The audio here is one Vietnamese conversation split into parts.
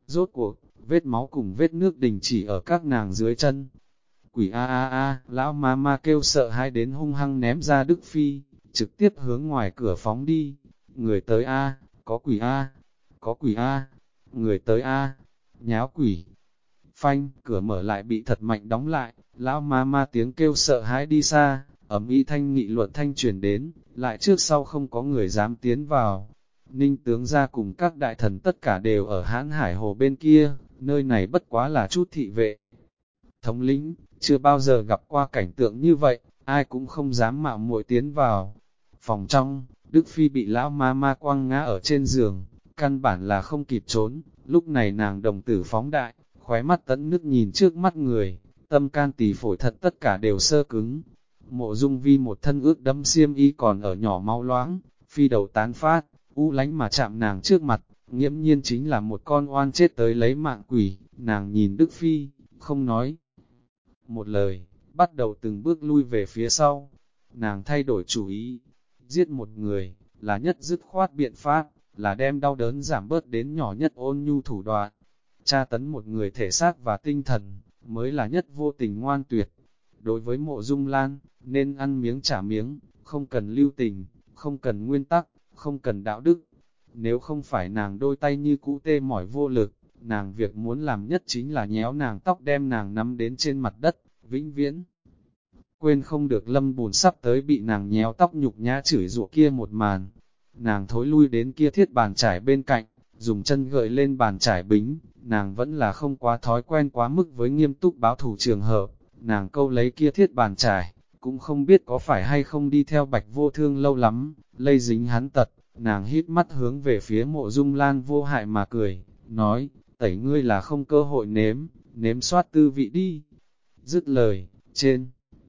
Rốt cuộc, vết máu cùng vết nước đình chỉ ở các nàng dưới chân. Quỷ a a a, lão ma ma kêu sợ hãi đến hung hăng ném ra Đức Phi, trực tiếp hướng ngoài cửa phóng đi. Người tới a, có quỷ a, có quỷ a, người tới a, nháo quỷ. Phanh, cửa mở lại bị thật mạnh đóng lại, lão ma ma tiếng kêu sợ hãi đi xa, ầm ĩ thanh nghị luận thanh truyền đến, lại trước sau không có người dám tiến vào. Ninh tướng gia cùng các đại thần tất cả đều ở Hãn Hải Hồ bên kia, nơi này bất quá là chút thị vệ. Thống lĩnh, chưa bao giờ gặp qua cảnh tượng như vậy, ai cũng không dám mạo muội tiến vào. Phòng trong, Đức Phi bị lão ma ma quăng ngã ở trên giường, căn bản là không kịp trốn, lúc này nàng đồng tử phóng đại, khóe mắt tẫn nước nhìn trước mắt người, tâm can tỳ phổi thật tất cả đều sơ cứng. Mộ Dung Vi một thân ướt đẫm xiêm y còn ở nhỏ mau loãng, Phi đầu tán phát, u lánh mà chạm nàng trước mặt, nghiễm nhiên chính là một con oan chết tới lấy mạng quỷ. Nàng nhìn Đức Phi, không nói một lời, bắt đầu từng bước lui về phía sau. Nàng thay đổi chủ ý, giết một người, là nhất dứt khoát biện pháp, là đem đau đớn giảm bớt đến nhỏ nhất ôn nhu thủ đoạn. Tra tấn một người thể xác và tinh thần, mới là nhất vô tình ngoan tuyệt. Đối với Mộ Dung Lan, nên ăn miếng trả miếng, không cần lưu tình, không cần nguyên tắc, không cần đạo đức. Nếu không phải nàng đôi tay như cũ tê mỏi vô lực, nàng việc muốn làm nhất chính là nhéo nàng tóc đem nàng nắm đến trên mặt đất, vĩnh viễn. Quên không được Lâm Bùn sắp tới bị nàng nhéo tóc nhục nhã chửi rủa kia một màn. Nàng thối lui đến kia thiết bàn trải bên cạnh, dùng chân gợi lên bàn trải bính, nàng vẫn là không quá thói quen quá mức với nghiêm túc báo thủ trường hợp. Nàng câu lấy kia thiết bàn trải, cũng không biết có phải hay không đi theo Bạch Vô Thương lâu lắm, lây dính hắn tật. Nàng hít mắt hướng về phía Mộ Dung Lan vô hại mà cười, nói, tẩy ngươi là không cơ hội nếm soát tư vị đi. Dứt lời, trên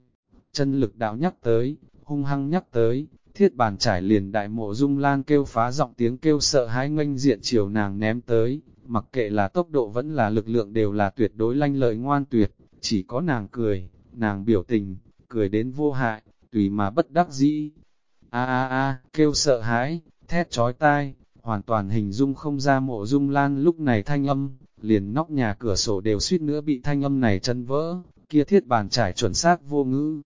chân lực đạo nhắc tới, hung hăng nhắc tới, thiết bàn trải liền đại Mộ Dung Lan kêu phá giọng tiếng kêu sợ hãi nghênh diện chiều nàng ném tới, mặc kệ là tốc độ vẫn là lực lượng đều là tuyệt đối lanh lợi ngoan tuyệt, chỉ có nàng cười, nàng biểu tình, cười đến vô hại, tùy mà bất đắc dĩ. A a a, kêu sợ hãi, thét chói tai, hoàn toàn hình dung không ra Mộ Dung Lan lúc này thanh âm, liền nóc nhà cửa sổ đều suýt nữa bị thanh âm này chân vỡ, kia thiết bàn trải chuẩn xác vô ngữ.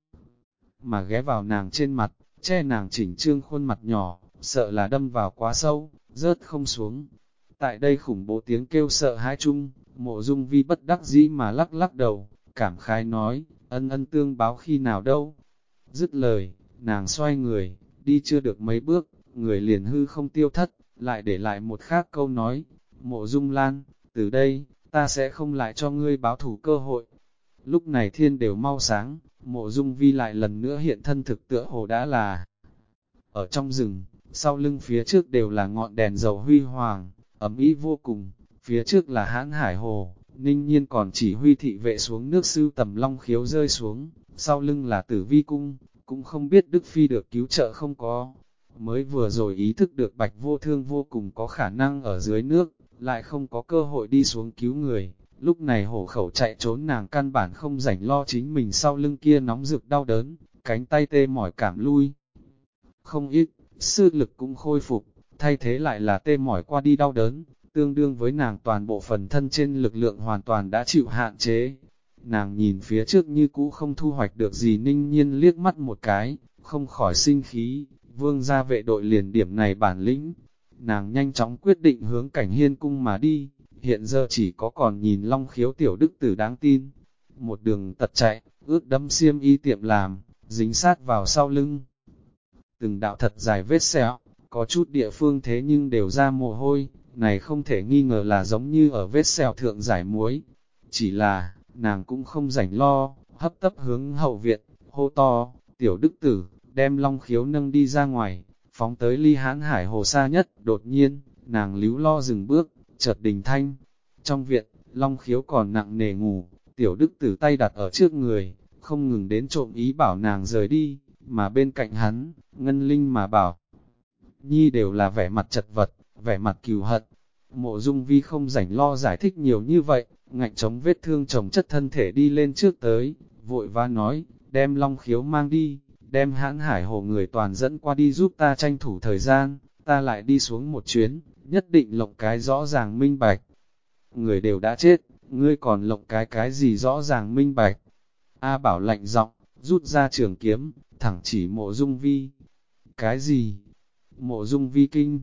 Mà ghé vào nàng trên mặt, che nàng chỉnh trương khuôn mặt nhỏ, sợ là đâm vào quá sâu, rớt không xuống. Tại đây khủng bố tiếng kêu sợ hãi chung, Mộ Dung Vi bất đắc dĩ mà lắc lắc đầu, cảm khái nói, ân ân tương báo khi nào đâu. Dứt lời, nàng xoay người, đi chưa được mấy bước, người liền hư không tiêu thất, lại để lại một khác câu nói, Mộ Dung Lan, từ đây, ta sẽ không lại cho ngươi báo thủ cơ hội. Lúc này thiên đều mau sáng, Mộ Dung Vi lại lần nữa hiện thân thực tựa hồ đã là ở trong rừng, sau lưng phía trước đều là ngọn đèn dầu huy hoàng, ấm ý vô cùng, phía trước là Hãn Hải Hồ, Ninh Nhiên còn chỉ huy thị vệ xuống nước sưu tầm long khiếu rơi xuống, sau lưng là Tử Vi Cung, cũng không biết Đức Phi được cứu trợ không có. Mới vừa rồi ý thức được Bạch Vô Thương vô cùng có khả năng ở dưới nước, lại không có cơ hội đi xuống cứu người. Lúc này hổ khẩu chạy trốn nàng căn bản không rảnh lo chính mình sau lưng kia nóng rực đau đớn, cánh tay tê mỏi cảm lui. Không ít, sư lực cũng khôi phục, thay thế lại là tê mỏi qua đi đau đớn, tương đương với nàng toàn bộ phần thân trên lực lượng hoàn toàn đã chịu hạn chế. Nàng nhìn phía trước như cũ không thu hoạch được gì Ninh Nhiên liếc mắt một cái, không khỏi sinh khí, vương gia vệ đội liền điểm này bản lĩnh. Nàng nhanh chóng quyết định hướng Cảnh Hiên cung mà đi, hiện giờ chỉ có còn nhìn Long Khiếu tiểu đức tử đáng tin. Một đường tật chạy, ướt đẫm xiêm y tiệm làm, dính sát vào sau lưng. Từng đạo thật dài vết sẹo, có chút địa phương thế nhưng đều ra mồ hôi, này không thể nghi ngờ là giống như ở vết sẹo thượng giải muối. Chỉ là, nàng cũng không rảnh lo, hấp tấp hướng hậu viện, hô to, tiểu đức tử, đem Long Khiếu nâng đi ra ngoài, phóng tới ly Hãn Hải Hồ xa nhất. Đột nhiên, nàng líu lo dừng bước, chợt đình thanh. Trong viện, Long Khiếu còn nặng nề ngủ, tiểu đức tử tay đặt ở trước người, không ngừng đến trộm ý bảo nàng rời đi, mà bên cạnh hắn, Ngân Linh mà bảo. Nhi đều là vẻ mặt chật vật, vẻ mặt cừu hận. Mộ Dung Vi không rảnh lo giải thích nhiều như vậy, ngạnh chống vết thương chồng chất thân thể đi lên trước tới, vội vã nói, đem Long Khiếu mang đi, đem Hãn Hải Hồ người toàn dẫn qua đi giúp ta tranh thủ thời gian, ta lại đi xuống một chuyến, nhất định lộng cái rõ ràng minh bạch. người đều đã chết, ngươi còn lộng cái gì rõ ràng minh bạch. A Bảo lạnh giọng, rút ra trường kiếm, thẳng chỉ Mộ Dung Vi. Cái gì? Mộ Dung Vi kinh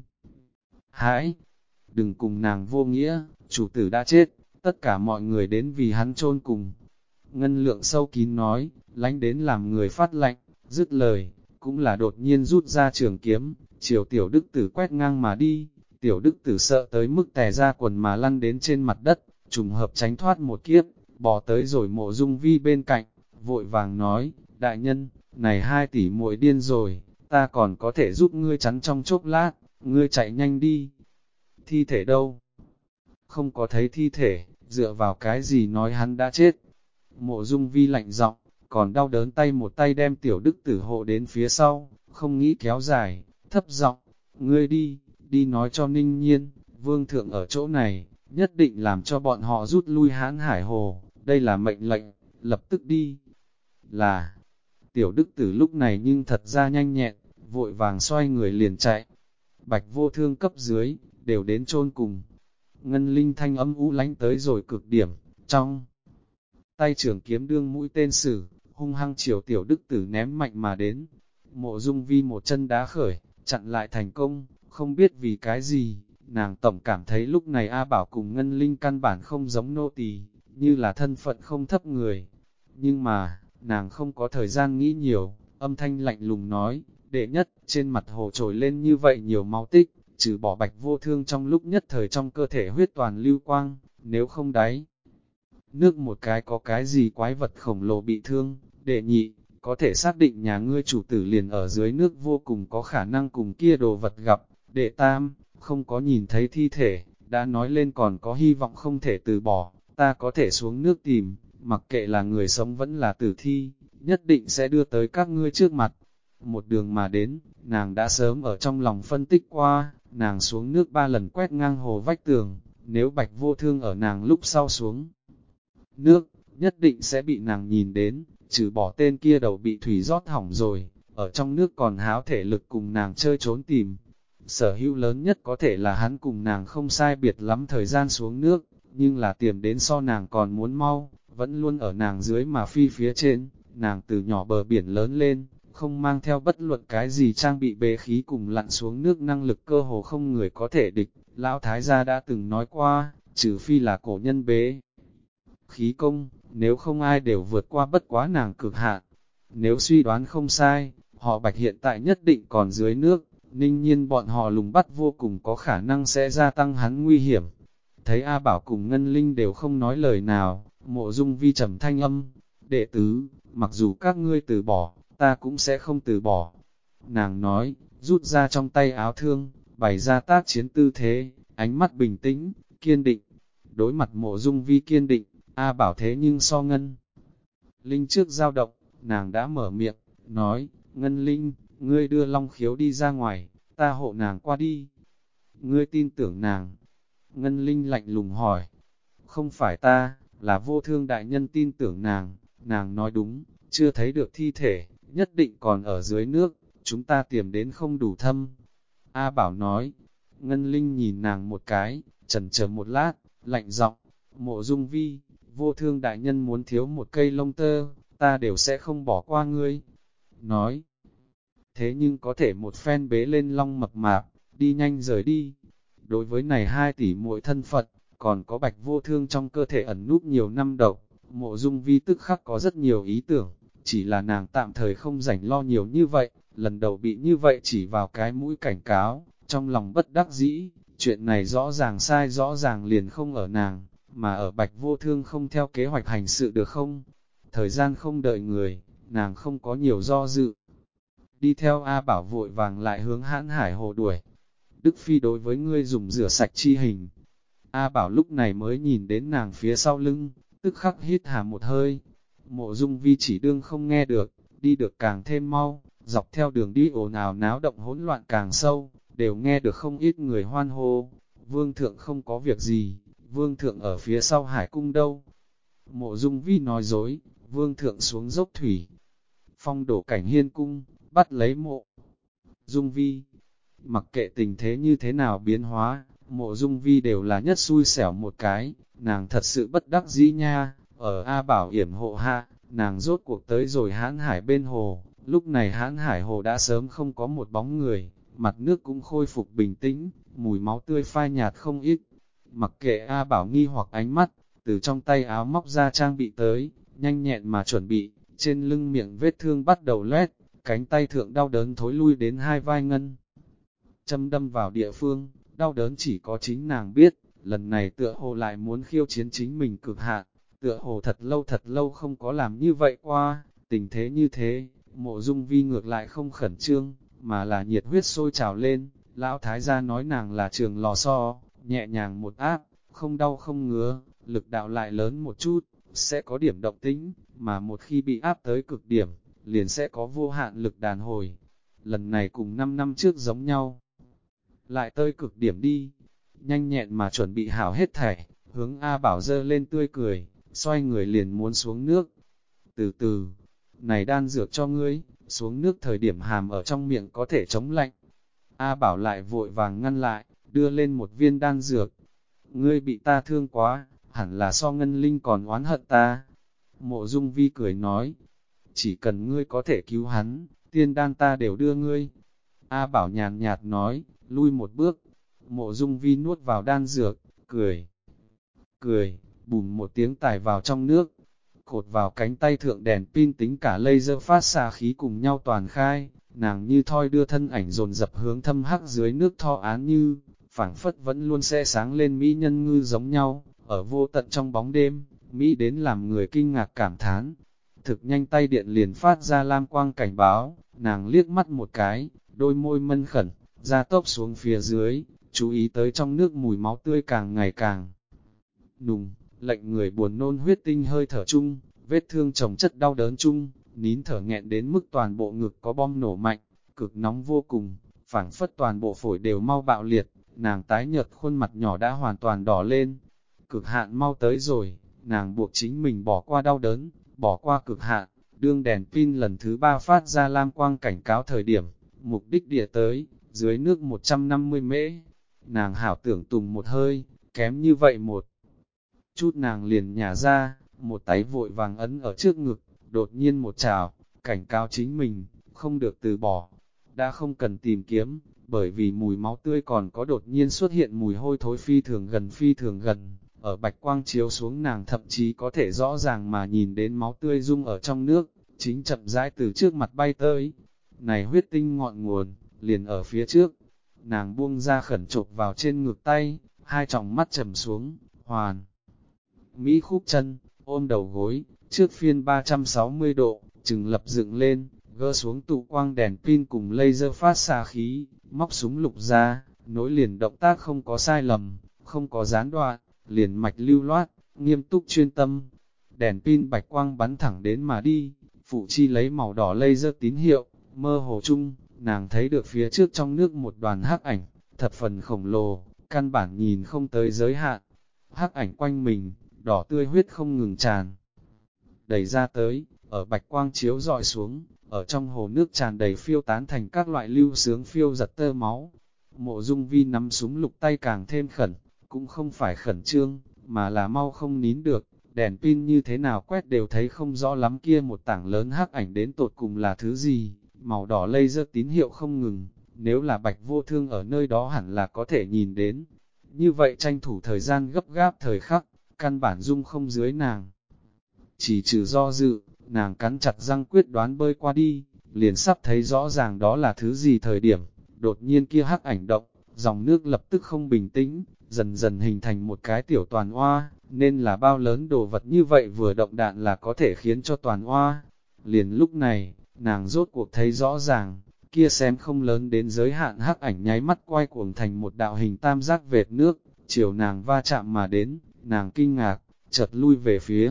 hãi, đừng cùng nàng vô nghĩa, chủ tử đã chết, tất cả mọi người đến vì hắn chôn cùng. Ngân Lượng sâu kín nói, lánh đến làm người phát lạnh, dứt lời, cũng là đột nhiên rút ra trường kiếm, chiều tiểu đức tử quét ngang mà đi. Tiểu đức tử sợ tới mức tè ra quần mà lăn đến trên mặt đất, trùng hợp tránh thoát một kiếp, bò tới rồi Mộ Dung Vi bên cạnh, vội vàng nói, đại nhân, này 2 tỷ muội điên rồi, ta còn có thể giúp ngươi chắn trong chốc lát, ngươi chạy nhanh đi. Thi thể đâu? Không có thấy thi thể, dựa vào cái gì nói hắn đã chết. Mộ Dung Vi lạnh giọng, còn đau đớn tay một tay đem tiểu đức tử hộ đến phía sau, không nghĩ kéo dài, thấp giọng, ngươi đi nói cho Ninh Nhiên, vương thượng ở chỗ này, nhất định làm cho bọn họ rút lui Hán Hải Hồ, đây là mệnh lệnh, lập tức đi. Là, tiểu đức tử lúc này nhưng thật ra nhanh nhẹn, vội vàng xoay người liền chạy. Bạch Vô Thương cấp dưới, đều đến chôn cùng. Ngân Linh thanh âm u lánh tới rồi cực điểm, trong tay trường kiếm đương mũi tên sử, hung hăng chiều tiểu đức tử ném mạnh mà đến. Mộ Dung Vi một chân đá khởi, chặn lại thành công, không biết vì cái gì, nàng tổng cảm thấy lúc này A Bảo cùng Ngân Linh căn bản không giống nô tỳ, như là thân phận không thấp người. Nhưng mà, nàng không có thời gian nghĩ nhiều, âm thanh lạnh lùng nói, đệ nhất, trên mặt hồ trồi lên như vậy nhiều máu tích, trừ bỏ Bạch Vô Thương trong lúc nhất thời trong cơ thể huyết toàn lưu quang, nếu không đáy. Nước một cái có cái gì quái vật khổng lồ bị thương, đệ nhị, có thể xác định nhà ngươi chủ tử liền ở dưới nước vô cùng có khả năng cùng kia đồ vật gặp, đệ tam, không có nhìn thấy thi thể, đã nói lên còn có hy vọng không thể từ bỏ, ta có thể xuống nước tìm, mặc kệ là người sống vẫn là tử thi, nhất định sẽ đưa tới các ngươi trước mặt. Một đường mà đến, nàng đã sớm ở trong lòng phân tích qua, nàng xuống nước 3 lần quét ngang hồ vách tường, nếu Bạch Vô Thương ở nàng lúc sau xuống nước, nhất định sẽ bị nàng nhìn đến, trừ bỏ tên kia đầu bị thủy rót hỏng rồi, ở trong nước còn háo thể lực cùng nàng chơi trốn tìm. Sở hữu lớn nhất có thể là hắn cùng nàng không sai biệt lắm thời gian xuống nước, nhưng là tiềm đến so nàng còn muốn mau, vẫn luôn ở nàng dưới mà phi phía trên, nàng từ nhỏ bờ biển lớn lên, không mang theo bất luận cái gì trang bị bế khí cùng lặn xuống nước năng lực cơ hồ không người có thể địch. Lão Thái gia đã từng nói qua, trừ phi là cổ nhân bế khí công, nếu không ai đều vượt qua bất quá nàng cực hạn. Nếu suy đoán không sai, họ Bạch hiện tại nhất định còn dưới nước, Ninh Nhiên bọn họ lùng bắt vô cùng có khả năng sẽ gia tăng hắn nguy hiểm. Thấy A Bảo cùng Ngân Linh đều không nói lời nào, Mộ Dung Vi trầm thanh âm, đệ tứ, mặc dù các ngươi từ bỏ, ta cũng sẽ không từ bỏ. Nàng nói, rút ra trong tay áo thương, bày ra tác chiến tư thế, ánh mắt bình tĩnh, kiên định. Đối mặt Mộ Dung Vi kiên định, A Bảo thế nhưng so Ngân Linh trước dao động, nàng đã mở miệng, nói, Ngân Linh, ngươi đưa Long Khiếu đi ra ngoài, ta hộ nàng qua đi. Ngươi tin tưởng nàng. Ngân Linh lạnh lùng hỏi, không phải ta, là Vô Thương đại nhân tin tưởng nàng, nàng nói đúng, chưa thấy được thi thể, nhất định còn ở dưới nước, chúng ta tìm đến không đủ thâm. A Bảo nói, Ngân Linh nhìn nàng một cái, chần chờ một lát, lạnh giọng, Mộ Dung Vi, Vô Thương đại nhân muốn thiếu một cây lông tơ, ta đều sẽ không bỏ qua ngươi. Nói, thế nhưng có thể một phen bế lên long mập mạp, đi nhanh rời đi. Đối với này 2 tỷ muội thân Phật, còn có Bạch Vô Thương trong cơ thể ẩn núp nhiều năm độc, Mộ Dung Vi tức khắc có rất nhiều ý tưởng, chỉ là nàng tạm thời không rảnh lo nhiều như vậy, lần đầu bị như vậy chỉ vào cái mũi cảnh cáo, trong lòng bất đắc dĩ, chuyện này rõ ràng sai rõ ràng liền không ở nàng, mà ở Bạch Vô Thương không theo kế hoạch hành sự được không? Thời gian không đợi người, nàng không có nhiều do dự. Đi theo A Bảo vội vàng lại hướng Hãn Hải Hồ đuổi. Đức Phi đối với ngươi dùng rửa sạch chi hình. A Bảo lúc này mới nhìn đến nàng phía sau lưng, tức khắc hít hà một hơi. Mộ Dung Vi chỉ đương không nghe được, đi được càng thêm mau, dọc theo đường đi ồn ào náo động hỗn loạn càng sâu, đều nghe được không ít người hoan hô. Vương thượng không có việc gì, vương thượng ở phía sau hải cung đâu. Mộ Dung Vi nói dối, vương thượng xuống dốc thủy, phong đổ cảnh hiên cung, bắt lấy Mộ Dung Vi. Mặc kệ tình thế như thế nào biến hóa, Mộ Dung Vi đều là nhất xui xẻo một cái, nàng thật sự bất đắc dĩ nha, ở A Bảo yểm hộ hạ, nàng rốt cuộc tới rồi Hãn Hải bên hồ, lúc này Hãn Hải hồ đã sớm không có một bóng người, mặt nước cũng khôi phục bình tĩnh, mùi máu tươi phai nhạt không ít. Mặc kệ A Bảo nghi hoặc ánh mắt, từ trong tay áo móc ra trang bị tới, nhanh nhẹn mà chuẩn bị, trên lưng miệng vết thương bắt đầu loét, cánh tay thượng đau đớn thối lui đến hai vai ngân. Châm đâm vào địa phương, đau đớn chỉ có chính nàng biết, lần này tựa hồ lại muốn khiêu chiến chính mình cực hạn, tựa hồ thật lâu không có làm như vậy qua, tình thế như thế, Mộ Dung Vi ngược lại không khẩn trương, mà là nhiệt huyết sôi trào lên, lão thái gia nói nàng là trường lò xo, nhẹ nhàng một áp, không đau không ngứa, lực đạo lại lớn một chút, sẽ có điểm động tĩnh, mà một khi bị áp tới cực điểm, liền sẽ có vô hạn lực đàn hồi. Lần này cùng 5 năm trước giống nhau, lại tới cực điểm đi, nhanh nhẹn mà chuẩn bị hảo hết thảy, hướng A Bảo dơ lên tươi cười, xoay người liền muốn xuống nước. Từ từ, này đan dược cho ngươi, xuống nước thời điểm hàm ở trong miệng có thể chống lạnh. A Bảo lại vội vàng ngăn lại, đưa lên một viên đan dược. Ngươi bị ta thương quá, hẳn là so Ngân Linh còn oán hận ta. Mộ Dung Vi cười nói, chỉ cần ngươi có thể cứu hắn, tiên đan ta đều đưa ngươi. A Bảo nhàn nhạt nói, lui một bước. Mộ Dung Vi nuốt vào đan dược, cười, bùm một tiếng tải vào trong nước. Cột vào cánh tay thượng đèn pin tính cả laser phát xạ khí cùng nhau toàn khai, nàng như thoi đưa thân ảnh dồn dập hướng thâm hắc dưới nước Tho Án Như, phảng phất vẫn luôn sẽ sáng lên mỹ nhân ngư giống nhau, ở vô tận trong bóng đêm, mỹ đến làm người kinh ngạc cảm thán. Thực nhanh tay điện liền phát ra lam quang cảnh báo, nàng liếc mắt một cái, đôi môi mân khẩn, ra tốc xuống phía dưới, chú ý tới trong nước mùi máu tươi càng ngày càng nùng, lệnh người buồn nôn huyết tinh hơi thở chung, vết thương chồng chất đau đớn chung, nín thở nghẹn đến mức toàn bộ ngực có bom nổ mạnh, cực nóng vô cùng, phảng phất toàn bộ phổi đều mau bạo liệt, nàng tái nhợt khuôn mặt nhỏ đã hoàn toàn đỏ lên. Cực hạn mau tới rồi, nàng buộc chính mình bỏ qua đau đớn, bỏ qua cực hạn, đương đèn pin lần thứ 3 phát ra lam quang cảnh cáo thời điểm, mục đích địa tới, dưới nước 150 mễ. Nàng hảo tưởng tùng một hơi, kém như vậy một chút nàng liền nhả ra, một tay vội vàng ấn ở trước ngực, đột nhiên một trào, cảnh cáo chính mình, không được từ bỏ. Đã không cần tìm kiếm, bởi vì mùi máu tươi còn có đột nhiên xuất hiện mùi hôi thối phi thường gần, ở bạch quang chiếu xuống nàng thậm chí có thể rõ ràng mà nhìn đến máu tươi rung ở trong nước, chính chậm rãi từ trước mặt bay tới. Này huyết tinh ngọn nguồn, liền ở phía trước. Nàng buông ra khẩn chộp vào trên ngực tay, hai tròng mắt trầm xuống, hoàn. Mỹ khúc chân, ôm đầu gối, trước phiên 360 độ, chừng lập dựng lên, gỡ xuống tụ quang đèn pin cùng laser phát xạ khí, móc súng lục ra, nối liền động tác không có sai lầm, không có gián đoạn, liền mạch lưu loát, nghiêm túc chuyên tâm. Đèn pin bạch quang bắn thẳng đến mà đi, phụ chi lấy màu đỏ laser tín hiệu, mơ hồ chung, nàng thấy được phía trước trong nước một đoàn hắc ảnh, thập phần khổng lồ, căn bản nhìn không tới giới hạn. Hắc ảnh quanh mình, đỏ tươi huyết không ngừng tràn đầy ra tới, ở bạch quang chiếu dọi xuống, ở trong hồ nước tràn đầy phiêu tán thành các loại lưu sướng phiêu giật tơ máu. Mộ Dung Vi nắm súng lục tay càng thêm khẩn, cũng không phải khẩn trương, mà là mau không nín được, đèn pin như thế nào quét đều thấy không rõ lắm kia một tảng lớn hắc ảnh đến tột cùng là thứ gì, màu đỏ laser tín hiệu không ngừng, nếu là bạch vô thương ở nơi đó hẳn là có thể nhìn đến. Như vậy tranh thủ thời gian gấp gáp thời khắc, căn bản dung không dưới nàng. Chỉ trừ do dự, nàng cắn chặt răng quyết đoán bơi qua đi, liền sắp thấy rõ ràng đó là thứ gì thời điểm, đột nhiên kia hắc ảnh động, dòng nước lập tức không bình tĩnh, dần dần hình thành một cái tiểu toàn oa, nên là bao lớn đồ vật như vậy vừa động đạn là có thể khiến cho toàn oa. Liền lúc này, nàng rốt cuộc thấy rõ ràng, kia xem không lớn đến giới hạn hắc ảnh nháy mắt quay cuồng thành một đạo hình tam giác vệt nước, chiều nàng va chạm mà đến, nàng kinh ngạc, chợt lui về phía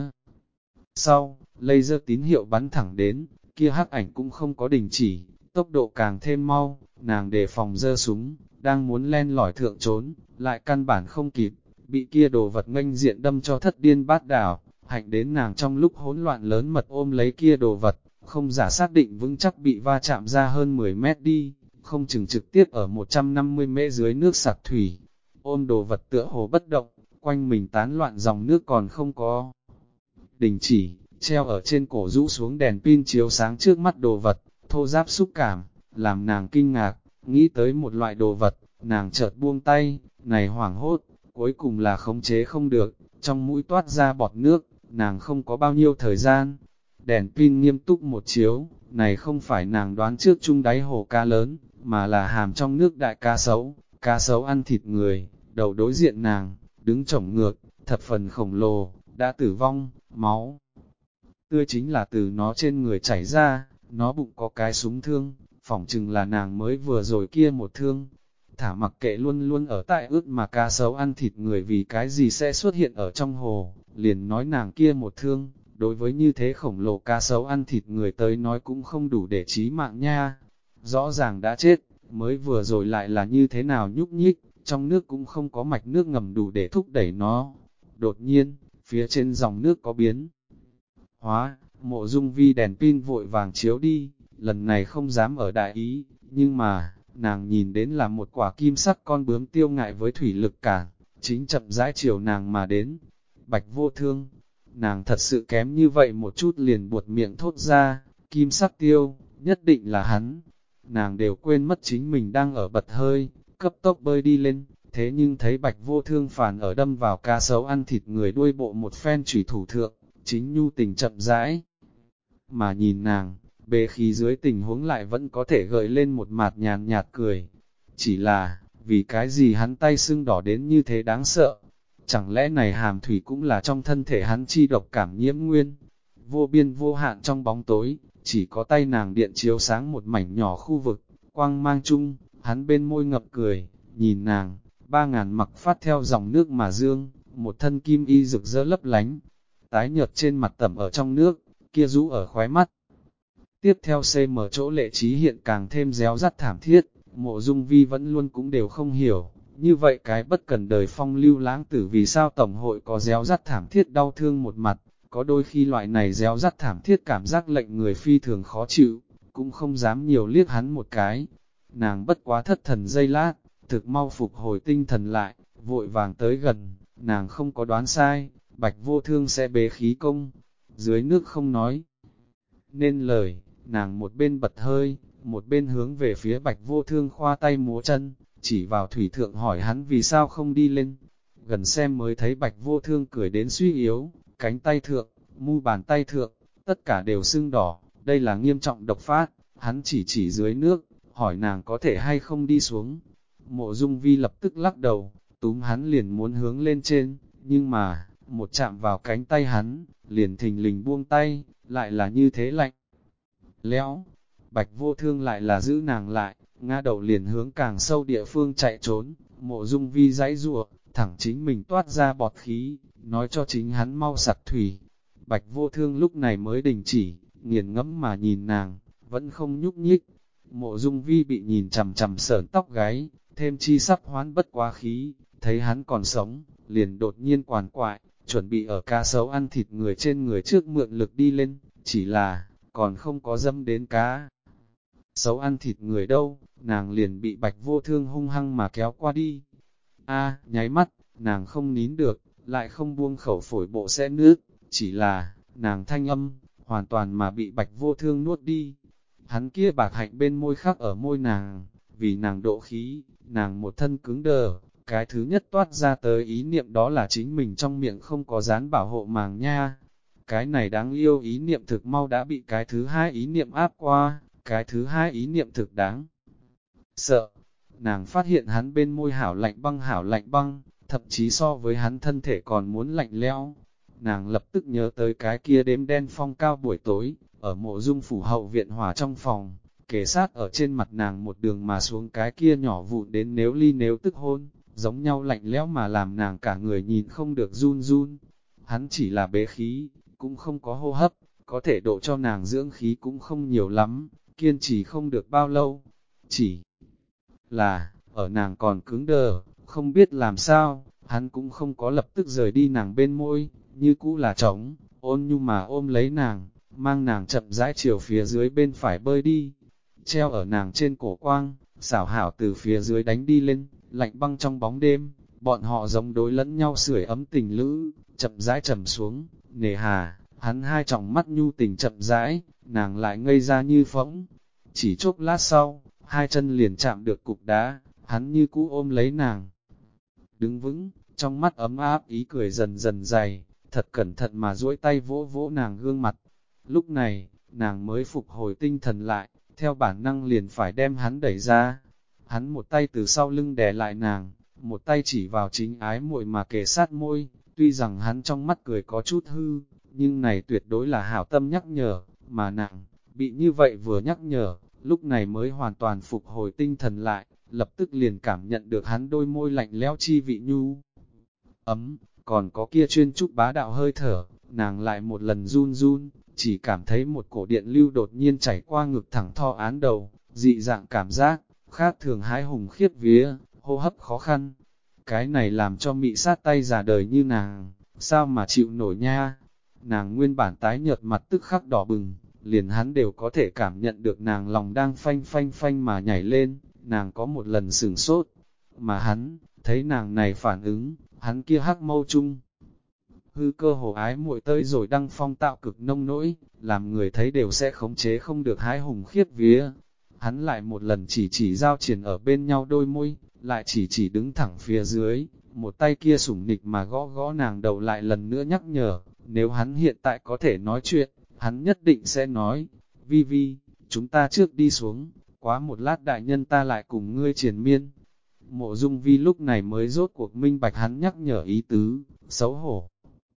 sau, laser tín hiệu bắn thẳng đến, kia hắc ảnh cũng không có đình chỉ, tốc độ càng thêm mau, nàng đề phòng giơ súng, đang muốn len lỏi thượng trốn, lại căn bản không kịp, bị kia đồ vật nghênh diện đâm cho thất điên bát đảo, hạnh đến nàng trong lúc hỗn loạn lớn mật ôm lấy kia đồ vật, không giả xác định vững chắc bị va chạm ra hơn 10 mét đi, không chừng trực tiếp ở 150 mễ dưới nước sặc thủy. ôm đồ vật tựa hồ bất động, quanh mình tán loạn dòng nước còn không có đình chỉ, treo ở trên cổ rũ xuống đèn pin chiếu sáng trước mắt đồ vật, thô ráp xúc cảm, làm nàng kinh ngạc, nghĩ tới một loại đồ vật, nàng chợt buông tay, này hoảng hốt, cuối cùng là khống chế không được, trong mũi toát ra bọt nước, nàng không có bao nhiêu thời gian. Đèn pin nghiêm túc một chiếu, này không phải nàng đoán trước chung đáy hồ cá lớn, mà là hàm trong nước đại cá sấu ăn thịt người, đầu đối diện nàng, đứng chổng ngược, thập phần khổng lồ, đã tử vong, máu tươi chính là từ nó trên người chảy ra, nó bụng có cái súng thương, phỏng chừng là nàng mới vừa rồi kia một thương. Thả mặc kệ luôn luôn ở tại ướt mà cá sấu ăn thịt người vì cái gì sẽ xuất hiện ở trong hồ, liền nói nàng kia một thương, đối với như thế khổng lồ cá sấu ăn thịt người tới nói cũng không đủ để chí mạng nha. Rõ ràng đã chết, mới vừa rồi lại là như thế nào nhúc nhích, trong nước cũng không có mạch nước ngầm đủ để thúc đẩy nó. Đột nhiên, phía trên dòng nước có biến hóa, Mộ Dung Vi đèn pin vội vàng chiếu đi, lần này không dám ở đại ý, nhưng mà, nàng nhìn đến là một quả kim sắc con bướm tiêu ngại với thủy lực cản, chính chậm rãi chiều nàng mà đến. Bạch Vô Thương, nàng thật sự kém như vậy một chút liền buột miệng thốt ra, kim sắc tiêu, nhất định là hắn. Nàng đều quên mất chính mình đang ở bật hơi, cấp tốc bơi đi lên, thế nhưng thấy Bạch Vô Thương phản ở đâm vào cá sấu ăn thịt người đuôi bộ một phen chủy thủ thượng, chính nhu tình chậm rãi. Mà nhìn nàng, bề khí dưới tình huống lại vẫn có thể gợi lên một mạt nhàn nhạt cười. Chỉ là, vì cái gì hắn tay sưng đỏ đến như thế đáng sợ? Chẳng lẽ này hàm thủy cũng là trong thân thể hắn chi độc cảm nhiễm nguyên? Vô biên vô hạn trong bóng tối, chỉ có tay nàng điện chiếu sáng một mảnh nhỏ khu vực, quang mang chung, hắn bên môi ngập cười, nhìn nàng, 3.000 mặc phát theo dòng nước mà dương, một thân kim y rực rỡ lấp lánh, tái nhợt trên mặt tẩm ở trong nước, kia rũ ở khóe mắt. Tiếp theo CM chỗ lệ trí hiện càng thêm réo rắt thảm thiết, Mộ Dung Vi vẫn luôn cũng đều không hiểu, như vậy cái bất cần đời phong lưu lãng tử vì sao Tổng hội có réo rắt thảm thiết đau thương một mặt, có đôi khi loại này réo rắt thảm thiết cảm giác lệnh người phi thường khó chịu, cũng không dám nhiều liếc hắn một cái. Nàng bất quá thất thần giây lát, thực mau phục hồi tinh thần lại, vội vàng tới gần, nàng không có đoán sai, Bạch Vô Thương sẽ bế khí công, dưới nước không nói nên lời, nàng một bên bật hơi, một bên hướng về phía Bạch Vô Thương khoa tay múa chân, chỉ vào thủy thượng hỏi hắn vì sao không đi lên. Gần xem mới thấy Bạch Vô Thương cười đến suy yếu, cánh tay thượng, mu bàn tay thượng, tất cả đều sưng đỏ, đây là nghiêm trọng độc phát, hắn chỉ dưới nước, hỏi nàng có thể hay không đi xuống. Mộ Dung Vi lập tức lắc đầu, túm hắn liền muốn hướng lên trên, nhưng mà, một chạm vào cánh tay hắn, liền thình lình buông tay, lại là như thế lạnh. Lẽo, Bạch Vô Thương lại là giữ nàng lại, ngã đầu liền hướng càng sâu địa phương chạy trốn, Mộ Dung Vi giãy giụa, thẳng chính mình toát ra bọt khí, nói cho chính hắn mau sặc thủy. Bạch Vô Thương lúc này mới đình chỉ, nghiền ngẫm mà nhìn nàng, vẫn không nhúc nhích. Mộ Dung Vi bị nhìn chằm chằm sởn tóc gáy, thêm chi sắp hoán bất quá khí, thấy hắn còn sống, liền đột nhiên quản quại, chuẩn bị ở cá sấu ăn thịt người trên người trước mượn lực đi lên, chỉ là, còn không có dâm đến cá sấu ăn thịt người đâu, nàng liền bị Bạch Vô Thương hung hăng mà kéo qua đi. Nháy mắt, nàng không nín được, lại không buông khẩu phổi bộ sẽ nước, chỉ là, nàng thanh âm, hoàn toàn mà bị Bạch Vô Thương nuốt đi. Hắn kia bạc hạnh bên môi khắc ở môi nàng, vì nàng độ khí, nàng một thân cứng đờ, cái thứ nhất toát ra tới ý niệm đó là chính mình trong miệng không có dán bảo hộ màng nha. Cái này đáng yêu ý niệm thực mau đã bị cái thứ hai ý niệm áp qua, cái thứ hai ý niệm thực đáng sợ. Nàng phát hiện hắn bên môi hảo lạnh băng, thậm chí so với hắn thân thể còn muốn lạnh lẽo. Nàng lập tức nhớ tới cái kia đêm đen phong cao buổi tối, ở Mộ Dung phủ hậu viện hòa trong phòng, kề sát ở trên mặt nàng một đường mà xuống cái kia nhỏ vụn đến nếu ly nếu tức hôn, giống nhau lạnh lẽo mà làm nàng cả người nhìn không được run run. Hắn chỉ là bế khí, cũng không có hô hấp, có thể độ cho nàng dưỡng khí cũng không nhiều lắm, kiên trì không được bao lâu. Chỉ là, ở nàng còn cứng đờ, không biết làm sao, hắn cũng không có lập tức rời đi nàng bên môi, như cũ là trống, ôn nhu mà ôm lấy nàng, mang nàng chậm rãi chiều phía dưới bên phải bơi đi. Treo ở nàng trên cổ quang, xảo hảo từ phía dưới đánh đi lên, lạnh băng trong bóng đêm, bọn họ giống đối lẫn nhau sưởi ấm tình lữ, chậm rãi trầm xuống, nề hà, hắn hai tròng mắt nhu tình chậm rãi, nàng lại ngây ra như phỗng. Chỉ chốc lát sau, hai chân liền chạm được cục đá, hắn như cũ ôm lấy nàng. Đứng vững, trong mắt ấm áp ý cười dần dần dày, thật cẩn thận mà duỗi tay vỗ vỗ nàng gương mặt. Lúc này, nàng mới phục hồi tinh thần lại, theo bản năng liền phải đem hắn đẩy ra. Hắn một tay từ sau lưng đè lại nàng, một tay chỉ vào chính ái muội mà kề sát môi, tuy rằng hắn trong mắt cười có chút hư, nhưng này tuyệt đối là hảo tâm nhắc nhở, mà nàng, bị như vậy vừa nhắc nhở, lúc này mới hoàn toàn phục hồi tinh thần lại, lập tức liền cảm nhận được hắn đôi môi lạnh lẽo chi vị nhu. Ấm, còn có kia chuyên trúc bá đạo hơi thở, nàng lại một lần run run, chỉ cảm thấy một cổ điện lưu đột nhiên chảy qua ngực thẳng tho án đầu, dị dạng cảm giác, khác thường hái hùng khiếp vía, hô hấp khó khăn. Cái này làm cho mị sát tay già đời như nàng, sao mà chịu nổi nha. Nàng nguyên bản tái nhợt mặt tức khắc đỏ bừng, liền hắn đều có thể cảm nhận được nàng lòng đang phanh phanh phanh mà nhảy lên, nàng có một lần sửng sốt, mà hắn, thấy nàng này phản ứng, hắn kia hắc mâu chung. Hư cơ hồ ái muội tới rồi đăng phong tạo cực nông nỗi, làm người thấy đều sẽ khống chế không được hái hùng khiếp vía. Hắn lại một lần chỉ giao triển ở bên nhau đôi môi, lại chỉ đứng thẳng phía dưới, một tay kia sủng nịch mà gõ gõ nàng đầu lại lần nữa nhắc nhở, nếu hắn hiện tại có thể nói chuyện, hắn nhất định sẽ nói, Vi Vi, chúng ta trước đi xuống, quá một lát đại nhân ta lại cùng ngươi triền miên. Mộ Dung Vi lúc này mới rốt cuộc minh bạch hắn nhắc nhở ý tứ, xấu hổ.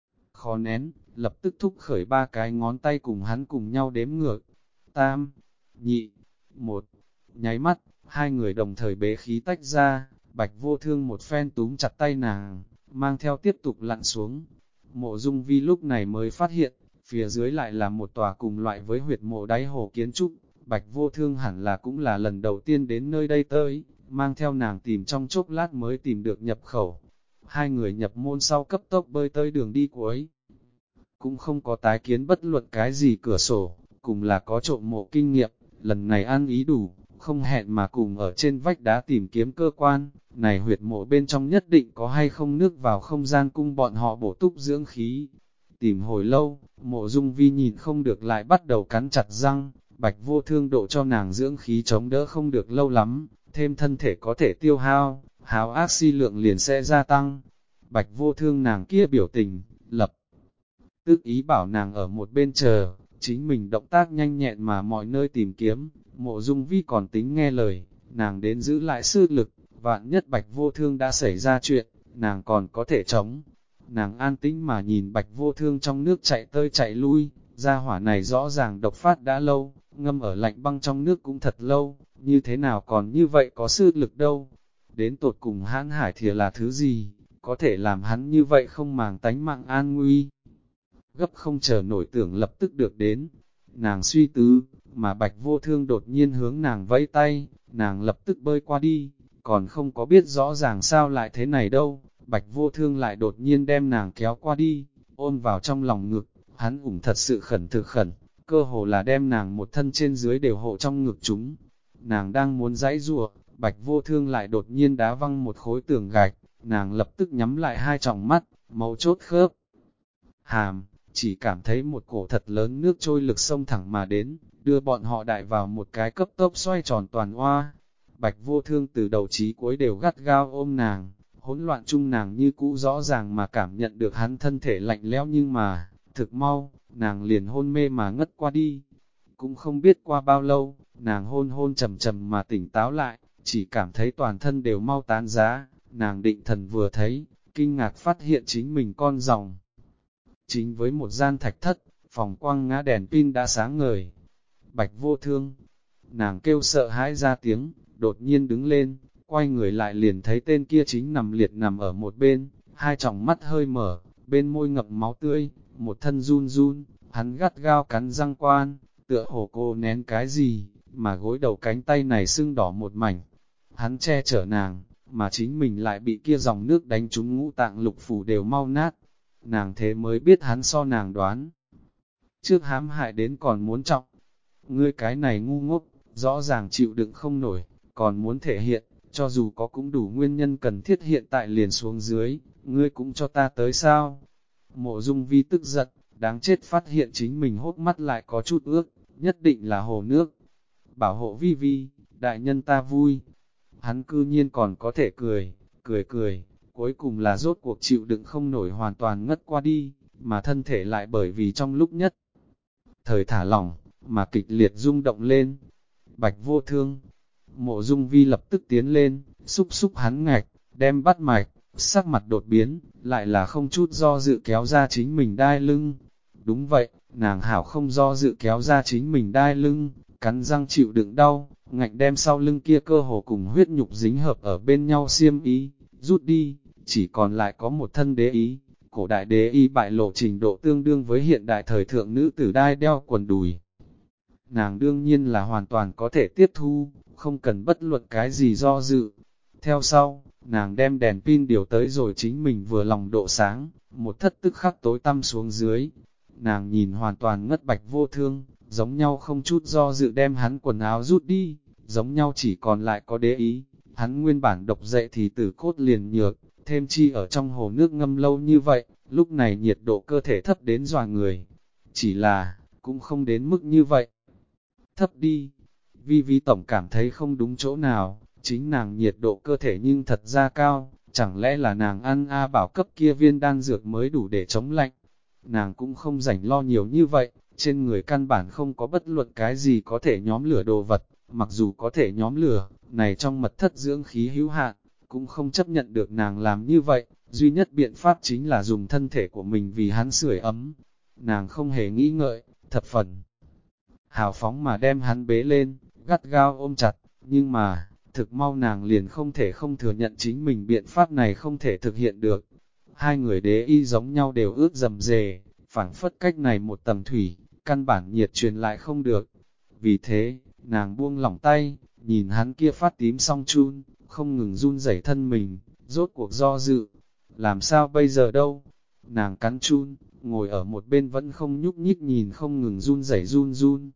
Khó nén, lập tức thúc khởi ba cái ngón tay cùng hắn cùng nhau đếm ngược. Tam, nhị, một, nháy mắt, hai người đồng thời bế khí tách ra, Bạch Vô Thương một phen túm chặt tay nàng, mang theo tiếp tục lặn xuống. Mộ Dung Vi lúc này mới phát hiện, phía dưới lại là một tòa cùng loại với huyệt mộ đáy hồ kiến trúc, Bạch Vô Thương hẳn là cũng là lần đầu tiên đến nơi đây tới, mang theo nàng tìm trong chốc lát mới tìm được nhập khẩu. Hai người nhập môn sau cấp tốc bơi tới đường đi cuối. Cũng không có tái kiến bất luận cái gì cửa sổ, cùng là có trộm mộ kinh nghiệm, lần này ăn ý đủ, không hẹn mà cùng ở trên vách đá tìm kiếm cơ quan, này huyệt mộ bên trong nhất định có hay không nước vào không gian cung bọn họ bổ túc dưỡng khí. Tìm hồi lâu, Mộ Dung Vi nhìn không được lại bắt đầu cắn chặt răng, Bạch Vô Thương độ cho nàng dưỡng khí chống đỡ không được lâu lắm, thêm thân thể có thể tiêu hao, háo ác si lượng liền sẽ gia tăng. Bạch Vô Thương nàng kia biểu tình, lập tức ý bảo nàng ở một bên chờ, chính mình động tác nhanh nhẹn mà mọi nơi tìm kiếm. Mộ Dung Vi còn tính nghe lời, nàng đến giữ lại sư lực, vạn nhất Bạch Vô Thương đã xảy ra chuyện, nàng còn có thể chống. Nàng an tĩnh mà nhìn Bạch Vô Thương trong nước chạy tơi chạy lui, gia hỏa này rõ ràng độc phát đã lâu, ngâm ở lạnh băng trong nước cũng thật lâu, như thế nào còn như vậy có sư lực đâu. Đến tột cùng hãn hải thìa là thứ gì, có thể làm hắn như vậy không màng tánh mạng an nguy. Gấp không chờ nổi tưởng lập tức được đến, nàng suy tư, mà Bạch Vô Thương đột nhiên hướng nàng vẫy tay, nàng lập tức bơi qua đi, còn không có biết rõ ràng sao lại thế này đâu. Bạch Vô Thương lại đột nhiên đem nàng kéo qua đi, ôm vào trong lòng ngực, hắn ủng thật sự khẩn thực khẩn, cơ hồ là đem nàng một thân trên dưới đều hộ trong ngực chúng. Nàng đang muốn giãy giụa, Bạch Vô Thương lại đột nhiên đá văng một khối tường gạch, nàng lập tức nhắm lại hai tròng mắt, mấu chốt khớp. Hàm, chỉ cảm thấy một cổ thật lớn nước trôi lực sông thẳng mà đến, đưa bọn họ đại vào một cái cấp tốc xoay tròn toàn oa. Bạch Vô Thương từ đầu chí cuối đều gắt gao ôm nàng, hỗn loạn chung nàng như cũ rõ ràng mà cảm nhận được hắn thân thể lạnh lẽo, nhưng mà, thực mau, nàng liền hôn mê mà ngất qua đi. Cũng không biết qua bao lâu, nàng hôn hôn trầm trầm mà tỉnh táo lại, chỉ cảm thấy toàn thân đều mau tán giá, nàng định thần vừa thấy, kinh ngạc phát hiện chính mình con rồng. Chính với một gian thạch thất, phòng quang ngã đèn pin đã sáng ngời. Bạch Vô Thương, nàng kêu sợ hãi ra tiếng, đột nhiên đứng lên, quay người lại liền thấy tên kia chính nằm liệt nằm ở một bên, hai tròng mắt hơi mở, bên môi ngập máu tươi, một thân run run, hắn gắt gao cắn răng quan, tựa hồ cô nén cái gì, mà gối đầu cánh tay này sưng đỏ một mảnh. Hắn che chở nàng, mà chính mình lại bị kia dòng nước đánh trúng ngũ tạng lục phủ đều mau nát. Nàng thế mới biết hắn so nàng đoán. Trước hãm hại đến còn muốn trọng. Ngươi cái này ngu ngốc, rõ ràng chịu đựng không nổi, còn muốn thể hiện, cho dù có cũng đủ nguyên nhân cần thiết hiện tại liền xuống dưới, ngươi cũng cho ta tới sao? Mộ Dung Vi tức giận, đáng chết phát hiện chính mình hốc mắt lại có chút ướt, nhất định là hồ nước. Bảo hộ Vi Vi, đại nhân ta vui. Hắn cư nhiên còn có thể cười, cuối cùng là rốt cuộc chịu đựng không nổi hoàn toàn ngất qua đi, mà thân thể lại bởi vì trong lúc nhất thời thả lỏng, mà kịch liệt rung động lên. Bạch Vô Thương, Mộ Dung Vi lập tức tiến lên, xúc xúc hắn ngạch, đem bắt mạch, sắc mặt đột biến, lại là không chút do dự kéo ra chính mình đai lưng. Đúng vậy, nàng hảo không do dự kéo ra chính mình đai lưng, cắn răng chịu đựng đau, ngạnh đem sau lưng kia cơ hồ cùng huyết nhục dính hợp ở bên nhau xiêm y, rút đi, chỉ còn lại có một thân đế y. Cổ đại đế y bại lộ trình độ tương đương với hiện đại thời thượng nữ tử đai đeo quần đùi. Nàng đương nhiên là hoàn toàn có thể tiếp thu, không cần bất luận cái gì do dự. Theo sau, nàng đem đèn pin điều tới rồi chính mình vừa lòng độ sáng, một thất tức khắc tối tăm xuống dưới. Nàng nhìn hoàn toàn ngất Bạch Vô Thương, giống nhau không chút do dự đem hắn quần áo rút đi, giống nhau chỉ còn lại có đế ý. Hắn nguyên bản độc dậy thì tử cốt liền nhược, thêm chi ở trong hồ nước ngâm lâu như vậy, lúc này nhiệt độ cơ thể thấp đến dọa người. Chỉ là, cũng không đến mức như vậy. Thấp đi, Vi Vi tổng cảm thấy không đúng chỗ nào, chính nàng nhiệt độ cơ thể nhưng thật ra cao, chẳng lẽ là nàng ăn A bảo cấp kia viên đan dược mới đủ để chống lạnh. Nàng cũng không rảnh lo nhiều như vậy, trên người căn bản không có bất luận cái gì có thể nhóm lửa đồ vật, mặc dù có thể nhóm lửa, này trong mật thất dưỡng khí hữu hạn, cũng không chấp nhận được nàng làm như vậy, duy nhất biện pháp chính là dùng thân thể của mình vì hắn sưởi ấm. Nàng không hề nghĩ ngợi, thập phần hào phóng mà đem hắn bế lên, gắt gao ôm chặt, nhưng mà, thực mau nàng liền không thể không thừa nhận chính mình biện pháp này không thể thực hiện được. Hai người đế y giống nhau đều ướt dầm dề, phảng phất cách này một tầng thủy, căn bản nhiệt truyền lại không được. Vì thế, nàng buông lỏng tay, nhìn hắn kia phát tím song chun, không ngừng run rẩy thân mình, rốt cuộc do dự. Làm sao bây giờ đâu? Nàng cắn chun, ngồi ở một bên vẫn không nhúc nhích nhìn không ngừng run rẩy run.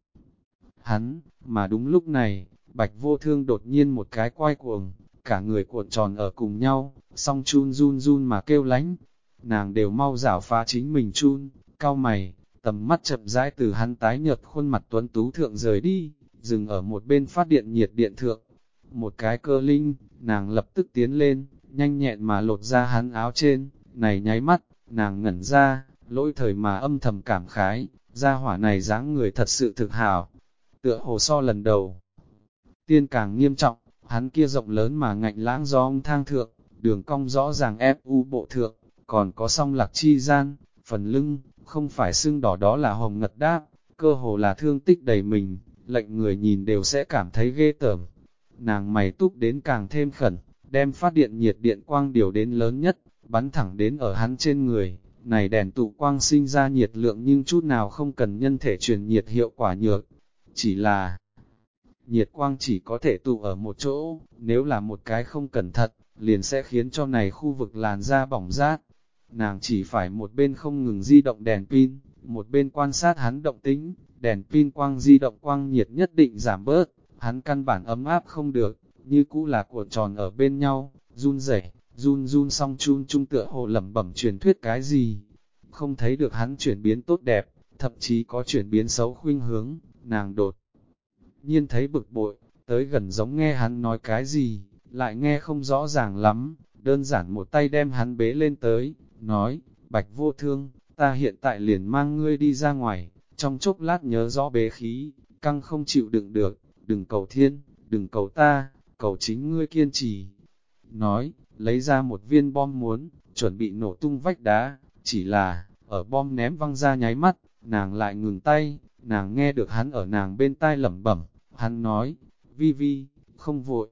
Hắn, mà đúng lúc này, Bạch Vô Thương đột nhiên một cái quay cuồng, cả người cuộn tròn ở cùng nhau, song chun run mà kêu lánh. Nàng đều mau rảo phá chính mình chun, cau mày, tầm mắt chậm rãi từ hắn tái nhợt khuôn mặt tuấn tú thượng rời đi, dừng ở một bên phát điện nhiệt điện thượng. Một cái cơ linh, nàng lập tức tiến lên, nhanh nhẹn mà lột ra hắn áo trên, này nháy mắt, nàng ngẩn ra, lỗi thời mà âm thầm cảm khái, gia hỏa này dáng người thật sự thực hảo. Tựa hồ so lần đầu tiên càng nghiêm trọng, hắn kia rộng lớn mà ngạnh lãng do ông thang thượng, đường cong rõ ràng ép u bộ thượng, còn có song lạc chi gian, phần lưng, không phải sưng đỏ đó là hồng ngật đáp, cơ hồ là thương tích đầy mình, lệnh người nhìn đều sẽ cảm thấy ghê tởm. Nàng mày túc đến càng thêm khẩn, đem phát điện nhiệt điện quang điều đến lớn nhất, bắn thẳng đến ở hắn trên người. Này đèn tụ quang sinh ra nhiệt lượng nhưng chút nào không cần nhân thể truyền nhiệt hiệu quả nhược. Chỉ là, nhiệt quang chỉ có thể tụ ở một chỗ, nếu là một cái không cẩn thận, liền sẽ khiến cho này khu vực làn da bỏng rát. Nàng chỉ phải một bên không ngừng di động đèn pin, một bên quan sát hắn động tính, đèn pin quang di động quang nhiệt nhất định giảm bớt, hắn căn bản ấm áp không được, như cũ là cuộn tròn ở bên nhau, run rẩy, run song chun chung tựa hồ lẩm bẩm truyền thuyết cái gì. Không thấy được hắn chuyển biến tốt đẹp, thậm chí có chuyển biến xấu khuynh hướng, nàng đột nhiên thấy bực bội, tới gần giống nghe hắn nói cái gì, lại nghe không rõ ràng lắm, đơn giản một tay đem hắn bế lên tới, nói, Bạch Vô Thương, ta hiện tại liền mang ngươi đi ra ngoài, trong chốc lát nhớ rõ bế khí, căng không chịu đựng được, đừng cầu thiên, đừng cầu ta, cầu chính ngươi kiên trì. Nói, lấy ra một viên bom muốn, chuẩn bị nổ tung vách đá, chỉ là, ở bom ném văng ra nháy mắt, nàng lại ngừng tay, nàng nghe được hắn ở nàng bên tai lẩm bẩm, hắn nói, Vi Vi, không vội.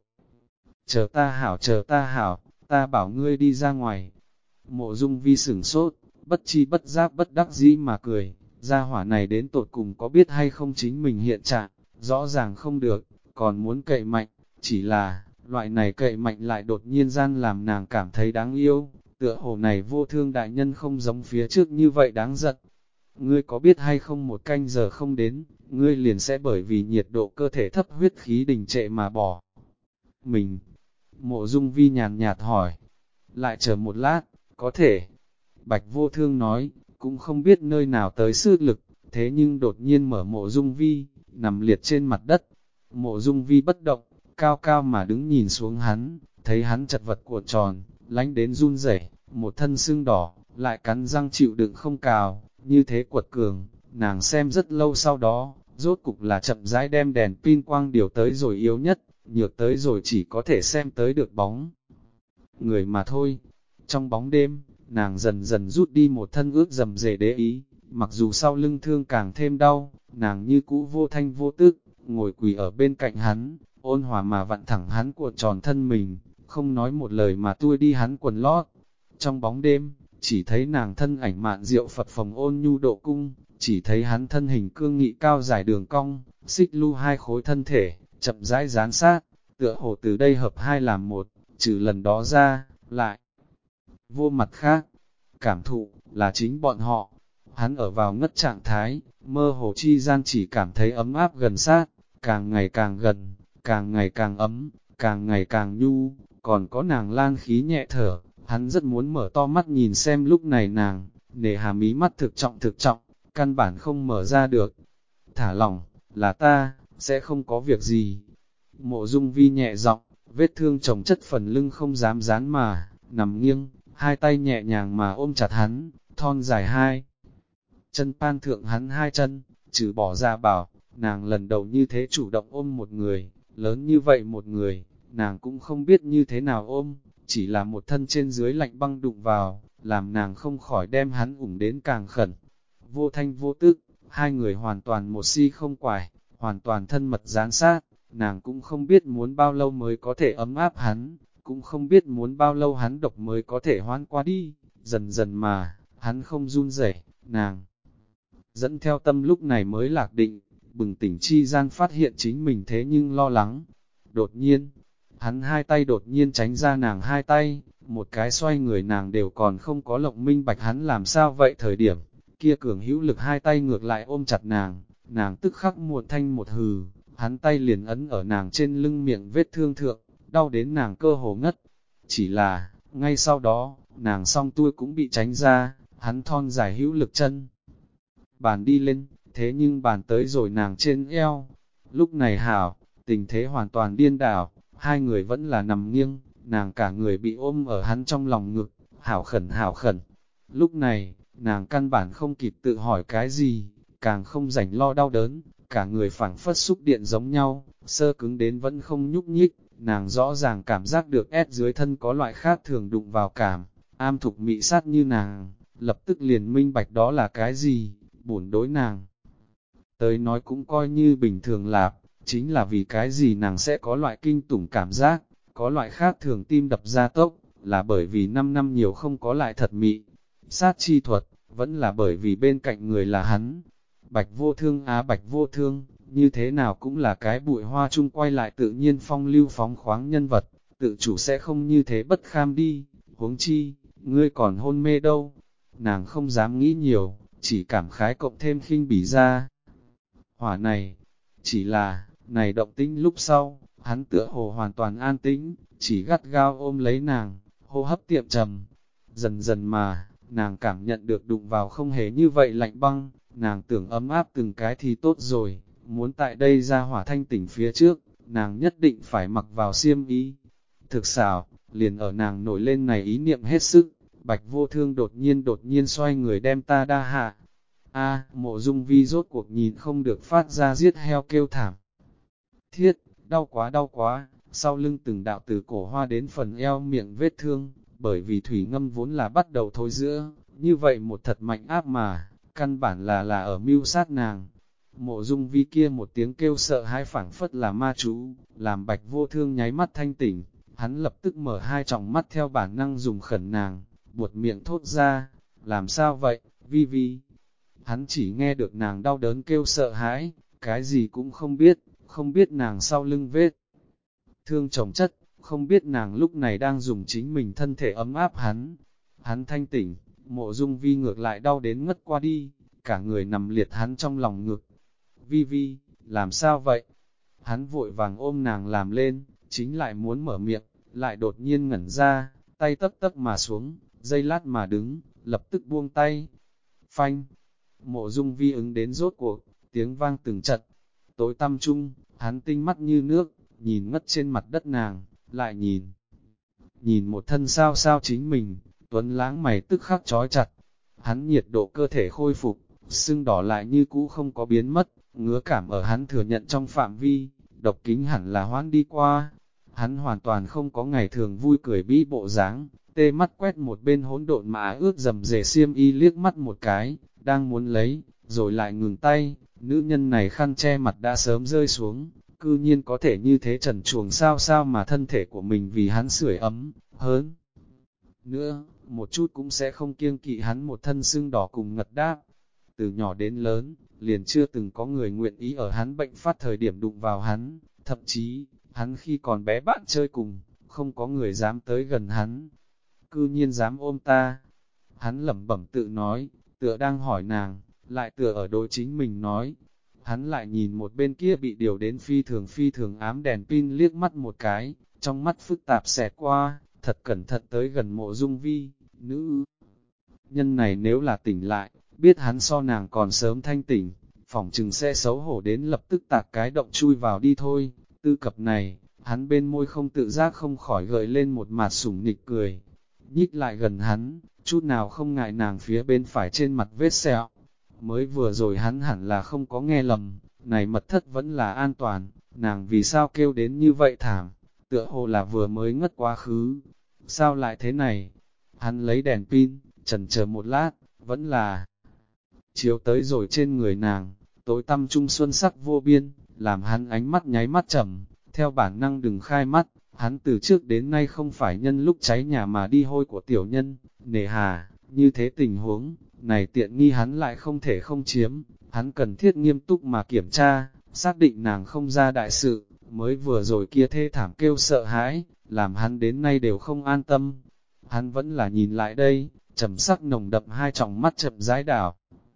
Chờ ta hảo, ta bảo ngươi đi ra ngoài. Mộ Dung Vi sửng sốt, bất chi bất giác bất đắc dĩ mà cười, gia hỏa này đến tột cùng có biết hay không chính mình hiện trạng, rõ ràng không được, còn muốn cậy mạnh, chỉ là, loại này cậy mạnh lại đột nhiên gian làm nàng cảm thấy đáng yêu, tựa hồ này Vô Thương đại nhân không giống phía trước như vậy đáng giận. Ngươi có biết hay không một canh giờ không đến, ngươi liền sẽ bởi vì nhiệt độ cơ thể thấp huyết khí đình trệ mà bỏ mình. Mộ Dung Vi nhàn nhạt hỏi, lại chờ một lát, có thể. Bạch Vô Thương nói, cũng không biết nơi nào tới sức lực, thế nhưng đột nhiên mở Mộ Dung Vi, nằm liệt trên mặt đất. Mộ Dung Vi bất động, cao cao mà đứng nhìn xuống hắn, thấy hắn chật vật cuộn tròn, lánh đến run rẩy, một thân sưng đỏ, lại cắn răng chịu đựng không cào, như thế quật cường, nàng xem rất lâu sau đó, rốt cục là chậm rãi đem đèn pin quang điều tới rồi yếu nhất, nhược tới rồi chỉ có thể xem tới được bóng người mà thôi. Trong bóng đêm, nàng dần dần rút đi một thân ướt dầm dề đế ý, mặc dù sau lưng thương càng thêm đau, nàng như cũ vô thanh vô tức, ngồi quỳ ở bên cạnh hắn, ôn hòa mà vặn thẳng hắn cuộn tròn thân mình, không nói một lời mà tuôi đi hắn quần lót. Trong bóng đêm, chỉ thấy nàng thân ảnh mạn diệu phật phồng ôn nhu độ cung, chỉ thấy hắn thân hình cương nghị cao dài đường cong, xích lưu hai khối thân thể, chậm rãi dán sát, tựa hồ từ đây hợp hai làm một, trừ lần đó ra, lại vô mặt khác. Cảm thụ, là chính bọn họ. Hắn ở vào ngất trạng thái, mơ hồ chi gian chỉ cảm thấy ấm áp gần sát, càng ngày càng gần, càng ngày càng ấm, càng ngày càng nhu, còn có nàng lan khí nhẹ thở, hắn rất muốn mở to mắt nhìn xem lúc này nàng, nề hà mí mắt thực trọng, căn bản không mở ra được. Thả lỏng, là ta, sẽ không có việc gì. Mộ Dung Vi nhẹ giọng, vết thương chồng chất phần lưng không dám dán mà, nằm nghiêng, hai tay nhẹ nhàng mà ôm chặt hắn, thon dài hai. Chân pan thượng hắn hai chân, trừ bỏ ra bảo, nàng lần đầu như thế chủ động ôm một người, lớn như vậy một người, nàng cũng không biết như thế nào ôm, chỉ là một thân trên dưới lạnh băng đụng vào, làm nàng không khỏi đem hắn ủng đến càng khẩn. Vô thanh vô tức, hai người hoàn toàn một si không quải, hoàn toàn thân mật gián sát, nàng cũng không biết muốn bao lâu mới có thể ấm áp hắn, cũng không biết muốn bao lâu hắn độc mới có thể hoan qua đi, dần dần mà, hắn không run rẩy, nàng dẫn theo tâm lúc này mới lạc định, bừng tỉnh chi gian phát hiện chính mình thế nhưng lo lắng. Đột nhiên, hắn hai tay đột nhiên tránh ra nàng hai tay, một cái xoay người nàng đều còn không có lộng minh bạch hắn làm sao vậy thời điểm, kia cường hữu lực hai tay ngược lại ôm chặt nàng tức khắc muộn thanh một hừ, hắn tay liền ấn ở nàng trên lưng miệng vết thương thượng, đau đến nàng cơ hồ ngất. Chỉ là, ngay sau đó, nàng song tuôi cũng bị tránh ra, hắn thon dài hữu lực chân. Bàn đi lên, thế nhưng bàn tới rồi nàng trên eo. Lúc này hảo, tình thế hoàn toàn điên đảo, hai người vẫn là nằm nghiêng, nàng cả người bị ôm ở hắn trong lòng ngực, hảo khẩn. Lúc này, nàng căn bản không kịp tự hỏi cái gì, càng không rảnh lo đau đớn, cả người phảng phất xúc điện giống nhau, sơ cứng đến vẫn không nhúc nhích, nàng rõ ràng cảm giác được ép dưới thân có loại khác thường đụng vào cảm, am thục mị sát như nàng, lập tức liền minh bạch đó là cái gì, bổn đối nàng. Tới nói cũng coi như bình thường lạp, chính là vì cái gì nàng sẽ có loại kinh tủng cảm giác, có loại khác thường tim đập ra tốc, là bởi vì 5 năm nhiều không có lại thật mị. Sát chi thuật, vẫn là bởi vì bên cạnh người là hắn. Bạch Vô Thương Bạch Vô Thương, như thế nào cũng là cái bụi hoa chung quay lại tự nhiên phong lưu phóng khoáng nhân vật, tự chủ sẽ không như thế bất kham đi, huống chi, ngươi còn hôn mê đâu. Nàng không dám nghĩ nhiều, chỉ cảm khái cộng thêm khinh bỉ ra. Hỏa này, chỉ là, này động tĩnh lúc sau, hắn tựa hồ hoàn toàn an tĩnh, chỉ gắt gao ôm lấy nàng, hô hấp tiệm trầm. Dần dần mà, nàng cảm nhận được đụng vào không hề như vậy lạnh băng, nàng tưởng ấm áp từng cái thì tốt rồi, muốn tại đây ra hỏa thanh tỉnh phía trước, nàng nhất định phải mặc vào xiêm y. Thực xảo, liền ở nàng nổi lên này ý niệm hết sức, Bạch Vô Thương đột nhiên xoay người đem ta đa hạ. Mộ Dung Vi rốt cuộc nhìn không được phát ra giết heo kêu thảm. Thiết, đau quá, sau lưng từng đạo từ cổ hoa đến phần eo miệng vết thương, bởi vì thủy ngâm vốn là bắt đầu thối giữa, như vậy một thật mạnh áp mà, căn bản là ở mưu sát nàng. Mộ Dung Vi kia một tiếng kêu sợ hãi phảng phất là ma chú, làm Bạch Vô Thương nháy mắt thanh tỉnh, hắn lập tức mở hai tròng mắt theo bản năng dùng khẩn nàng, buột miệng thốt ra, làm sao vậy, Vi Vi. Hắn chỉ nghe được nàng đau đớn kêu sợ hãi, cái gì cũng không biết nàng sau lưng vết thương chồng chất, không biết nàng lúc này đang dùng chính mình thân thể ấm áp hắn. Hắn thanh tỉnh, Mộ Dung Vi ngược lại đau đến ngất qua đi, cả người nằm liệt hắn trong lòng ngực. Vi Vi, làm sao vậy? Hắn vội vàng ôm nàng làm lên, chính lại muốn mở miệng, lại đột nhiên ngẩn ra, tay tấp tấp mà xuống, giây lát mà đứng, lập tức buông tay. Phanh, Mộ Dung Vi ứng đến rốt cuộc, tiếng vang từng trận. Tối tăm trung, hắn tinh mắt như nước, nhìn ngất trên mặt đất nàng, lại nhìn một thân sao sao chính mình, tuấn lãng mày tức khắc trói chặt. Hắn nhiệt độ cơ thể khôi phục, sưng đỏ lại như cũ không có biến mất, ngứa cảm ở hắn thừa nhận trong phạm vi, độc kính hẳn là hoãn đi qua. Hắn hoàn toàn không có ngày thường vui cười bĩ bộ dáng, tê mắt quét một bên hỗn độn mà ướt dầm dề xiêm y liếc mắt một cái, đang muốn lấy, rồi lại ngừng tay. Nữ nhân này khăn che mặt đã sớm rơi xuống, cư nhiên có thể như thế trần truồng sao sao mà thân thể của mình vì hắn sưởi ấm, hơn nữa, một chút cũng sẽ không kiêng kỵ hắn một thân sưng đỏ cùng ngật đáp. Từ nhỏ đến lớn, liền chưa từng có người nguyện ý ở hắn bệnh phát thời điểm đụng vào hắn, thậm chí, hắn khi còn bé bạn chơi cùng, không có người dám tới gần hắn. Cư nhiên dám ôm ta. Hắn lẩm bẩm tự nói, tựa đang hỏi nàng, lại tựa ở đối chính mình nói. Hắn lại nhìn một bên kia bị điều đến phi thường ám đèn pin liếc mắt một cái, trong mắt phức tạp xẹt qua, thật cẩn thận tới gần Mộ Dung Vi, nữ nhân này nếu là tỉnh lại, biết hắn so nàng còn sớm thanh tỉnh, phỏng chừng sẽ xấu hổ đến lập tức tạc cái động chui vào đi thôi. Tư cập này, hắn bên môi không tự giác không khỏi gợi lên một mặt sủng nịch cười, nhích lại gần hắn, chút nào không ngại nàng phía bên phải trên mặt vết sẹo. Mới vừa rồi hắn hẳn là không có nghe lầm, này mật thất vẫn là an toàn, nàng vì sao kêu đến như vậy thảm, tựa hồ là vừa mới ngất quá khứ. Sao lại thế này? Hắn lấy đèn pin, chần chờ một lát, vẫn là chiếu tới rồi trên người nàng, tối tăm trung xuân sắc vô biên, làm hắn ánh mắt nháy mắt trầm, theo bản năng đừng khai mắt. Hắn từ trước đến nay không phải nhân lúc cháy nhà mà đi hôi của tiểu nhân, nề hà, như thế tình huống, này tiện nghi hắn lại không thể không chiếm, hắn cần thiết nghiêm túc mà kiểm tra, xác định nàng không ra đại sự, mới vừa rồi kia thê thảm kêu sợ hãi, làm hắn đến nay đều không an tâm. Hắn vẫn là nhìn lại đây, trầm sắc nồng đậm hai tròng mắt chậm rãi đảo.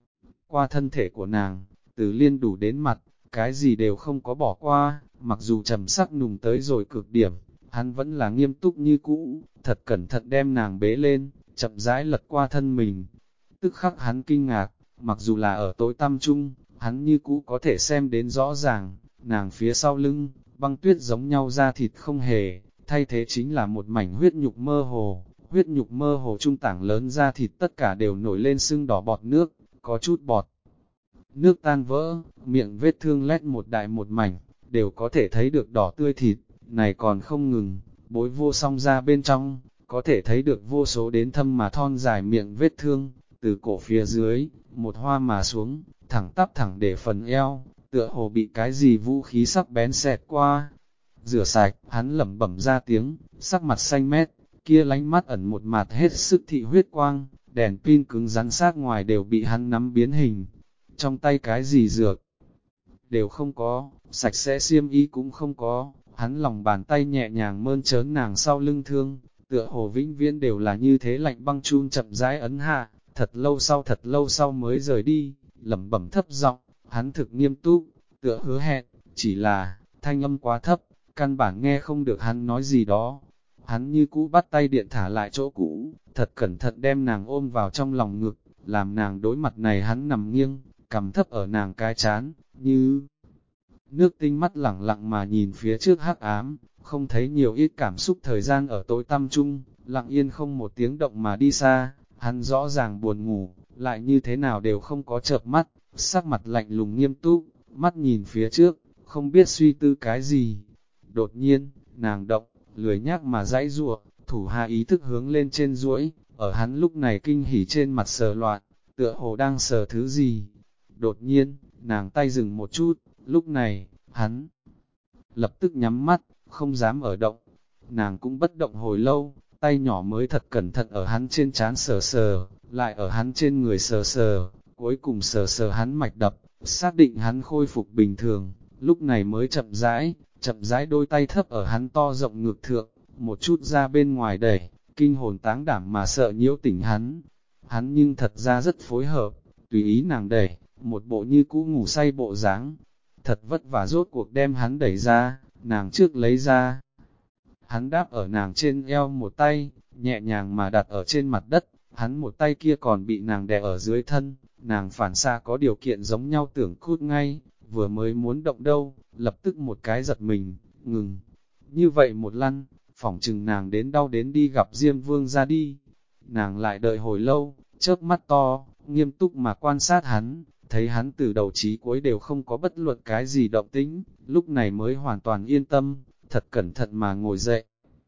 Qua thân thể của nàng, từ liên đủ đến mặt, cái gì đều không có bỏ qua, mặc dù trầm sắc nùng tới rồi cực điểm, hắn vẫn là nghiêm túc như cũ, thật cẩn thận đem nàng bế lên, chậm rãi lật qua thân mình. Tức khắc hắn kinh ngạc, mặc dù là ở tối tăm trung, hắn như cũ có thể xem đến rõ ràng, nàng phía sau lưng, băng tuyết giống nhau da thịt không hề, thay thế chính là một mảnh huyết nhục mơ hồ, huyết nhục mơ hồ trung tảng lớn da thịt tất cả đều nổi lên sưng đỏ bọt nước, có chút bọt. Nước tan vỡ, miệng vết thương lét một đại một mảnh, đều có thể thấy được đỏ tươi thịt, này còn không ngừng, bối vô song ra bên trong, có thể thấy được vô số đến thâm mà thon dài miệng vết thương, từ cổ phía dưới, một hoa mà xuống, thẳng tắp thẳng để phần eo, tựa hồ bị cái gì vũ khí sắc bén xẹt qua. Rửa sạch, hắn lẩm bẩm ra tiếng, sắc mặt xanh mét, kia lánh mắt ẩn một mặt hết sức thị huyết quang, đèn pin cứng rắn sát ngoài đều bị hắn nắm biến hình. Trong tay cái gì dược đều không có, sạch sẽ xiêm y cũng không có, hắn lòng bàn tay nhẹ nhàng mơn trớn nàng sau lưng thương, tựa hồ vĩnh viễn đều là như thế lạnh băng chun chậm rãi ấn hạ, thật lâu sau mới rời đi, lẩm bẩm thấp giọng, hắn thực nghiêm túc, tựa hứa hẹn, chỉ là, thanh âm quá thấp, căn bản nghe không được hắn nói gì đó. Hắn như cũ bắt tay điện thả lại chỗ cũ, thật cẩn thận đem nàng ôm vào trong lòng ngực, làm nàng đối mặt này hắn nằm nghiêng, cằm thấp ở nàng cái chán, như nước tinh mắt lẳng lặng mà nhìn phía trước hắc ám, không thấy nhiều ít cảm xúc thời gian ở tối tăm chung, lặng yên không một tiếng động mà đi xa, hắn rõ ràng buồn ngủ, lại như thế nào đều không có chợp mắt, sắc mặt lạnh lùng nghiêm túc, mắt nhìn phía trước, không biết suy tư cái gì. Đột nhiên, nàng động, lười nhác mà dãy giụa, thủ hạ ý thức hướng lên trên duỗi, ở hắn lúc này kinh hỉ trên mặt sờ loạn, tựa hồ đang sờ thứ gì. Đột nhiên, nàng tay dừng một chút, lúc này, hắn lập tức nhắm mắt, không dám ở động. Nàng cũng bất động hồi lâu, tay nhỏ mới thật cẩn thận ở hắn trên trán sờ sờ, lại ở hắn trên người sờ sờ, cuối cùng sờ sờ hắn mạch đập, xác định hắn khôi phục bình thường, lúc này mới chậm rãi đôi tay thấp ở hắn to rộng ngực thượng, một chút ra bên ngoài đẩy, kinh hồn táng đảm mà sợ nhiễu tỉnh hắn. Hắn nhưng thật ra rất phối hợp, tùy ý nàng đẩy, một bộ như cũ ngủ say bộ dáng, thật vất vả rốt cuộc đem hắn đẩy ra, nàng trước lấy ra hắn đáp ở nàng trên eo một tay, nhẹ nhàng mà đặt ở trên mặt đất, hắn một tay kia còn bị nàng đè ở dưới thân, nàng phản xạ có điều kiện giống nhau tưởng cút ngay, vừa mới muốn động đâu, lập tức một cái giật mình, ngừng. Như vậy một lăn, phỏng chừng nàng đến đau đến đi gặp Diêm Vương ra đi. Nàng lại đợi hồi lâu, chớp mắt to, nghiêm túc mà quan sát hắn, thấy hắn từ đầu chí cuối đều không có bất luận cái gì động tĩnh, lúc này mới hoàn toàn yên tâm, thật cẩn thận mà ngồi dậy.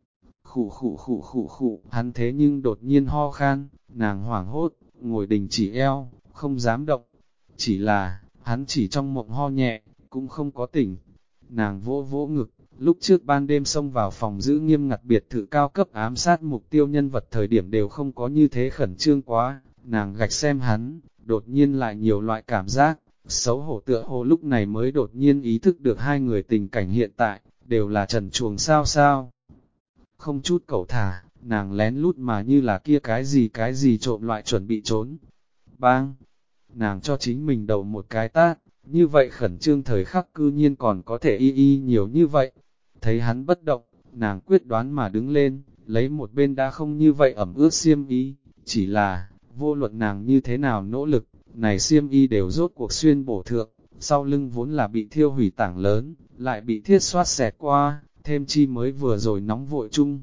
Khụ, hắn thế nhưng đột nhiên ho khan, nàng hoảng hốt, ngồi đình chỉ eo, không dám động. Chỉ là, hắn chỉ trong mộng ho nhẹ, cũng không có tỉnh. Nàng vỗ vỗ ngực, lúc trước ban đêm xông vào phòng giữ nghiêm ngặt biệt thự cao cấp ám sát mục tiêu nhân vật thời điểm đều không có như thế khẩn trương quá. Nàng gạch xem hắn, đột nhiên lại nhiều loại cảm giác, xấu hổ tựa hồ lúc này mới đột nhiên ý thức được hai người tình cảnh hiện tại, đều là trần truồng sao. Không chút cẩu thả, nàng lén lút mà như là kia cái gì trộm loại chuẩn bị trốn. Bang! Nàng cho chính mình đầu một cái tát, như vậy khẩn trương thời khắc cư nhiên còn có thể y nhiều như vậy. Thấy hắn bất động, nàng quyết đoán mà đứng lên, lấy một bên đã không như vậy ẩm ướt xiêm y, chỉ là, vô luận nàng như thế nào nỗ lực, này xiêm y đều rốt cuộc xuyên bổ thượng, sau lưng vốn là bị thiêu hủy tảng lớn, lại bị thiết xoát xẹt qua, thêm chi mới vừa rồi nóng vội chung.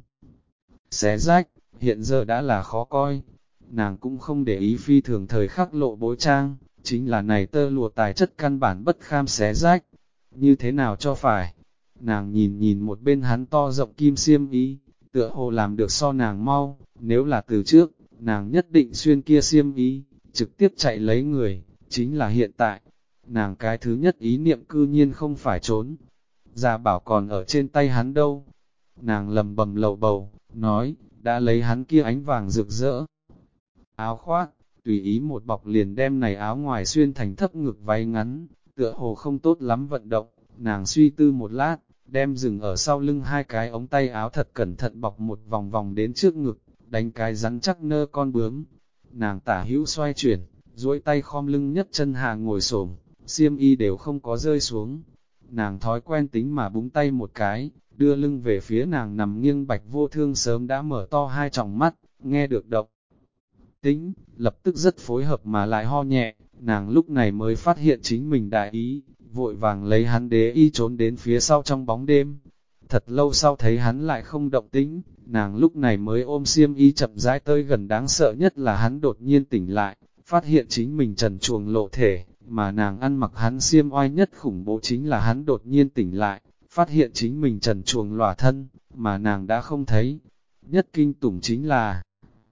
Xé rách, hiện giờ đã là khó coi, nàng cũng không để ý phi thường thời khắc lộ bối trang, chính là này tơ lụa tài chất căn bản bất kham xé rách, như thế nào cho phải. Nàng nhìn một bên hắn to rộng kim xiêm y, tựa hồ làm được so nàng mau, nếu là từ trước, nàng nhất định xuyên kia xiêm y, trực tiếp chạy lấy người, chính là hiện tại. Nàng cái thứ nhất ý niệm cư nhiên không phải trốn, Gia Bảo còn ở trên tay hắn đâu. Nàng lầm bầm lầu bầu, nói, đã lấy hắn kia ánh vàng rực rỡ. Áo khoác, tùy ý một bọc liền đem này áo ngoài xuyên thành thấp ngực váy ngắn, tựa hồ không tốt lắm vận động. Nàng suy tư một lát, đem dừng ở sau lưng hai cái ống tay áo thật cẩn thận bọc một vòng vòng đến trước ngực, đánh cái rắn chắc nơ con bướm. Nàng tả hữu xoay chuyển, duỗi tay khom lưng nhất chân hạ ngồi xổm, xiêm y đều không có rơi xuống. Nàng thói quen tính mà búng tay một cái, đưa lưng về phía nàng nằm nghiêng Bạch Vô Thương sớm đã mở to hai tròng mắt, nghe được động tĩnh, lập tức rất phối hợp mà lại ho nhẹ, nàng lúc này mới phát hiện chính mình đại ý, vội vàng lấy hắn đế y trốn đến phía sau trong bóng đêm. Thật lâu sau thấy hắn lại không động tĩnh, nàng lúc này mới ôm xiêm y chậm rãi tới gần, đáng sợ nhất là hắn đột nhiên tỉnh lại, phát hiện chính mình trần truồng lộ thể, mà nàng ăn mặc hắn xiêm oai nhất khủng bố chính là hắn đột nhiên tỉnh lại, phát hiện chính mình trần truồng lòa thân, mà nàng đã không thấy. Nhất kinh tủng chính là,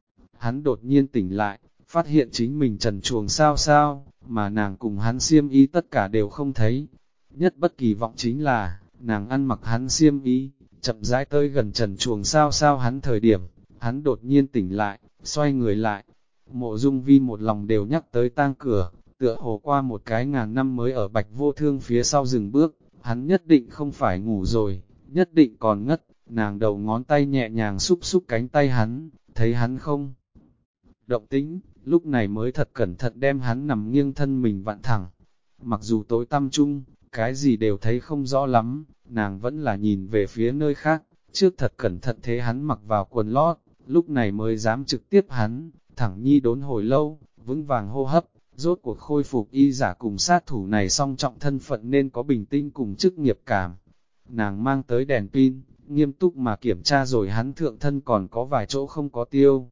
hắn đột nhiên tỉnh lại, phát hiện chính mình trần truồng sao, mà nàng cùng hắn xiêm y tất cả đều không thấy. Nhất bất kỳ vọng chính là, nàng ăn mặc hắn xiêm y, chậm rãi tới gần trần truồng sao hắn thời điểm, hắn đột nhiên tỉnh lại, xoay người lại. Mộ Dung Vi một lòng đều nhắc tới tang cửa, tựa hồ qua một cái ngàn năm mới ở Bạch Vô Thương phía sau dừng bước, hắn nhất định không phải ngủ rồi, nhất định còn ngất. Nàng đầu ngón tay nhẹ nhàng xúc cánh tay hắn, thấy hắn không động tĩnh, lúc này mới thật cẩn thận đem hắn nằm nghiêng thân mình vặn thẳng. Mặc dù tối tăm chung, cái gì đều thấy không rõ lắm, nàng vẫn là nhìn về phía nơi khác, trước thật cẩn thận thế hắn mặc vào quần lót, lúc này mới dám trực tiếp hắn, thẳng nhi đốn hồi lâu, vững vàng hô hấp, rốt cuộc khôi phục y giả cùng sát thủ này song trọng thân phận nên có bình tĩnh cùng chức nghiệp cảm. Nàng mang tới đèn pin, nghiêm túc mà kiểm tra rồi hắn thượng thân còn có vài chỗ không có tiêu.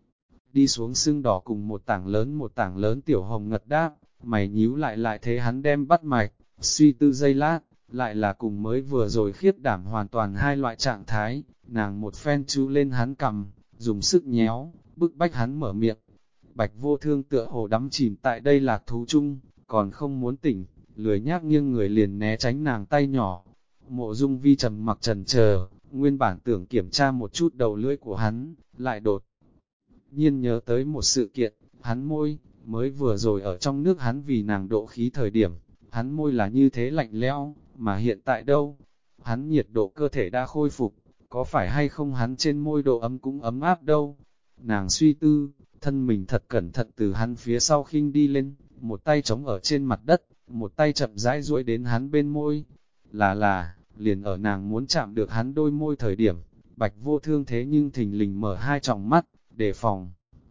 Đi xuống sưng đỏ cùng một tảng lớn tiểu hồng ngật đáp, mày nhíu lại thế hắn đem bắt mạch, suy tư giây lát, lại là cùng mới vừa rồi khiếp đảm hoàn toàn hai loại trạng thái, nàng một phen chú lên hắn cầm, dùng sức nhéo, bức bách hắn mở miệng. Bạch Vô Thương tựa hồ đắm chìm tại đây lạc thú chung, còn không muốn tỉnh, lười nhác nghiêng người liền né tránh nàng tay nhỏ. Mộ Dung Vi trầm mặc chần chờ, nguyên bản tưởng kiểm tra một chút đầu lưỡi của hắn, lại đột nhiên nhớ tới một sự kiện, hắn môi, mới vừa rồi ở trong nước hắn vì nàng độ khí thời điểm, hắn môi là như thế lạnh lẽo, mà hiện tại đâu? Hắn nhiệt độ cơ thể đã khôi phục, có phải hay không hắn trên môi độ ấm cũng ấm áp đâu? Nàng suy tư, thân mình thật cẩn thận từ hắn phía sau khinh đi lên, một tay chống ở trên mặt đất, một tay chậm rãi duỗi đến hắn bên môi. Liền ở nàng muốn chạm được hắn đôi môi thời điểm, Bạch Vô Thương thế nhưng thình lình mở hai tròng mắt, đề phòng.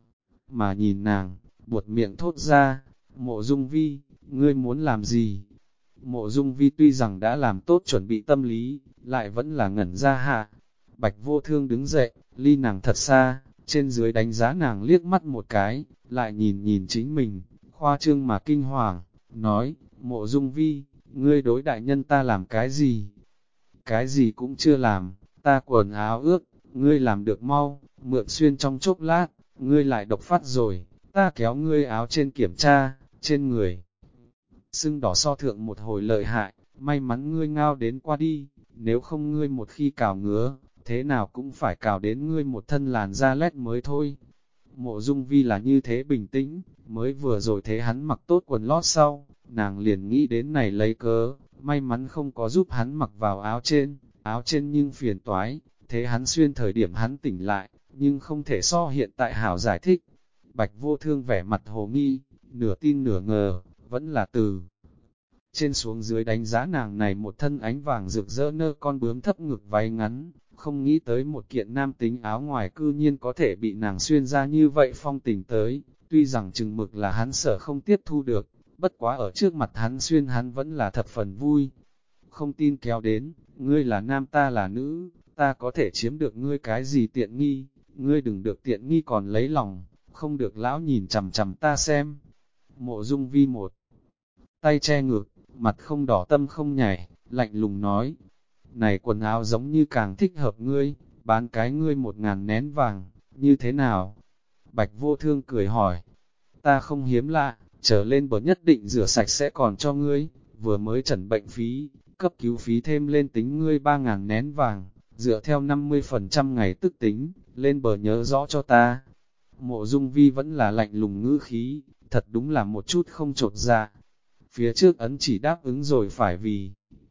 Mà nhìn nàng, buột miệng thốt ra, Mộ Dung Vi, ngươi muốn làm gì? Mộ Dung Vi tuy rằng đã làm tốt chuẩn bị tâm lý, lại vẫn là ngẩn ra hạ. Bạch Vô Thương đứng dậy, ly nàng thật xa, trên dưới đánh giá nàng liếc mắt một cái, lại nhìn nhìn chính mình, khoa trương mà kinh hoàng, nói, Mộ Dung Vi, ngươi đối đại nhân ta làm cái gì? Cái gì cũng chưa làm, ta quần áo ướt, ngươi làm được mau, mượn xuyên trong chốc lát, ngươi lại độc phát rồi, ta kéo ngươi áo trên kiểm tra, trên người. Sưng đỏ so thượng một hồi lợi hại, may mắn ngươi ngao đến qua đi, nếu không ngươi một khi cào ngứa, thế nào cũng phải cào đến ngươi một thân làn da lét mới thôi. Mộ Dung Vi là như thế bình tĩnh, mới vừa rồi thấy hắn mặc tốt quần lót sau, nàng liền nghĩ đến này lấy cớ, may mắn không có giúp hắn mặc vào áo trên nhưng phiền toái, thế hắn xuyên thời điểm hắn tỉnh lại, nhưng không thể so hiện tại hảo giải thích. Bạch Vô Thương vẻ mặt hồ nghi, nửa tin nửa ngờ, vẫn là từ trên xuống dưới đánh giá nàng này một thân ánh vàng rực rỡ nơ con bướm thấp ngực váy ngắn, không nghĩ tới một kiện nam tính áo ngoài cư nhiên có thể bị nàng xuyên ra như vậy phong tình tới, tuy rằng chừng mực là hắn sợ không tiếp thu được, bất quá ở trước mặt hắn xuyên hắn vẫn là thập phần vui. Không tin kéo đến, ngươi là nam ta là nữ, ta có thể chiếm được ngươi cái gì tiện nghi, ngươi đừng được tiện nghi còn lấy lòng, không được lão nhìn chằm chằm ta xem. Mộ Dung Vi một tay che ngực, mặt không đỏ tâm không nhảy, lạnh lùng nói, này quần áo giống như càng thích hợp ngươi, bán cái ngươi 1000 nén vàng, như thế nào? Bạch Vô Thương cười hỏi, ta không hiếm lạ, trở lên bờ nhất định rửa sạch sẽ còn cho ngươi, vừa mới trần bệnh phí, cấp cứu phí thêm lên tính ngươi 3000 nén vàng, dựa theo 50% ngày tức tính, lên bờ nhớ rõ cho ta. Mộ Dung Vi vẫn là lạnh lùng ngữ khí, thật đúng là một chút không trột dạ. Phía trước ấn chỉ đáp ứng rồi phải vì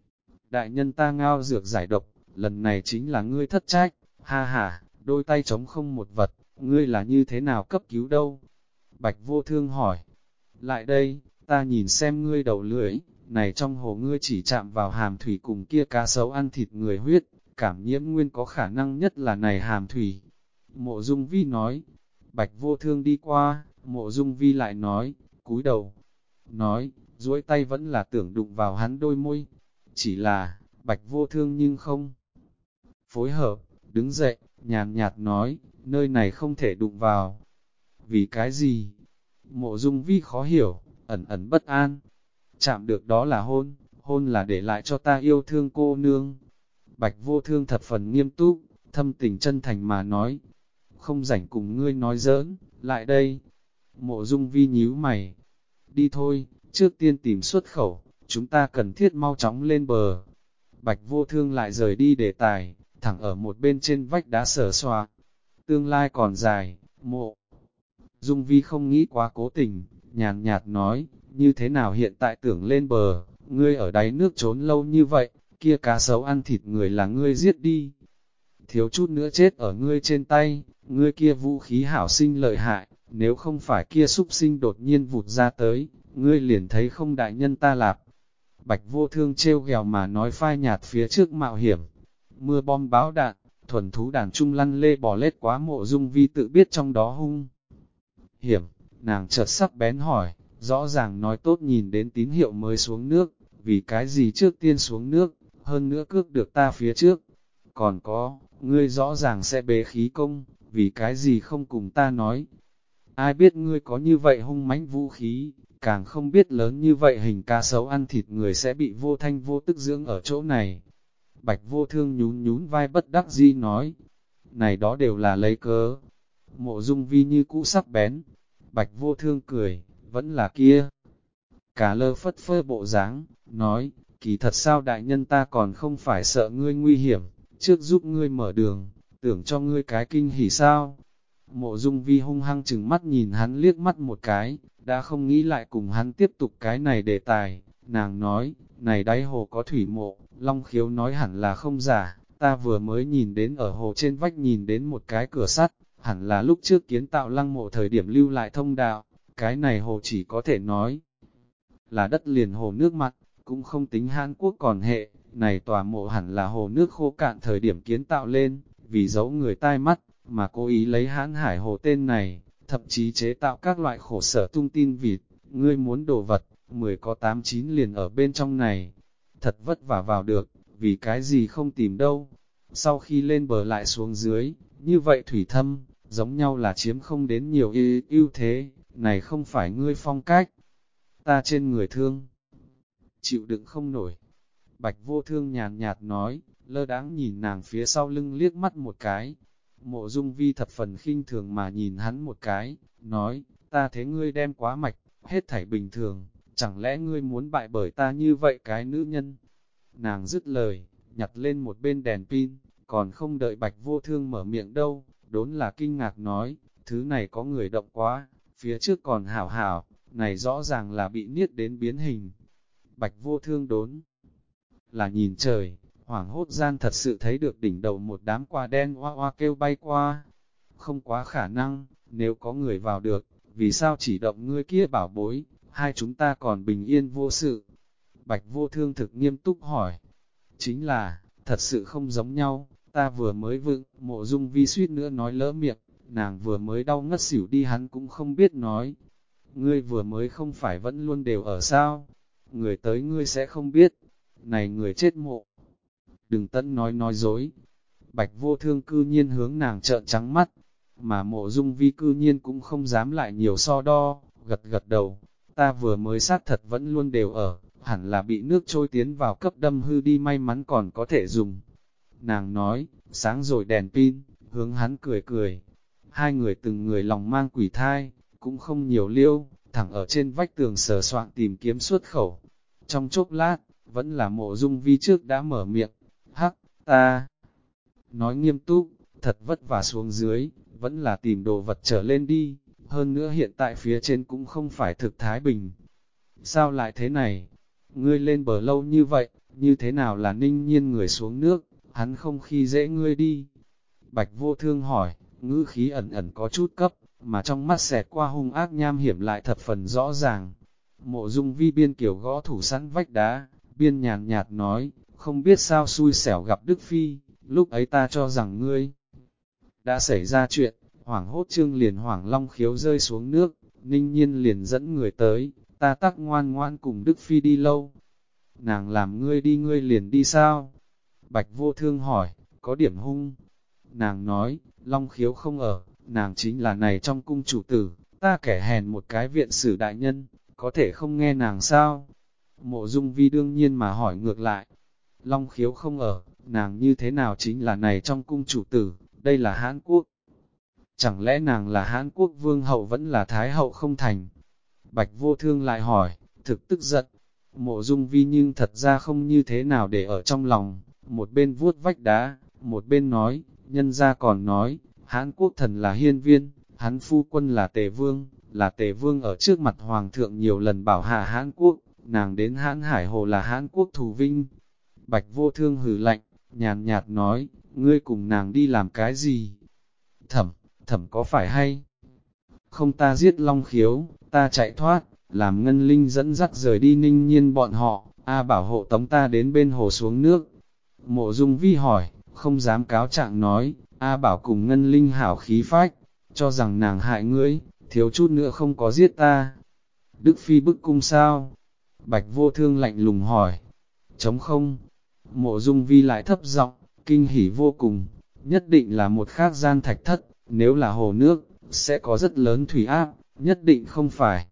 đại nhân ta ngao dược giải độc, lần này chính là ngươi thất trách, ha ha, đôi tay trống không một vật, ngươi là như thế nào cấp cứu đâu? Bạch Vô Thương hỏi, lại đây, ta nhìn xem ngươi đầu lưỡi, này trong hồ ngươi chỉ chạm vào hàm thủy cùng kia cá sấu ăn thịt người huyết, cảm nhiễm nguyên có khả năng nhất là này hàm thủy. Mộ Dung Vi nói, Bạch Vô Thương đi qua, Mộ Dung Vi lại nói, cúi đầu, nói, duỗi tay vẫn là tưởng đụng vào hắn đôi môi, chỉ là, Bạch Vô Thương nhưng không phối hợp, đứng dậy, nhàn nhạt nói, nơi này không thể đụng vào. Vì cái gì? Mộ Dung Vi khó hiểu, ẩn ẩn bất an. Chạm được đó là hôn, hôn là để lại cho ta yêu thương cô nương. Bạch Vô Thương thập phần nghiêm túc, thâm tình chân thành mà nói. Không rảnh cùng ngươi nói giỡn, lại đây. Mộ Dung Vi nhíu mày. Đi thôi, trước tiên tìm xuất khẩu, chúng ta cần thiết mau chóng lên bờ. Bạch Vô Thương lại rời đi đề tài, thẳng ở một bên trên vách đá sờ soạc. Tương lai còn dài, Mộ Dung Vi không nghĩ quá cố tình, nhàn nhạt nói, như thế nào hiện tại tưởng lên bờ, ngươi ở đáy nước trốn lâu như vậy, kia cá sấu ăn thịt người là ngươi giết đi. Thiếu chút nữa chết ở ngươi trên tay, ngươi kia vũ khí hảo sinh lợi hại, nếu không phải kia súc sinh đột nhiên vụt ra tới, ngươi liền thấy không đại nhân ta lạp. Bạch Vô Thương trêu ghèo mà nói phai nhạt phía trước mạo hiểm, mưa bom báo đạn, thuần thú đàn trung lăn lê bò lết quá. Mộ Dung Vi tự biết trong đó hung hiểm, nàng chợt sắc bén hỏi, rõ ràng nói tốt nhìn đến tín hiệu mới xuống nước, vì cái gì trước tiên xuống nước, hơn nữa cước được ta phía trước. Còn có, ngươi rõ ràng sẽ bế khí công, vì cái gì không cùng ta nói. Ai biết ngươi có như vậy hung mãnh vũ khí, càng không biết lớn như vậy hình cá sấu ăn thịt người sẽ bị vô thanh vô tức dưỡng ở chỗ này. Bạch Vô Thương nhún nhún vai bất đắc dĩ nói, này đó đều là lấy cớ. Mộ Dung Vi như cũ sắc bén. Bạch Vô Thương cười, vẫn là kia. Cả lơ phất phơ bộ dáng, nói, kỳ thật sao đại nhân ta còn không phải sợ ngươi nguy hiểm, trước giúp ngươi mở đường, tưởng cho ngươi cái kinh hỉ sao. Mộ Dung Vi hung hăng chừng mắt nhìn hắn liếc mắt một cái, đã không nghĩ lại cùng hắn tiếp tục cái này đề tài. Nàng nói, này đáy hồ có thủy mộ, Long Khiếu nói hẳn là không giả, ta vừa mới nhìn đến ở hồ trên vách nhìn đến một cái cửa sắt, hẳn là lúc trước kiến tạo lăng mộ thời điểm lưu lại thông đạo, cái này hồ chỉ có thể nói là đất liền hồ nước mặn, cũng không tính Hàn Quốc còn hệ, này tòa mộ hẳn là hồ nước khô cạn thời điểm kiến tạo lên, vì giấu người tai mắt, mà cố ý lấy Hãn Hải Hồ tên này, thậm chí chế tạo các loại khổ sở tung tin vịt, ngươi muốn đồ vật, 10 có 8 9 liền ở bên trong này. Thật vất vả vào được, vì cái gì không tìm đâu. Sau khi lên bờ lại xuống dưới, như vậy thủy thâm, giống nhau là chiếm không đến nhiều ưu thế, này không phải ngươi phong cách. Ta trên người thương, chịu đựng không nổi. Bạch Vô Thương nhàn nhạt nói, lơ đãng nhìn nàng phía sau lưng liếc mắt một cái. Mộ Dung Vi thập phần khinh thường mà nhìn hắn một cái, nói, ta thấy ngươi đem quá mạch, hết thảy bình thường, chẳng lẽ ngươi muốn bại bởi ta như vậy cái nữ nhân? Nàng dứt lời, nhặt lên một bên đèn pin, còn không đợi Bạch Vô Thương mở miệng đâu, đốn là kinh ngạc nói, thứ này có người động quá, phía trước còn hảo hảo, này rõ ràng là bị niết đến biến hình. Bạch Vô Thương đốn là nhìn trời, hoảng hốt gian thật sự thấy được đỉnh đầu một đám quả đen oa oa kêu bay qua. Không quá khả năng, nếu có người vào được, vì sao chỉ động ngươi kia bảo bối, hai chúng ta còn bình yên vô sự. Bạch Vô Thương thực nghiêm túc hỏi, chính là, thật sự không giống nhau, ta vừa mới vựng, Mộ Dung Vi suýt nữa nói lỡ miệng, nàng vừa mới đau ngất xỉu đi hắn cũng không biết nói. Ngươi vừa mới không phải vẫn luôn đều ở sao, người tới ngươi sẽ không biết, này người chết mộ. Đừng tận nói dối. Bạch Vô Thương cư nhiên hướng nàng trợn trắng mắt, mà Mộ Dung Vi cư nhiên cũng không dám lại nhiều so đo, gật gật đầu, ta vừa mới sát thật vẫn luôn đều ở, hẳn là bị nước trôi tiến vào cấp đâm hư đi, may mắn còn có thể dùng. Nàng nói, sáng rồi đèn pin, hướng hắn cười cười. Hai người từng người lòng mang quỷ thai, cũng không nhiều liêu, thẳng ở trên vách tường sờ soạn tìm kiếm xuất khẩu. Trong chốc lát, vẫn là Mộ Dung Vi trước đã mở miệng, hắc, ta nói nghiêm túc, thật vất vả xuống dưới, vẫn là tìm đồ vật trở lên đi, hơn nữa hiện tại phía trên cũng không phải thực thái bình. Sao lại thế này? Ngươi lên bờ lâu như vậy, như thế nào là Ninh Nhiên người xuống nước, hắn không khi dễ ngươi đi? Bạch Vô Thương hỏi, ngữ khí ẩn ẩn có chút cấp, mà trong mắt xẹt qua hung ác nham hiểm lại thập phần rõ ràng. Mộ Dung Vi biên kiểu gõ thủ sẵn vách đá, biên nhàn nhạt nói, không biết sao xui xẻo gặp Đức Phi, lúc ấy ta cho rằng ngươi đã xảy ra chuyện, hoảng hốt Trương liền hoảng long khiếu rơi xuống nước, Ninh Nhiên liền dẫn người tới, ta tắc ngoan ngoan cùng Đức Phi đi lâu. Nàng làm ngươi đi ngươi liền đi sao? Bạch Vô Thương hỏi, có điểm hung. Nàng nói, long khiếu không ở, nàng chính là này trong cung chủ tử, ta kẻ hèn một cái viện sử đại nhân, có thể không nghe nàng sao? Mộ Dung Vi đương nhiên mà hỏi ngược lại, long khiếu không ở, nàng như thế nào chính là này trong cung chủ tử, đây là Hán Quốc. Chẳng lẽ nàng là Hán Quốc vương hậu vẫn là thái hậu không thành? Bạch Vô Thương lại hỏi, thực tức giận. Mộ Dung Vi nhưng thật ra không như thế nào để ở trong lòng, một bên vuốt vách đá, một bên nói, nhân gia còn nói, Hán Quốc thần là hiên viên, hắn phu quân là Tề Vương ở trước mặt Hoàng thượng nhiều lần bảo hạ Hán Quốc, nàng đến Hán Hải Hồ là Hán Quốc thù vinh. Bạch Vô Thương hừ lạnh, nhàn nhạt nói, ngươi cùng nàng đi làm cái gì? Thẩm có phải hay? Không, ta giết Long Khiếu, ta chạy thoát, làm Ngân Linh dẫn dắt rời đi Ninh Nhiên bọn họ, bảo hộ tống ta đến bên hồ xuống nước. Mộ Dung Vi hỏi, không dám cáo trạng nói, bảo cùng Ngân Linh hảo khí phách, cho rằng nàng hại ngươi, thiếu chút nữa không có giết ta. Đức Phi bức cung sao? Bạch Vô Thương lạnh lùng hỏi. Trống không? Mộ Dung Vi lại thấp giọng, kinh hỉ vô cùng, nhất định là một khác gian thạch thất, nếu là hồ nước, sẽ có rất lớn thủy áp, nhất định không phải.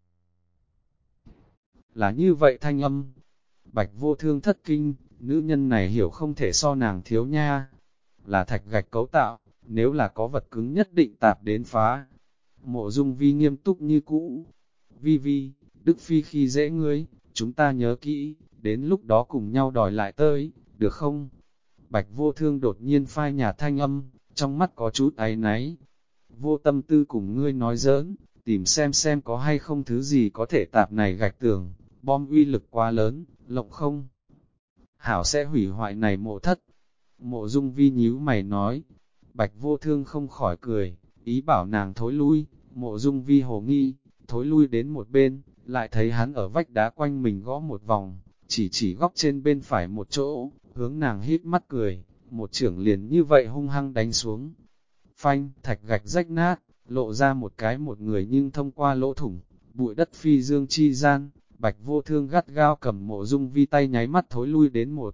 Là như vậy thanh âm. Bạch Vô Thương thất kinh, nữ nhân này hiểu không thể so nàng thiếu nha. Là thạch gạch cấu tạo, nếu là có vật cứng nhất định tạp đến phá. Mộ Dung Vi nghiêm túc như cũ. Vi, Đức Phi khi dễ ngươi, chúng ta nhớ kỹ, đến lúc đó cùng nhau đòi lại tới, được không? Bạch Vô Thương đột nhiên phai nhạt thanh âm, trong mắt có chút áy náy. Vô tâm tư cùng ngươi nói giỡn, tìm xem có hay không thứ gì có thể tạp này gạch tường, bom uy lực quá lớn, lộng không? Hảo sẽ hủy hoại này mộ thất. Mộ Dung Vi nhíu mày nói. Bạch Vô Thương không khỏi cười, ý bảo nàng thối lui. Mộ Dung Vi hồ nghi, thối lui đến một bên, lại thấy hắn ở vách đá quanh mình gõ một vòng, chỉ góc trên bên phải một chỗ, hướng nàng hít mắt cười, một chưởng liền như vậy hung hăng đánh xuống. Phanh, thạch gạch rách nát, lộ ra một cái một người nhưng thông qua lỗ thủng, bụi đất phi dương chi gian, Bạch Vô Thương gắt gao cầm Mộ Dung Vi tay nháy mắt thối lui đến một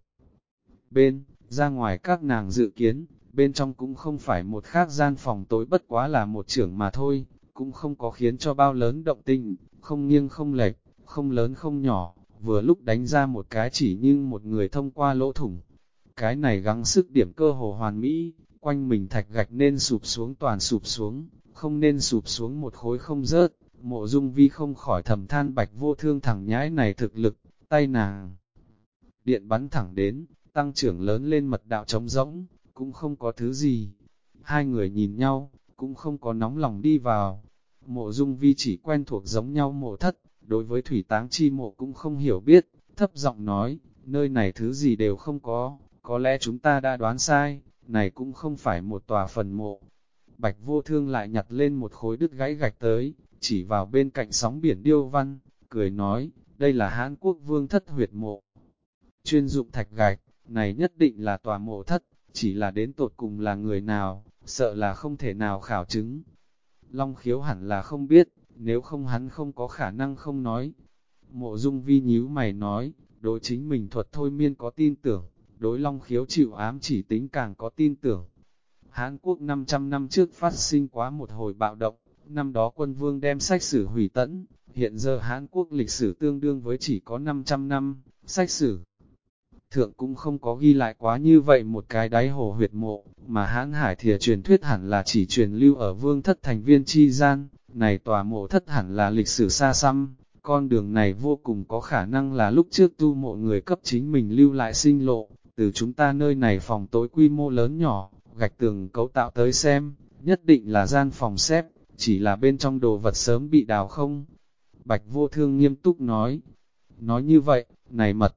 bên, ra ngoài các nàng dự kiến, bên trong cũng không phải một khác gian phòng tối, bất quá là một chưởng mà thôi, cũng không có khiến cho bao lớn động tinh, không nghiêng không lệch, không lớn không nhỏ, vừa lúc đánh ra một cái chỉ như một người thông qua lỗ thủng. Cái này gắng sức điểm cơ hồ hoàn mỹ, quanh mình thạch gạch nên sụp xuống toàn sụp xuống, không nên sụp xuống một khối không rớt. Mộ Dung Vi không khỏi thầm than Bạch Vô Thương thẳng nhãi này thực lực, tay nàng điện bắn thẳng đến, tăng trưởng lớn lên mật đạo trống rỗng, cũng không có thứ gì. Hai người nhìn nhau, cũng không có nóng lòng đi vào. Mộ Dung Vi chỉ quen thuộc giống nhau mộ thất, đối với thủy táng chi mộ cũng không hiểu biết, thấp giọng nói, nơi này thứ gì đều không có lẽ chúng ta đã đoán sai, này cũng không phải một tòa phần mộ. Bạch Vô Thương lại nhặt lên một khối đứt gãy gạch tới, chỉ vào bên cạnh sóng biển điêu văn, cười nói, đây là Hán Quốc vương thất huyệt mộ. Chuyên dụng thạch gạch, này nhất định là tòa mộ thất, chỉ là đến tột cùng là người nào, sợ là không thể nào khảo chứng. Long Khiếu hẳn là không biết, nếu không hắn không có khả năng không nói. Mộ Dung Vi nhíu mày nói, đối chính mình thuật thôi miên có tin tưởng, đối Long Khiếu chịu ám chỉ tính càng có tin tưởng. Hán Quốc 500 năm trước phát sinh quá một hồi bạo động, năm đó quân vương đem sách sử hủy tẫn, hiện giờ Hán Quốc lịch sử tương đương với chỉ có 500 năm, sách sử thượng cũng không có ghi lại quá như vậy một cái đáy hồ huyệt mộ, mà Hán Hải Thìa truyền thuyết hẳn là chỉ truyền lưu ở vương thất thành viên chi gian, này tòa mộ thất hẳn là lịch sử xa xăm, con đường này vô cùng có khả năng là lúc trước tu mộ người cấp chính mình lưu lại sinh lộ, từ chúng ta nơi này phòng tối quy mô lớn nhỏ, gạch tường cấu tạo tới xem, nhất định là gian phòng xếp, chỉ là bên trong đồ vật sớm bị đào không. Bạch Vô Thương nghiêm túc nói như vậy, này mật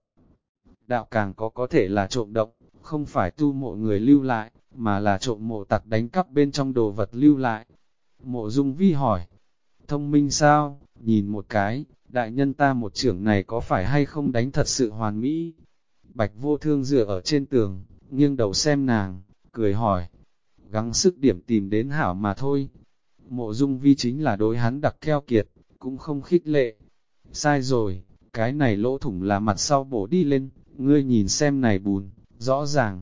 đạo càng có thể là trộm động, không phải tu mộ người lưu lại, mà là trộm mộ tặc đánh cắp bên trong đồ vật lưu lại. Mộ Dung Vi hỏi, thông minh sao, nhìn một cái, đại nhân ta một trưởng này có phải hay không đánh thật sự hoàn mỹ? Bạch Vô Thương dựa ở trên tường, nghiêng đầu xem nàng, cười hỏi, gắng sức điểm tìm đến hảo mà thôi. Mộ Dung Vi chính là đối hắn đặc keo kiệt, cũng không khích lệ. Sai rồi, cái này lỗ thủng là mặt sau bổ đi lên, ngươi nhìn xem này bùn, rõ ràng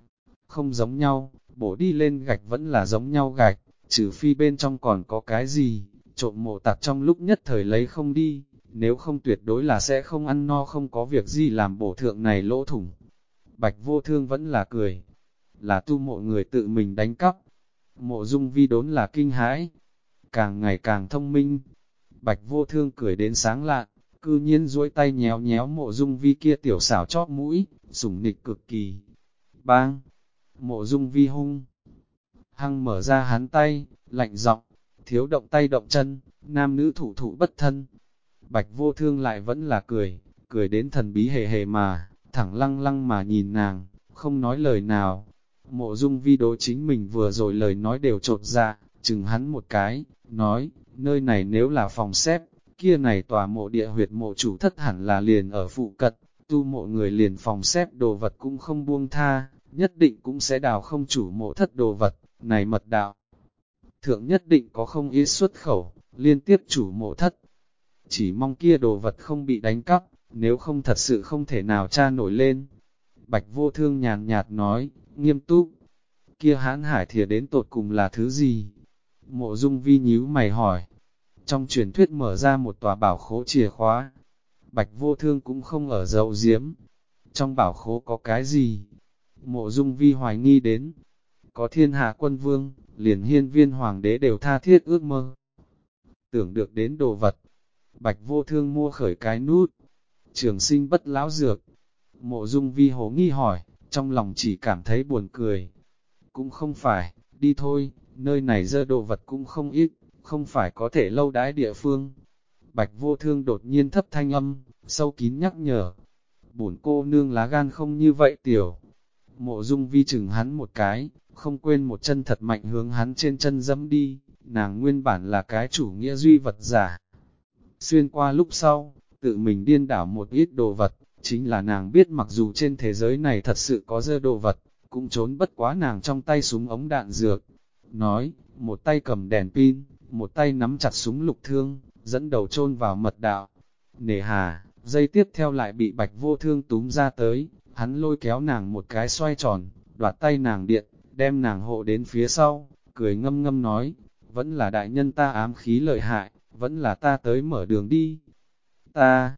không giống nhau, bổ đi lên gạch vẫn là giống nhau gạch, trừ phi bên trong còn có cái gì, trộm mộ tặc trong lúc nhất thời lấy không đi, nếu không tuyệt đối là sẽ không ăn no, không có việc gì làm bổ thượng này lỗ thủng. Bạch Vô Thương vẫn là cười, là tu mộ người tự mình đánh cắp. Mộ Dung Vi đốn là kinh hãi, càng ngày càng thông minh. Bạch Vô Thương cười đến sáng lạn, cư nhiên duỗi tay nhéo nhéo Mộ Dung Vi kia tiểu xảo chóp mũi, sủng nịch cực kỳ. Bang! Mộ Dung Vi hung hăng mở ra hắn tay, lạnh giọng, thiếu động tay động chân, nam nữ thủ thụ bất thân. Bạch Vô Thương lại vẫn là cười đến thần bí hề hề mà, thẳng lăng lăng mà nhìn nàng, không nói lời nào. Mộ Dung Vi đối chính mình vừa rồi lời nói đều trột dạ, chừng hắn một cái, nói, nơi này nếu là phòng xếp, kia này tòa mộ địa huyệt mộ chủ thất hẳn là liền ở phụ cận, tu mộ người liền phòng xếp đồ vật cũng không buông tha, nhất định cũng sẽ đào không chủ mộ thất đồ vật, này mật đạo. Thượng nhất định có không ít xuất khẩu, liên tiếp chủ mộ thất. Chỉ mong kia đồ vật không bị đánh cắp, nếu không thật sự không thể nào tra nổi lên. Bạch Vô Thương nhàn nhạt nói, nghiêm túc, kia Hán Hải Thìa đến tột cùng là thứ gì? Mộ Dung Vi nhíu mày hỏi. Trong truyền thuyết mở ra một tòa bảo khố chìa khóa. Bạch Vô Thương cũng không ở giấu giếm. Trong bảo khố có cái gì? Mộ Dung Vi hoài nghi đến. Có thiên hạ quân vương, liền hiên viên hoàng đế đều tha thiết ước mơ. Tưởng được đến đồ vật. Bạch Vô Thương mua khởi cái nút. Trường sinh bất lão dược. Mộ Dung Vi hố nghi hỏi, trong lòng chỉ cảm thấy buồn cười. Cũng không phải, đi thôi, nơi này dơ đồ vật cũng không ít, không phải có thể lâu đãi địa phương. Bạch Vô Thương đột nhiên thấp thanh âm, sâu kín nhắc nhở. Bổn cô nương lá gan không như vậy tiểu. Mộ Dung Vi chừng hắn một cái, không quên một chân thật mạnh hướng hắn trên chân dẫm đi, nàng nguyên bản là cái chủ nghĩa duy vật giả. Xuyên qua lúc sau, tự mình điên đảo một ít đồ vật, chính là nàng biết mặc dù trên thế giới này thật sự có dơ đồ vật, cũng trốn bất quá nàng trong tay súng ống đạn dược. Nói, một tay cầm đèn pin, một tay nắm chặt súng lục thương, dẫn đầu chôn vào mật đạo. Nề hà, dây tiếp theo lại bị Bạch Vô Thương túm ra tới, hắn lôi kéo nàng một cái xoay tròn, đoạt tay nàng điện, đem nàng hộ đến phía sau, cười ngâm ngâm nói, vẫn là đại nhân ta ám khí lợi hại, vẫn là ta tới mở đường đi. Ta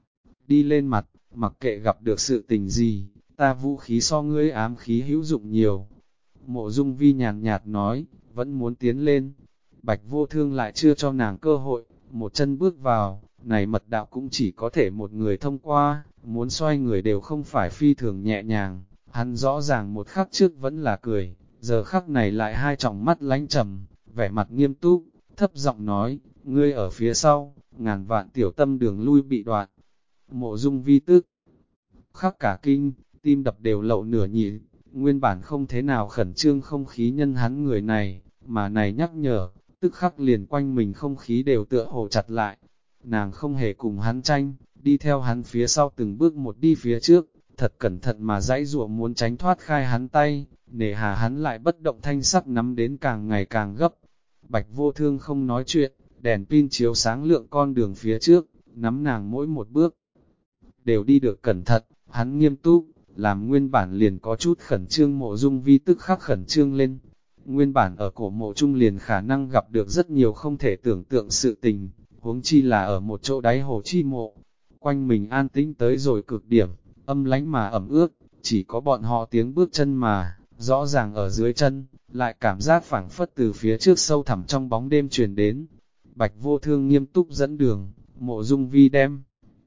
đi lên mặt, mặc kệ gặp được sự tình gì, ta vũ khí so ngươi ám khí hữu dụng nhiều. Mộ Dung Vi nhàn nhạt nói, vẫn muốn tiến lên. Bạch Vô Thương lại chưa cho nàng cơ hội, một chân bước vào, này mật đạo cũng chỉ có thể một người thông qua, muốn xoay người đều không phải phi thường nhẹ nhàng. Hắn rõ ràng một khắc trước vẫn là cười, giờ khắc này lại hai tròng mắt lánh trầm, vẻ mặt nghiêm túc, thấp giọng nói, ngươi ở phía sau, ngàn vạn tiểu tâm đường lui bị đoạn. Mộ Dung Vi tức khắc cả kinh, tim đập đều lậu nửa nhịp, nguyên bản không thế nào khẩn trương không khí nhân hắn người này, mà này nhắc nhở, tức khắc liền quanh mình không khí đều tựa hồ chặt lại. Nàng không hề cùng hắn tranh, đi theo hắn phía sau từng bước một đi phía trước, thật cẩn thận mà dãy dụa muốn tránh thoát khai hắn tay, nề hà hắn lại bất động thanh sắc nắm đến càng ngày càng gấp. Bạch Vô Thương không nói chuyện, đèn pin chiếu sáng lượng con đường phía trước, nắm nàng mỗi một bước. Đều đi được cẩn thận, hắn nghiêm túc, làm nguyên bản liền có chút khẩn trương Mộ Dung Vi tức khắc khẩn trương lên. Nguyên bản ở cổ mộ trung liền khả năng gặp được rất nhiều không thể tưởng tượng sự tình, huống chi là ở một chỗ đáy hồ chi mộ. Quanh mình an tĩnh tới rồi cực điểm, âm lánh mà ẩm ướt, chỉ có bọn họ tiếng bước chân mà, rõ ràng ở dưới chân, lại cảm giác phảng phất từ phía trước sâu thẳm trong bóng đêm truyền đến. Bạch Vô Thương nghiêm túc dẫn đường, Mộ Dung Vi đem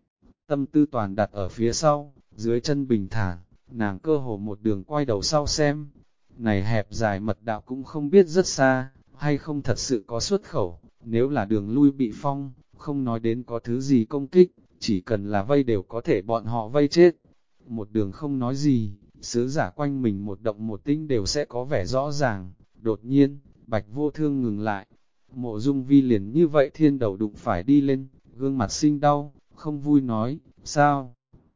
tâm tư toàn đặt ở phía sau, dưới chân bình thản, nàng cơ hồ một đường quay đầu sau xem. Này hẹp dài mật đạo cũng không biết rất xa, hay không thật sự có xuất khẩu, nếu là đường lui bị phong, không nói đến có thứ gì công kích, chỉ cần là vây đều có thể bọn họ vây chết. Một đường không nói gì, sứ giả quanh mình một động một tĩnh đều sẽ có vẻ rõ ràng. Đột nhiên, Bạch Vô Thương ngừng lại. Mộ Dung Vi liền như vậy thiên đầu đụng phải đi lên, gương mặt sinh đau, không vui nói, sao?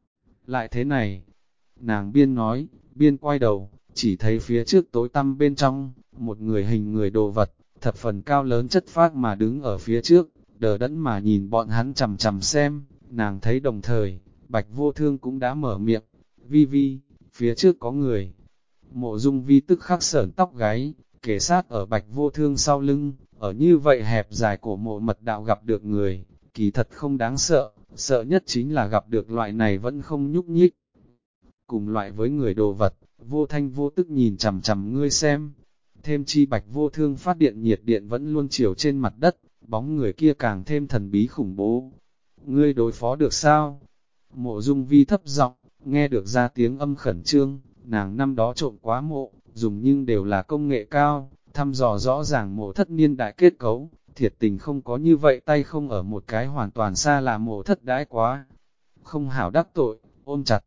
Lại thế này? Nàng biên nói, biên quay đầu, chỉ thấy phía trước tối tăm bên trong, một người hình người đồ vật, thập phần cao lớn chất phác mà đứng ở phía trước, đờ đẫn mà nhìn bọn hắn chằm chằm xem, nàng thấy đồng thời, Bạch Vô Thương cũng đã mở miệng, Vi Vi, phía trước có người. Mộ Dung Vi tức khắc sởn tóc gáy, kề sát ở Bạch Vô Thương sau lưng, ở như vậy hẹp dài cổ mộ mật đạo gặp được người, kỳ thật không đáng sợ, sợ nhất chính là gặp được loại này vẫn không nhúc nhích. Cùng loại với người đồ vật, vô thanh vô tức nhìn chằm chằm ngươi xem. Thêm chi Bạch Vô Thương phát điện nhiệt điện vẫn luôn chiều trên mặt đất, bóng người kia càng thêm thần bí khủng bố. Ngươi đối phó được sao? Mộ Dung Vi thấp giọng, nghe được ra tiếng âm khẩn trương, nàng năm đó trộm quá mộ, dùng nhưng đều là công nghệ cao, thăm dò rõ ràng mộ thất niên đại kết cấu, thiệt tình không có như vậy tay không ở một cái hoàn toàn xa là mộ thất đãi quá. Không hảo đắc tội, ôm chặt.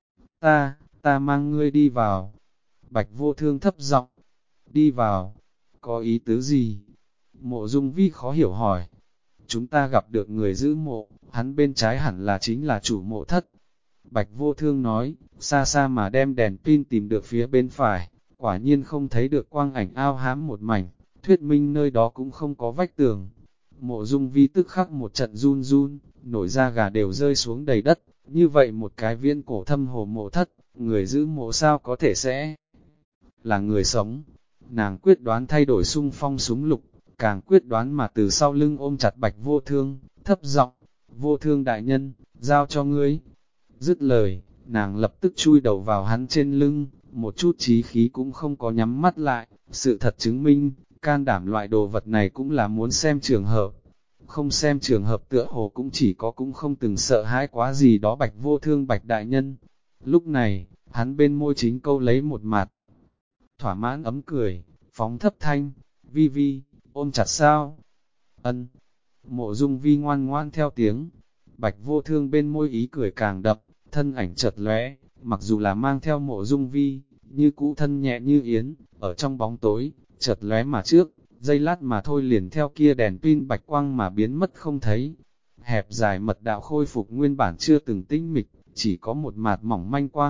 Ta mang ngươi đi vào. Bạch Vô Thương thấp giọng, đi vào, có ý tứ gì? Mộ Dung Vi khó hiểu hỏi. Chúng ta gặp được người giữ mộ, hắn bên trái hẳn là chính là chủ mộ thất. Bạch Vô Thương nói, xa xa mà đem đèn pin tìm được phía bên phải, quả nhiên không thấy được quang ảnh ao hám một mảnh, thuyết minh nơi đó cũng không có vách tường. Mộ Dung Vi tức khắc một trận run run, nổi da gà đều rơi xuống đầy đất, như vậy một cái viễn cổ thâm hồ mộ thất, người giữ mộ sao có thể sẽ là người sống. Nàng quyết đoán thay đổi xung phong súng lục, càng quyết đoán mà từ sau lưng ôm chặt Bạch Vô Thương, thấp giọng, Vô Thương đại nhân, giao cho ngươi. Dứt lời, nàng lập tức chui đầu vào hắn trên lưng, một chút chí khí cũng không có nhắm mắt lại. Sự thật chứng minh, can đảm loại đồ vật này cũng là muốn xem trường hợp. Không xem trường hợp tựa hồ cũng chỉ có cũng không từng sợ hãi quá gì đó Bạch Vô Thương Bạch đại nhân. Lúc này, hắn bên môi chính câu lấy một mặt thỏa mãn ấm cười, phóng thấp thanh, Vi Vi, ôm chặt sao? Ân. Mộ Dung Vi ngoan ngoan theo tiếng. Bạch Vô Thương bên môi ý cười càng đậm, thân ảnh chợt lóe, mặc dù là mang theo Mộ Dung Vi, như cũ thân nhẹ như yến, ở trong bóng tối, chợt lóe mà trước, giây lát mà thôi liền theo kia đèn pin bạch quang mà biến mất không thấy. Hẹp dài mật đạo khôi phục nguyên bản chưa từng tinh mịch, chỉ có một mạt mỏng manh quang,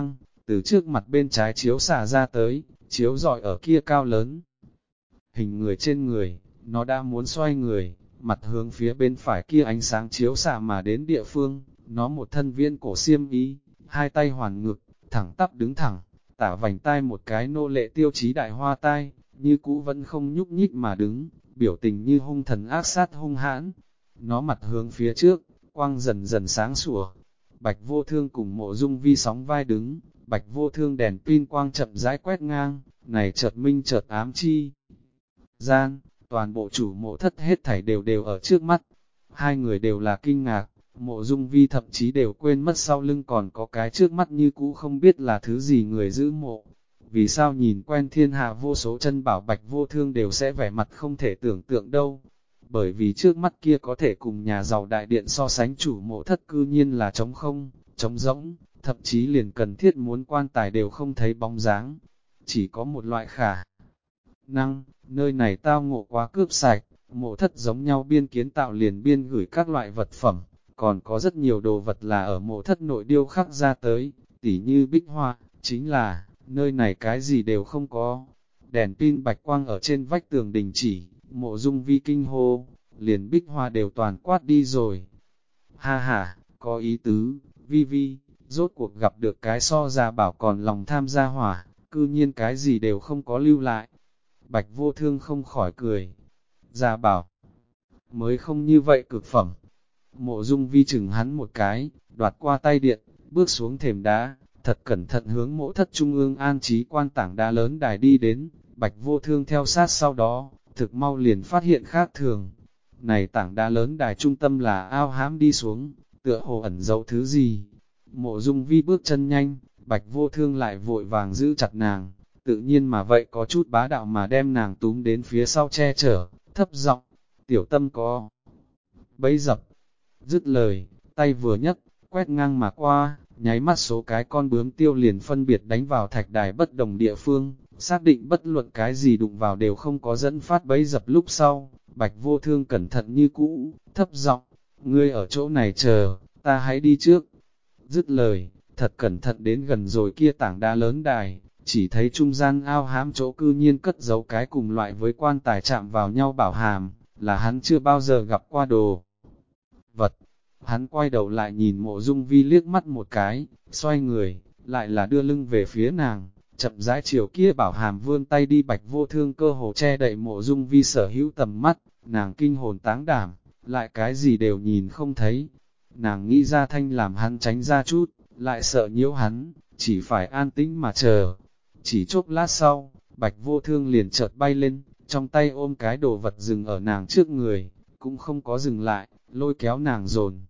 từ trước mặt bên trái chiếu xả ra tới, chiếu rọi ở kia cao lớn. Hình người trên người, nó đã muốn xoay người, mặt hướng phía bên phải kia ánh sáng chiếu xạ mà đến địa phương, nó một thân viên cổ xiêm y, hai tay hoàn ngực, thẳng tắp đứng thẳng, tả vành tai một cái nô lệ tiêu chí đại hoa tai, như cũ vẫn không nhúc nhích mà đứng, biểu tình như hung thần ác sát hung hãn. Nó mặt hướng phía trước, quang dần dần sáng sủa. Bạch Vô Thương cùng Mộ Dung Vi sóng vai đứng, Bạch Vô Thương đèn pin quang chậm rãi quét ngang, này chợt minh chợt ám chi. Gian, toàn bộ chủ mộ thất hết thảy đều đều ở trước mắt. Hai người đều là kinh ngạc, Mộ Dung Vi thậm chí đều quên mất sau lưng còn có cái trước mắt như cũ không biết là thứ gì người giữ mộ. Vì sao nhìn quen thiên hạ vô số chân bảo Bạch Vô Thương đều sẽ vẻ mặt không thể tưởng tượng đâu. Bởi vì trước mắt kia có thể cùng nhà giàu đại điện so sánh chủ mộ thất cư nhiên là trống không, trống rỗng, thậm chí liền cần thiết muốn quan tài đều không thấy bóng dáng. Chỉ có một loại khả năng, nơi này tao ngộ quá cướp sạch, mộ thất giống nhau biên kiến tạo liền biên gửi các loại vật phẩm, còn có rất nhiều đồ vật là ở mộ thất nội điêu khắc ra tới, tỉ như bích hoa, chính là, nơi này cái gì đều không có. Đèn pin bạch quang ở trên vách tường đình chỉ, Mộ Dung Vi kinh hô, liền bích hoa đều toàn quát đi rồi. Ha ha, có ý tứ, Vi Vi, rốt cuộc gặp được cái so ra bảo còn lòng tham gia hỏa, cư nhiên cái gì đều không có lưu lại. Bạch Vô Thương không khỏi cười. Gia bảo, mới không như vậy cực phẩm. Mộ Dung Vi chừng hắn một cái, đoạt qua tay điện, bước xuống thềm đá, thật cẩn thận hướng mộ thất trung ương an trí quan tảng đá lớn đài đi đến. Bạch Vô Thương theo sát sau đó, thực mau liền phát hiện khác thường. Này tảng đá lớn đài trung tâm là ao hãm đi xuống, tựa hồ ẩn giấu thứ gì. Mộ Dung Vi bước chân nhanh, Bạch Vô Thương lại vội vàng giữ chặt nàng, tự nhiên mà vậy có chút bá đạo mà đem nàng túm đến phía sau che chở, thấp giọng, tiểu tâm có bẫy dập. Dứt lời, tay vừa nhấc, quét ngang mà qua, nháy mắt số cái con bướm tiêu liền phân biệt đánh vào thạch đài bất đồng địa phương, xác định bất luận cái gì đụng vào đều không có dẫn phát bẫy dập lúc sau. Bạch Vô Thương cẩn thận như cũ, thấp giọng, ngươi ở chỗ này chờ, ta hãy đi trước. Dứt lời, thật cẩn thận đến gần rồi kia tảng đá lớn đài, chỉ thấy trung gian ao hãm chỗ cư nhiên cất giấu cái cùng loại với quan tài chạm vào nhau bảo hàm, là hắn chưa bao giờ gặp qua đồ vật. Hắn quay đầu lại nhìn Mộ Dung Vi liếc mắt một cái, xoay người, lại là đưa lưng về phía nàng, chậm rãi chiều kia bảo hàm vươn tay đi. Bạch Vô Thương cơ hồ che đậy Mộ Dung Vi sở hữu tầm mắt, nàng kinh hồn táng đảm, lại cái gì đều nhìn không thấy. Nàng nghĩ ra thanh làm hắn tránh ra chút, lại sợ nhiễu hắn, chỉ phải an tĩnh mà chờ. Chỉ chốc lát sau, Bạch Vô Thương liền chợt bay lên, trong tay ôm cái đồ vật dừng ở nàng trước người, cũng không có dừng lại, lôi kéo nàng dồn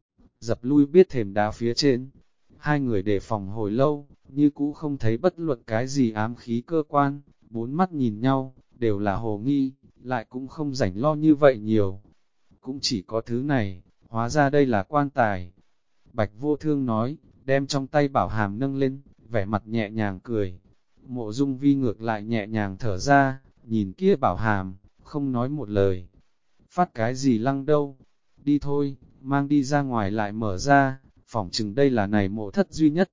dập lui biết thềm đá phía trên. Hai người đề phòng hồi lâu, như cũ không thấy bất luận cái gì ám khí cơ quan, bốn mắt nhìn nhau, đều là hồ nghi, lại cũng không rảnh lo như vậy nhiều. Cũng chỉ có thứ này, hóa ra đây là quan tài. Bạch Vô Thương nói, đem trong tay bảo hàm nâng lên, vẻ mặt nhẹ nhàng cười. Mộ Dung Vi ngược lại nhẹ nhàng thở ra, nhìn kia bảo hàm, không nói một lời. Phát cái gì lăng đâu, đi thôi, mang đi ra ngoài lại mở ra, phỏng chừng đây là này mộ thất duy nhất.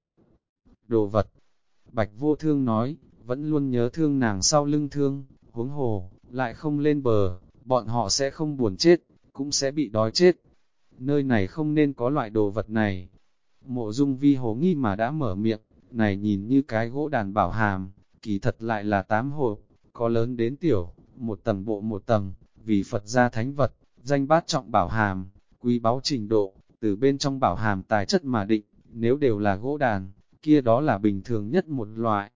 Đồ vật, Bạch Vô Thương nói, vẫn luôn nhớ thương nàng sau lưng thương, huống hồ, lại không lên bờ, bọn họ sẽ không buồn chết, cũng sẽ bị đói chết. Nơi này không nên có loại đồ vật này. Mộ Dung Vi hồ nghi mà đã mở miệng, này nhìn như cái gỗ đàn bảo hàm, kỳ thật lại là 8 hộp, có lớn đến tiểu, một tầng bộ một tầng, vì Phật gia thánh vật, danh bát trọng bảo hàm, quý báu trình độ, từ bên trong bảo hàm tài chất mà định, nếu đều là gỗ đàn, kia đó là bình thường nhất một loại.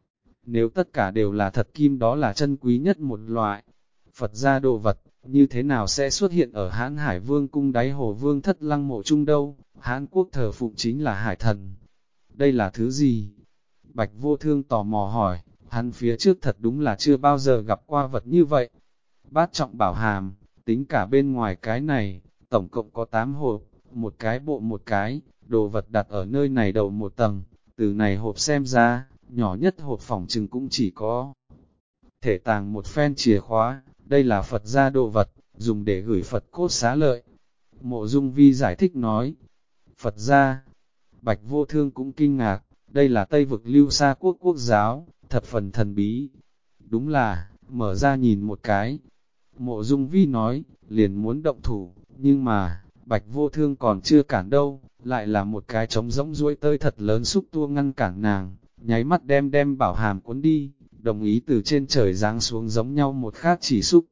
Nếu tất cả đều là thật kim đó là chân quý nhất một loại. Phật gia đồ vật, như thế nào sẽ xuất hiện ở Hán Hải Vương cung đáy hồ vương thất lăng mộ chung đâu? Hán quốc thờ phụng chính là hải thần. Đây là thứ gì? Bạch Vô Thương tò mò hỏi, hắn phía trước thật đúng là chưa bao giờ gặp qua vật như vậy. Bát trọng bảo hàm, tính cả bên ngoài cái này, tổng cộng có 8 hộp, một cái bộ một cái, đồ vật đặt ở nơi này đầu một tầng, từ này hộp xem ra, nhỏ nhất hộp phỏng chừng cũng chỉ có thể tàng một phen chìa khóa, đây là Phật gia đồ vật, dùng để gửi Phật cốt xá lợi. Mộ Dung Vi giải thích nói, Phật gia, Bạch Vô Thương cũng kinh ngạc, đây là Tây vực Lưu Sa quốc quốc giáo, thập phần thần bí. Đúng là, mở ra nhìn một cái. Mộ Dung Vi nói, liền muốn động thủ, nhưng mà, Bạch Vô Thương còn chưa cản đâu, lại là một cái trống rỗng duỗi tơi thật lớn xúc tua ngăn cản nàng, nháy mắt đem bảo hàm cuốn đi, đồng ý từ trên trời giáng xuống giống nhau một khác chỉ xúc.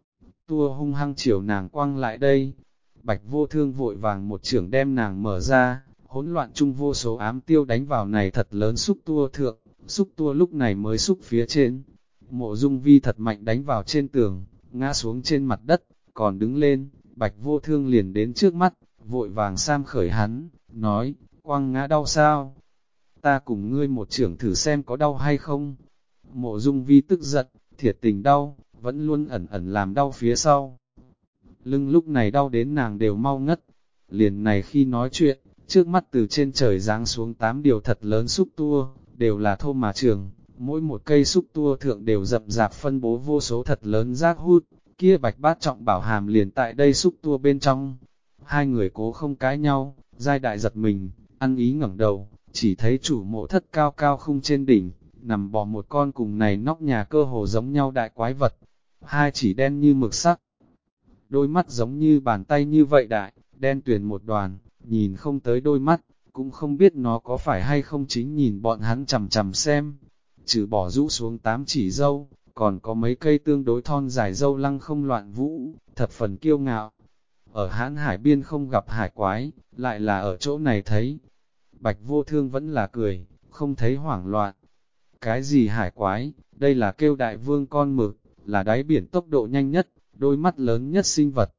Tua hung hăng chiều nàng quăng lại đây, Bạch Vô Thương vội vàng một chưởng đem nàng mở ra, hỗn loạn chung vô số ám tiêu đánh vào này thật lớn xúc tua thượng, xúc tua lúc này mới xúc phía trên. Mộ Dung Vi thật mạnh đánh vào trên tường, ngã xuống trên mặt đất, còn đứng lên, Bạch Vô Thương liền đến trước mắt, vội vàng sam khởi hắn, nói, quăng ngã đau sao? Ta cùng ngươi một chưởng thử xem có đau hay không? Mộ Dung Vi tức giận, thiệt tình đau, vẫn luôn ẩn ẩn làm đau phía sau. Lưng lúc này đau đến nàng đều mau ngất. Liền này khi nói chuyện, trước mắt từ trên trời giáng xuống 8 điều thật lớn xúc tua, đều là thô mà trường, mỗi một cây xúc tua thượng đều rậm rạp phân bố vô số thật lớn rác hút, kia Bạch Bát Trọng Bảo hàm liền tại đây xúc tua bên trong. Hai người cố không cãi nhau, giai đại giật mình, ăn ý ngẩng đầu, chỉ thấy chủ mộ thất cao cao khung trên đỉnh, nằm bò một con cùng này nóc nhà cơ hồ giống nhau đại quái vật, hai chỉ đen như mực sắc. Đôi mắt giống như bàn tay như vậy đại, đen tuyền một đoàn, nhìn không tới đôi mắt, cũng không biết nó có phải hay không chính nhìn bọn hắn chằm chằm xem. Trừ bỏ rũ xuống 8 chỉ dâu, còn có mấy cây tương đối thon dài dâu lăng không loạn vũ, thập phần kiêu ngạo. Ở hãn hải biên không gặp hải quái, lại là ở chỗ này thấy. Bạch Vô Thương vẫn là cười, không thấy hoảng loạn. Cái gì hải quái, đây là kêu đại vương con mực, là đáy biển tốc độ nhanh nhất, đôi mắt lớn nhất sinh vật.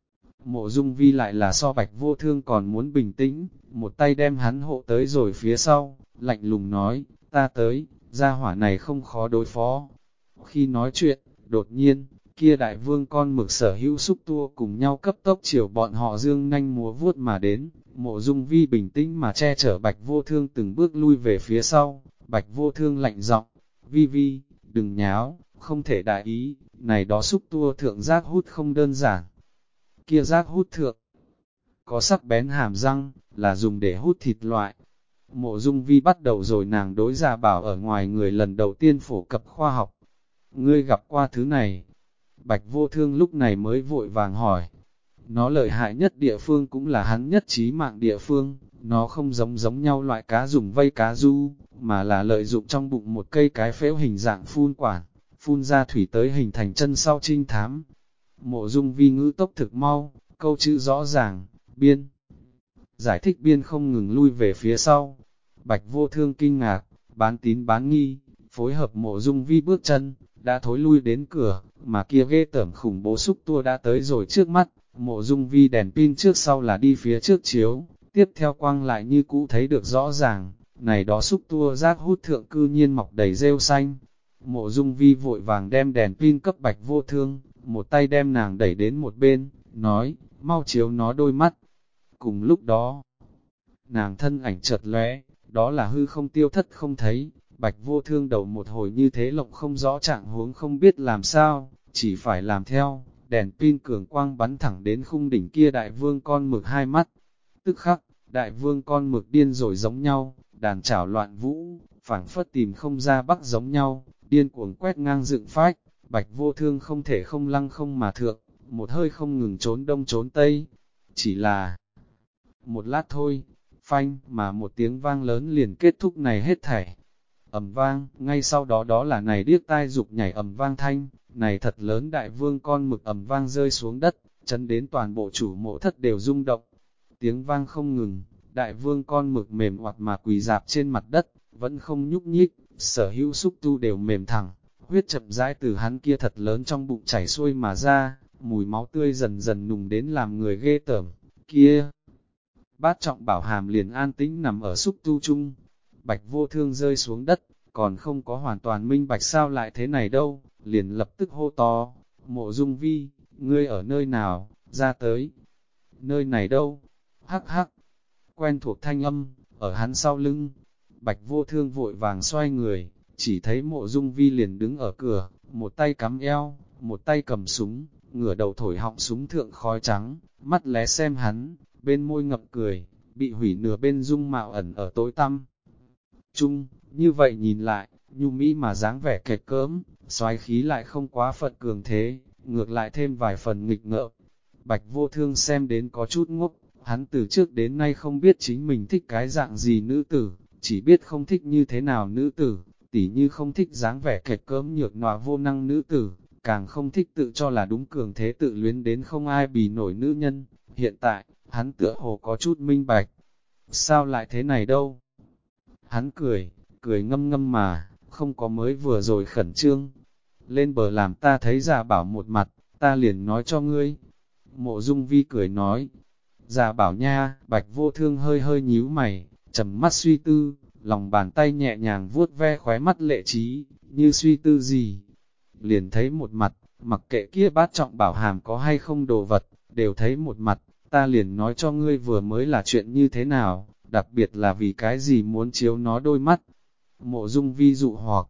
Mộ Dung Vi lại là so Bạch Vô Thương còn muốn bình tĩnh, một tay đem hắn hộ tới rồi phía sau, lạnh lùng nói, ta tới, gia hỏa này không khó đối phó. Khi nói chuyện, đột nhiên, kia đại vương con mực sở hữu xúc tua cùng nhau cấp tốc chiều bọn họ dương nhanh múa vuốt mà đến. Mộ Dung Vi bình tĩnh mà che chở Bạch Vô Thương từng bước lui về phía sau. Bạch Vô Thương lạnh giọng, Vi Vi, đừng nháo, không thể đại ý, này đó xúc tua thượng giác hút không đơn giản. Kia giác hút thượng, có sắc bén hàm răng, là dùng để hút thịt loại. Mộ Dung Vi bắt đầu rồi nàng đối Gia Bảo ở ngoài người lần đầu tiên phổ cập khoa học. Ngươi gặp qua thứ này. Bạch Vô Thương lúc này mới vội vàng hỏi. Nó lợi hại nhất địa phương cũng là hắn nhất chí mạng địa phương, nó không giống nhau loại cá dùng vây cá du, mà là lợi dụng trong bụng một cây cái phễu hình dạng phun quản, phun ra thủy tới hình thành chân sau trinh thám. Mộ Dung Vi ngữ tốc thực mau, câu chữ rõ ràng, biên. Giải thích biên không ngừng lui về phía sau. Bạch Vô Thương kinh ngạc, bán tín bán nghi, phối hợp Mộ Dung Vi bước chân, đã thối lui đến cửa, mà kia ghê tởm khủng bố xúc tua đã tới rồi trước mắt. Mộ Dung Vi đèn pin trước sau là đi phía trước chiếu, tiếp theo quang lại như cũ thấy được rõ ràng, này đó xúc tua rác hút thượng cư nhiên mọc đầy rêu xanh. Mộ Dung Vi vội vàng đem đèn pin cấp Bạch Vô Thương, một tay đem nàng đẩy đến một bên, nói, mau chiếu nó đôi mắt. Cùng lúc đó, nàng thân ảnh chợt lóe, đó là hư không tiêu thất không thấy. Bạch Vô Thương đầu một hồi như thế lộng không rõ trạng huống không biết làm sao, chỉ phải làm theo. Đèn pin cường quang bắn thẳng đến khung đỉnh kia đại vương con mực hai mắt. Tức khắc, đại vương con mực điên rồi giống nhau, đàn chảo loạn vũ, phảng phất tìm không ra bắc giống nhau, điên cuồng quét ngang dựng phách. Bạch Vô Thương không thể không lăng không mà thượng, một hơi không ngừng trốn đông trốn tây. Chỉ là một lát thôi, phanh mà một tiếng vang lớn liền kết thúc này hết thảy. Ầm vang, ngay sau đó đó là này điếc tai dục nhảy ầm vang thanh, này thật lớn đại vương con mực ầm vang rơi xuống đất, chấn đến toàn bộ chủ mộ thất đều rung động. Tiếng vang không ngừng, đại vương con mực mềm oặt mà quỳ dạp trên mặt đất, vẫn không nhúc nhích, sở hữu xúc tu đều mềm thẳng, huyết chậm rãi từ hắn kia thật lớn trong bụng chảy xuôi mà ra, mùi máu tươi dần dần nùng đến làm người ghê tởm. Kia Bát Trọng Bảo hàm liền an tĩnh nằm ở xúc tu chung. Bạch Vô Thương rơi xuống đất, còn không có hoàn toàn minh bạch sao lại thế này đâu, liền lập tức hô to, Mộ Dung Vi, ngươi ở nơi nào, ra tới. Nơi này đâu? Hắc hắc, quen thuộc thanh âm, ở hắn sau lưng. Bạch Vô Thương vội vàng xoay người, chỉ thấy Mộ Dung Vi liền đứng ở cửa, một tay cắm eo, một tay cầm súng, ngửa đầu thổi họng súng thượng khói trắng, mắt lé xem hắn, bên môi ngậm cười, bị hủy nửa bên dung mạo ẩn ở tối tăm. chung, như vậy nhìn lại, nhu mỹ mà dáng vẻ kệch cỡm, soái khí lại không quá phận cường thế, ngược lại thêm vài phần nghịch ngợm. Bạch Vô Thương xem đến có chút ngốc, hắn từ trước đến nay không biết chính mình thích cái dạng gì nữ tử, chỉ biết không thích như thế nào nữ tử, tỉ như không thích dáng vẻ kệch cỡm nhược nhọa vô năng nữ tử, càng không thích tự cho là đúng cường thế tự luyến đến không ai bì nổi nữ nhân. Hiện tại, hắn tựa hồ có chút minh bạch. Sao lại thế này đâu? Hắn cười ngâm ngâm mà, không có mới vừa rồi khẩn trương. Lên bờ làm ta thấy Già Bảo một mặt, ta liền nói cho ngươi. Mộ Dung Vi cười nói. Già Bảo nha, Bạch Vô Thương hơi hơi nhíu mày, trầm mắt suy tư, lòng bàn tay nhẹ nhàng vuốt ve khóe mắt lệ trí, như suy tư gì. Liền thấy một mặt, mặc kệ kia bát trọng bảo hàm có hay không đồ vật, đều thấy một mặt, ta liền nói cho ngươi vừa mới là chuyện như thế nào, đặc biệt là vì cái gì muốn chiếu nó đôi mắt. Mộ Dung Vi dụ hoặc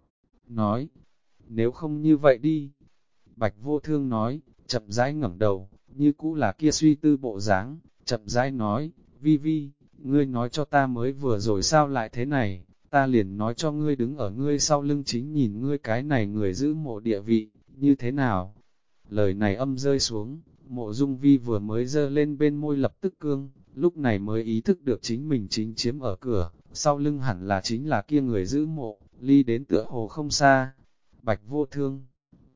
nói, nếu không như vậy đi. Bạch Vô Thương nói, chậm rãi ngẩng đầu, như cũ là kia suy tư bộ dáng, chậm rãi nói, Vi Vi, ngươi nói cho ta mới vừa rồi sao lại thế này, ta liền nói cho ngươi đứng ở ngươi sau lưng chính nhìn ngươi cái này người giữ mộ địa vị, như thế nào. Lời này âm rơi xuống, Mộ Dung Vi vừa mới giơ lên bên môi lập tức cương, lúc này mới ý thức được chính mình chính chiếm ở cửa, sau lưng hẳn là chính là kia người giữ mộ, ly đến tựa hồ không xa. Bạch Vô Thương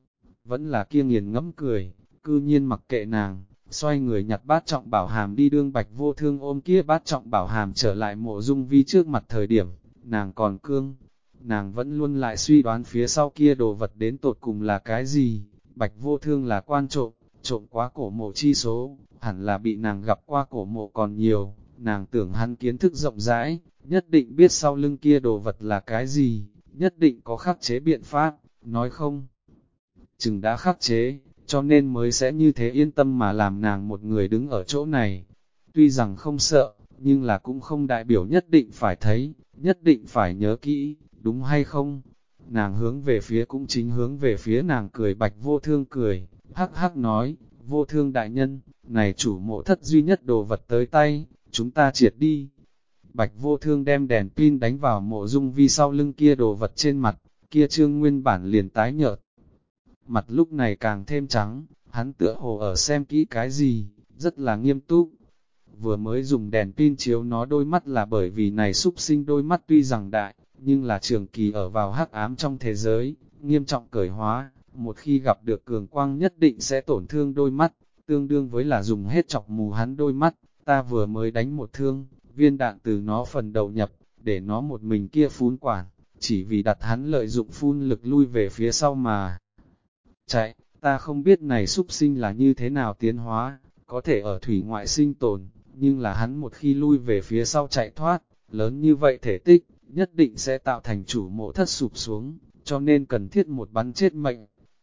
vẫn là kia nghiền ngẫm cười, cư nhiên mặc kệ nàng, xoay người nhặt bát trọng bảo hàm đi đương. Bạch Vô Thương ôm kia bát trọng bảo hàm trở lại Mộ Dung Vi trước mặt thời điểm, nàng còn cương, nàng vẫn luôn lại suy đoán phía sau kia đồ vật đến tột cùng là cái gì. Bạch Vô Thương là quan trộm, trộm quá cổ mộ chi số, hẳn là bị nàng gặp qua cổ mộ còn nhiều, nàng tưởng hắn kiến thức rộng rãi, nhất định biết sau lưng kia đồ vật là cái gì, nhất định có khắc chế biện pháp, nói không chừng đã khắc chế, cho nên mới sẽ như thế yên tâm mà làm nàng một người đứng ở chỗ này. Tuy rằng không sợ, nhưng là cũng không đại biểu nhất định phải thấy, nhất định phải nhớ kỹ, đúng hay không? Nàng hướng về phía cũng chính hướng về phía nàng cười. Bạch Vô Thương cười, hắc hắc nói, Vô Thương đại nhân, này chủ mộ thất duy nhất đồ vật tới tay, chúng ta triệt đi. Bạch Vô Thương đem đèn pin đánh vào Mộ Dung Vi sau lưng kia đồ vật trên mặt, kia trương nguyên bản liền tái nhợt. Mặt lúc này càng thêm trắng, hắn tựa hồ ở xem kỹ cái gì, rất là nghiêm túc. Vừa mới dùng đèn pin chiếu nó đôi mắt là bởi vì này súc sinh đôi mắt tuy rằng đại, nhưng là trường kỳ ở vào hắc ám trong thế giới, nghiêm trọng cởi hóa, một khi gặp được cường quang nhất định sẽ tổn thương đôi mắt, tương đương với là dùng hết chọc mù hắn đôi mắt. Ta vừa mới đánh một thương, viên đạn từ nó phần đầu nhập, để nó một mình kia phun quản, chỉ vì đặt hắn lợi dụng phun lực lui về phía sau mà chạy. Ta không biết này súc sinh là như thế nào tiến hóa, có thể ở thủy ngoại sinh tồn, nhưng là hắn một khi lui về phía sau chạy thoát, lớn như vậy thể tích, nhất định sẽ tạo thành chủ mộ thất sụp xuống, cho nên cần thiết một bắn chết mệnh.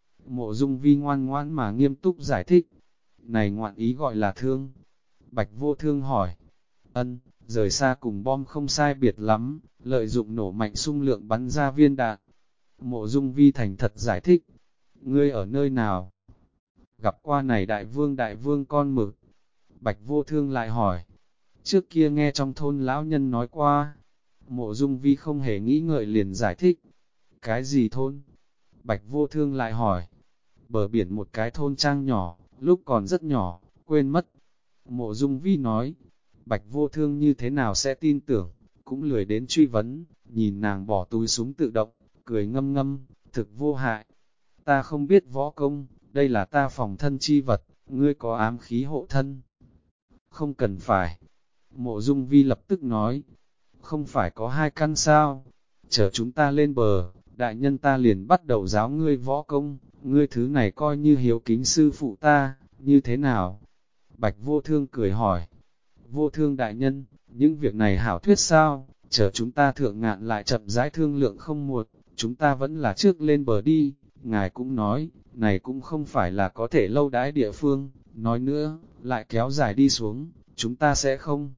Mộ Dung Vi ngoan ngoãn mà nghiêm túc giải thích, này ngoạn ý gọi là thương. Bạch Vô Thương hỏi, ân, rời xa cùng bom không sai biệt lắm, lợi dụng nổ mạnh xung lượng bắn ra viên đạn. Mộ Dung Vi thành thật giải thích, ngươi ở nơi nào? Gặp qua này đại vương con mực. Bạch Vô Thương lại hỏi, trước kia nghe trong thôn lão nhân nói qua. Mộ Dung Vi không hề nghĩ ngợi liền giải thích, cái gì thôn? Bạch Vô Thương lại hỏi, bờ biển một cái thôn trang nhỏ, lúc còn rất nhỏ, quên mất. Mộ Dung Vi nói, Bạch Vô Thương như thế nào sẽ tin tưởng, cũng lười đến truy vấn, nhìn nàng bỏ túi súng tự động, cười ngâm ngâm, thực vô hại. Ta không biết võ công, đây là ta phòng thân chi vật, ngươi có ám khí hộ thân. Không cần phải. Mộ Dung Vi lập tức nói, không phải có 2 căn sao, chờ chúng ta lên bờ, đại nhân ta liền bắt đầu giáo ngươi võ công, ngươi thứ này coi như hiếu kính sư phụ ta, như thế nào? Bạch Vô Thương cười hỏi, Vô Thương đại nhân, những việc này hảo thuyết sao, chờ chúng ta thượng ngạn lại chậm rãi thương lượng không muộn, chúng ta vẫn là trước lên bờ đi. Ngài cũng nói, này cũng không phải là có thể lâu đãi địa phương, nói nữa, lại kéo dài đi xuống, chúng ta sẽ không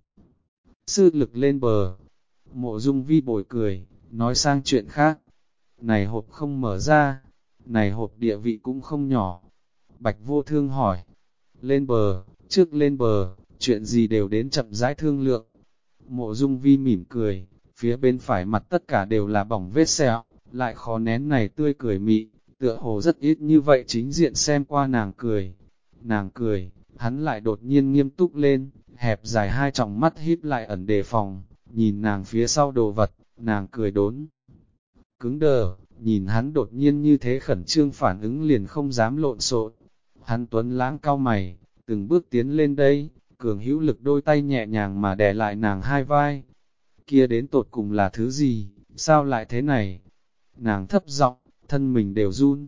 sư lực lên bờ. Mộ Dung Vi bồi cười, nói sang chuyện khác, này hộp không mở ra, này hộp địa vị cũng không nhỏ. Bạch Vô Thương hỏi, lên bờ, trước lên bờ, chuyện gì đều đến chậm rãi thương lượng. Mộ Dung Vi mỉm cười, phía bên phải mặt tất cả đều là bỏng vết sẹo, lại khó nén này tươi cười mị, tựa hồ rất ít như vậy chính diện xem qua nàng cười. Nàng cười, hắn lại đột nhiên nghiêm túc lên, hẹp dài hai tròng mắt híp lại ẩn đề phòng, nhìn nàng phía sau đồ vật, nàng cười đốn. Cứng đờ, nhìn hắn đột nhiên như thế khẩn trương phản ứng liền không dám lộn xộn. Hắn tuấn lãng cau mày, từng bước tiến lên đây, cường hữu lực đôi tay nhẹ nhàng mà đè lại nàng hai vai. Kia đến tột cùng là thứ gì, sao lại thế này? Nàng thấp giọng, thân mình đều run.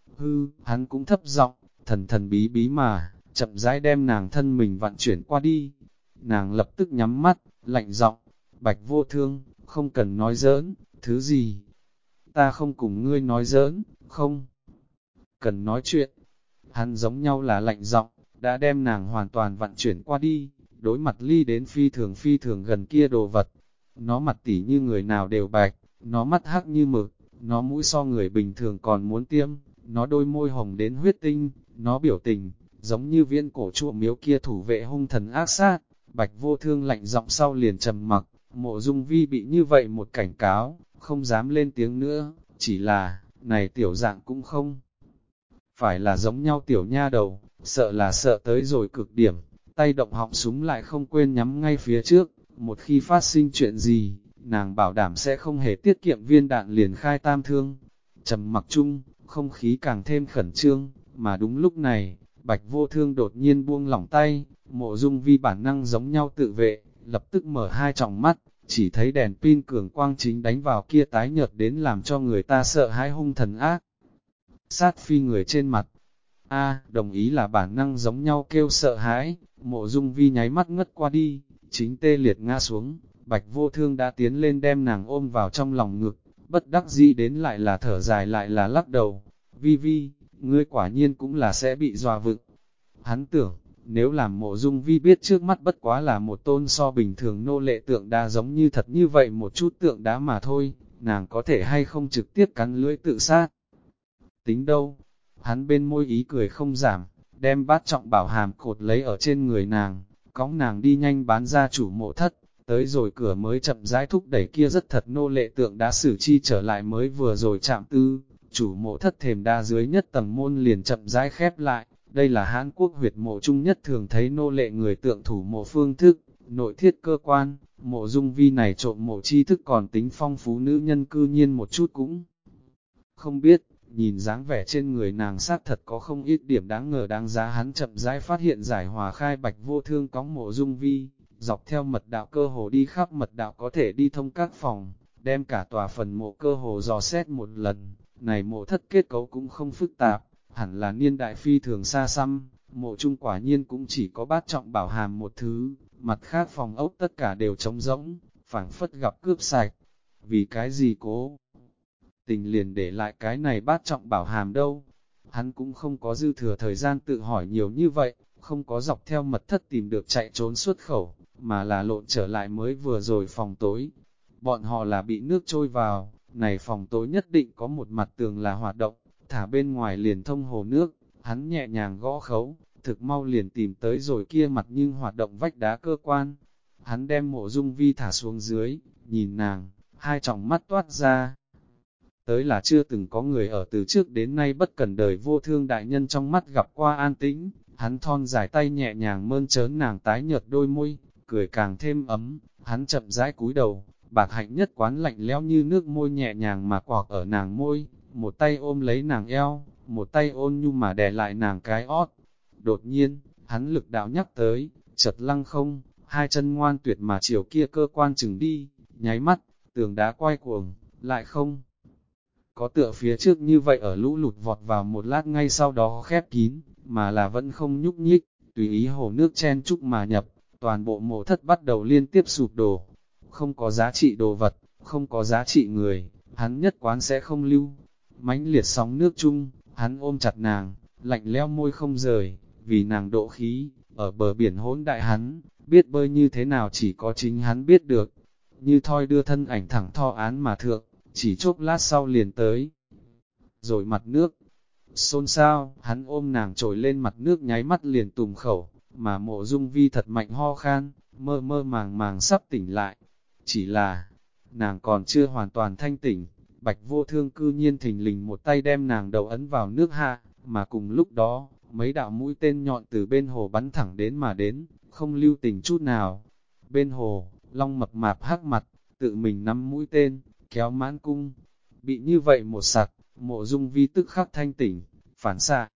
Hắn cũng thấp giọng, thần thần bí bí mà, chậm rãi đem nàng thân mình vặn chuyển qua đi. Nàng lập tức nhắm mắt, lạnh giọng, Bạch Vô Thương, không cần nói giỡn, thứ gì? Ta không cùng ngươi nói giỡn, không cần nói chuyện. Hắn giống nhau là lạnh giọng, đã đem nàng hoàn toàn vặn chuyển qua đi, đối mặt ly đến phi thường gần kia đồ vật. Nó mặt tỉ như người nào đều bạch, nó mắt hắc như mực, nó mũi so người bình thường còn muốn tiêm, nó đôi môi hồng đến huyết tinh, nó biểu tình, giống như viên cổ trụ miếu kia thủ vệ hung thần ác sát. Bạch Vô Thương lạnh giọng sau liền trầm mặc, Mộ Dung Vi bị như vậy một cảnh cáo, không dám lên tiếng nữa, chỉ là, này tiểu dạng cũng không phải là giống nhau tiểu nha đầu, sợ là sợ tới rồi cực điểm, tay động họng súng lại không quên nhắm ngay phía trước, một khi phát sinh chuyện gì, nàng bảo đảm sẽ không hề tiết kiệm viên đạn liền khai tam thương. Trầm mặc chung, không khí càng thêm khẩn trương, mà đúng lúc này, Bạch Vô Thương đột nhiên buông lỏng tay, Mộ Dung Vi bản năng giống nhau tự vệ, lập tức mở hai tròng mắt, chỉ thấy đèn pin cường quang chính đánh vào kia tái nhợt đến làm cho người ta sợ hãi hung thần ác. Sát phi người trên mặt, đồng ý là bản năng giống nhau kêu sợ hãi, Mộ Dung Vi nháy mắt ngất qua đi, chính tê liệt ngã xuống, Bạch Vô Thương đã tiến lên đem nàng ôm vào trong lòng ngực, bất đắc dĩ đến lại là thở dài lại là lắc đầu. Vi, ngươi quả nhiên cũng là sẽ bị dọa vựng. Hắn tưởng, nếu làm Mộ Dung Vi biết trước mắt bất quá là một tôn so bình thường nô lệ tượng đá giống như thật như vậy một chút tượng đá mà thôi, nàng có thể hay không trực tiếp cắn lưỡi tự sát. Tính đâu, hắn bên môi ý cười không giảm, đem bát trọng bảo hàm cột lấy ở trên người nàng, cõng nàng đi nhanh bán ra chủ mộ thất, tới rồi cửa mới chậm rãi thúc đẩy kia rất thật nô lệ tượng đá xử chi trở lại mới vừa rồi chạm tư, chủ mộ thất thềm đa dưới nhất tầng môn liền chậm rãi khép lại, đây là Hán Quốc huyệt mộ chung nhất thường thấy nô lệ người tượng thủ mộ phương thức, nội thiết cơ quan, Mộ Dung Vi này trộm mộ chi thức còn tính phong phú nữ nhân cư nhiên một chút cũng không biết. Nhìn dáng vẻ trên người nàng xác thật có không ít điểm đáng ngờ đáng giá, hắn chậm rãi phát hiện giải hòa khai Bạch Vô Thương cõng Mộ Dung Vi, dọc theo mật đạo cơ hồ đi khắp mật đạo có thể đi thông các phòng, đem cả tòa phần mộ cơ hồ dò xét một lần. Này mộ thất kết cấu cũng không phức tạp, hẳn là niên đại phi thường xa xăm, mộ chung quả nhiên cũng chỉ có bát trọng bảo hàm một thứ, mặt khác phòng ốc tất cả đều trống rỗng, phảng phất gặp cướp sạch. Vì cái gì cố tình liền để lại cái này bát trọng bảo hàm đâu? Hắn cũng không có dư thừa thời gian tự hỏi nhiều như vậy, không có dọc theo mật thất tìm được chạy trốn xuất khẩu, mà là lộn trở lại mới vừa rồi phòng tối. Bọn họ là bị nước trôi vào, này phòng tối nhất định có một mặt tường là hoạt động, thả bên ngoài liền thông hồ nước, hắn nhẹ nhàng gõ khấu, thực mau liền tìm tới rồi kia mặt nhưng hoạt động vách đá cơ quan. Hắn đem Mộ Dung Vi thả xuống dưới, nhìn nàng, hai tròng mắt toát ra. Tới là chưa từng có người ở từ trước đến nay bất cần đời Vô Thương đại nhân trong mắt gặp qua an tĩnh, hắn thon dài tay nhẹ nhàng mơn trớn nàng tái nhợt đôi môi, cười càng thêm ấm, hắn chậm rãi cúi đầu, bạc hạnh nhất quán lạnh lẽo như nước môi nhẹ nhàng mà quạc ở nàng môi, một tay ôm lấy nàng eo, một tay ôn nhu mà đè lại nàng cái ót. Đột nhiên, hắn lực đạo nhắc tới, chợt lăng không, hai chân ngoan tuyệt mà chiều kia cơ quan chừng đi, nháy mắt, tường đá quay cuồng, lại không có tựa phía trước như vậy ở lũ lụt vọt vào một lát ngay sau đó khép kín, mà là vẫn không nhúc nhích, tùy ý hồ nước chen chúc mà nhập, toàn bộ mộ thất bắt đầu liên tiếp sụp đổ. Không có giá trị đồ vật, không có giá trị người, hắn nhất quán sẽ không lưu. Mãnh liệt sóng nước chung, hắn ôm chặt nàng, lạnh lẽo môi không rời, vì nàng độ khí, ở bờ biển hỗn đại hắn, biết bơi như thế nào chỉ có chính hắn biết được. Như thoi đưa thân ảnh thẳng tho án mà thượng, chỉ chốc lát sau liền tới. Rồi mặt nước, xôn xao, hắn ôm nàng trồi lên mặt nước nháy mắt liền tùm khẩu, mà Mộ Dung Vi thật mạnh ho khan, mơ mơ màng màng sắp tỉnh lại. Chỉ là, nàng còn chưa hoàn toàn thanh tỉnh, Bạch Vô Thương cư nhiên thình lình một tay đem nàng đầu ấn vào nước hạ, mà cùng lúc đó, mấy đạo mũi tên nhọn từ bên hồ bắn thẳng đến mà đến, không lưu tình chút nào. Bên hồ, Long mập mạp hắc mặt, tự mình nắm mũi tên, kéo mãn cung. Bị như vậy một sặc, Mộ Dung Vi tức khắc thanh tỉnh, phản xạ.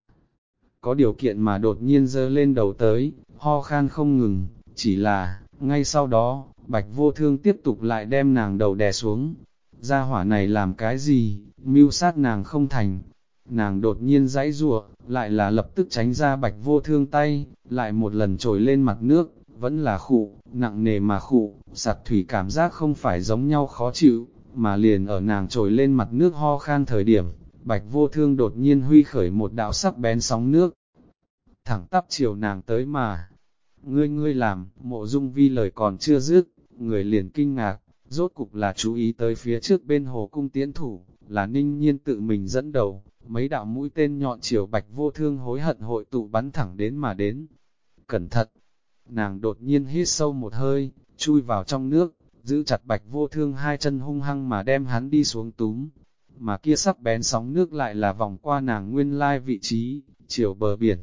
Có điều kiện mà đột nhiên giơ lên đầu tới, ho khan không ngừng, chỉ là, ngay sau đó, Bạch Vô Thương tiếp tục lại đem nàng đầu đè xuống. Gia hỏa này làm cái gì, mưu sát nàng không thành. Nàng đột nhiên giãy giụa, lại là lập tức tránh ra Bạch Vô Thương tay, lại một lần trồi lên mặt nước, vẫn là khụ, nặng nề mà khụ, sặc thủy cảm giác không phải giống nhau khó chịu, mà liền ở nàng trồi lên mặt nước ho khan thời điểm, Bạch Vô Thương đột nhiên huy khởi một đạo sắc bén sóng nước, thẳng tắp chiều nàng tới mà. Ngươi làm, Mộ Dung Vi lời còn chưa dứt, người liền kinh ngạc, rốt cục là chú ý tới phía trước bên hồ cung tiễn thủ, là Ninh Nhiên tự mình dẫn đầu, mấy đạo mũi tên nhọn chiều Bạch Vô Thương hối hận hội tụ bắn thẳng đến mà đến. Cẩn thận! Nàng đột nhiên hít sâu một hơi, chui vào trong nước, giữ chặt Bạch Vô Thương hai chân hung hăng mà đem hắn đi xuống túm. Mà kia sắc bén sóng nước lại là vòng qua nàng nguyên lai vị trí, chiều bờ biển.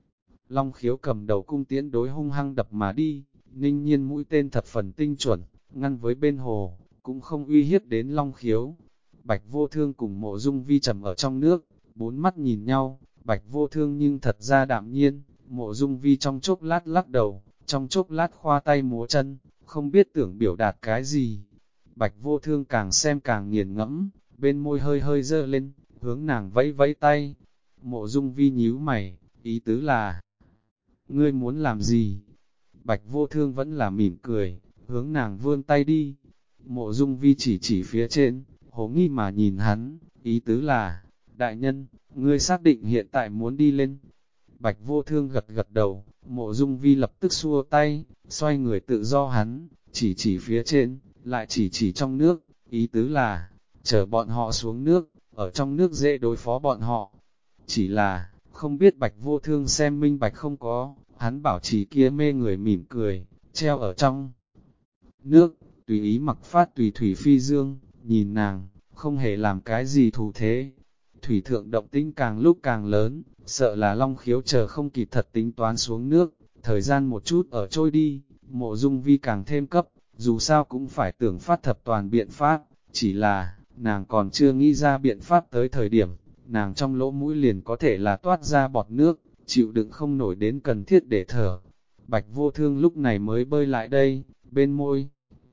Long Khiếu cầm đầu cung tiễn đối hung hăng đập mà đi, Ninh Nhiên mũi tên thập phần tinh chuẩn, ngăn với bên hồ, cũng không uy hiếp đến Long Khiếu. Bạch Vô Thương cùng Mộ Dung Vi trầm ở trong nước, bốn mắt nhìn nhau, Bạch Vô Thương nhưng thật ra đạm nhiên, Mộ Dung Vi trong chốc lát lắc đầu, trong chốc lát khoa tay múa chân, không biết tưởng biểu đạt cái gì. Bạch Vô Thương càng xem càng nghiền ngẫm, bên môi hơi hơi dơ lên, hướng nàng vẫy vẫy tay. Mộ Dung Vi nhíu mày, ý tứ là, ngươi muốn làm gì? Bạch Vô Thương vẫn là mỉm cười, hướng nàng vươn tay đi. Mộ Dung Vi chỉ phía trên, hồ nghi mà nhìn hắn, ý tứ là, đại nhân, ngươi xác định hiện tại muốn đi lên. Bạch Vô Thương gật gật đầu, Mộ Dung Vi lập tức xua tay, xoay người tự do hắn, chỉ phía trên, lại chỉ trong nước, ý tứ là, chờ bọn họ xuống nước, ở trong nước dễ đối phó bọn họ. Chỉ là, không biết Bạch Vô Thương xem minh bạch không có, hắn bảo trì kia mê người mỉm cười, treo ở trong nước, tùy ý mặc phát tùy thủy phi dương, nhìn nàng, không hề làm cái gì thủ thế. Thủy thượng động tĩnh càng lúc càng lớn, sợ là Long Khiếu chờ không kịp thật tính toán xuống nước, thời gian một chút ở trôi đi, Mộ Dung Vi càng thêm cấp, dù sao cũng phải tưởng phát thập toàn biện pháp, chỉ là, nàng còn chưa nghĩ ra biện pháp tới thời điểm, nàng trong lỗ mũi liền có thể là toát ra bọt nước, chịu đựng không nổi đến cần thiết để thở. Bạch Vô Thương lúc này mới bơi lại đây, bên môi.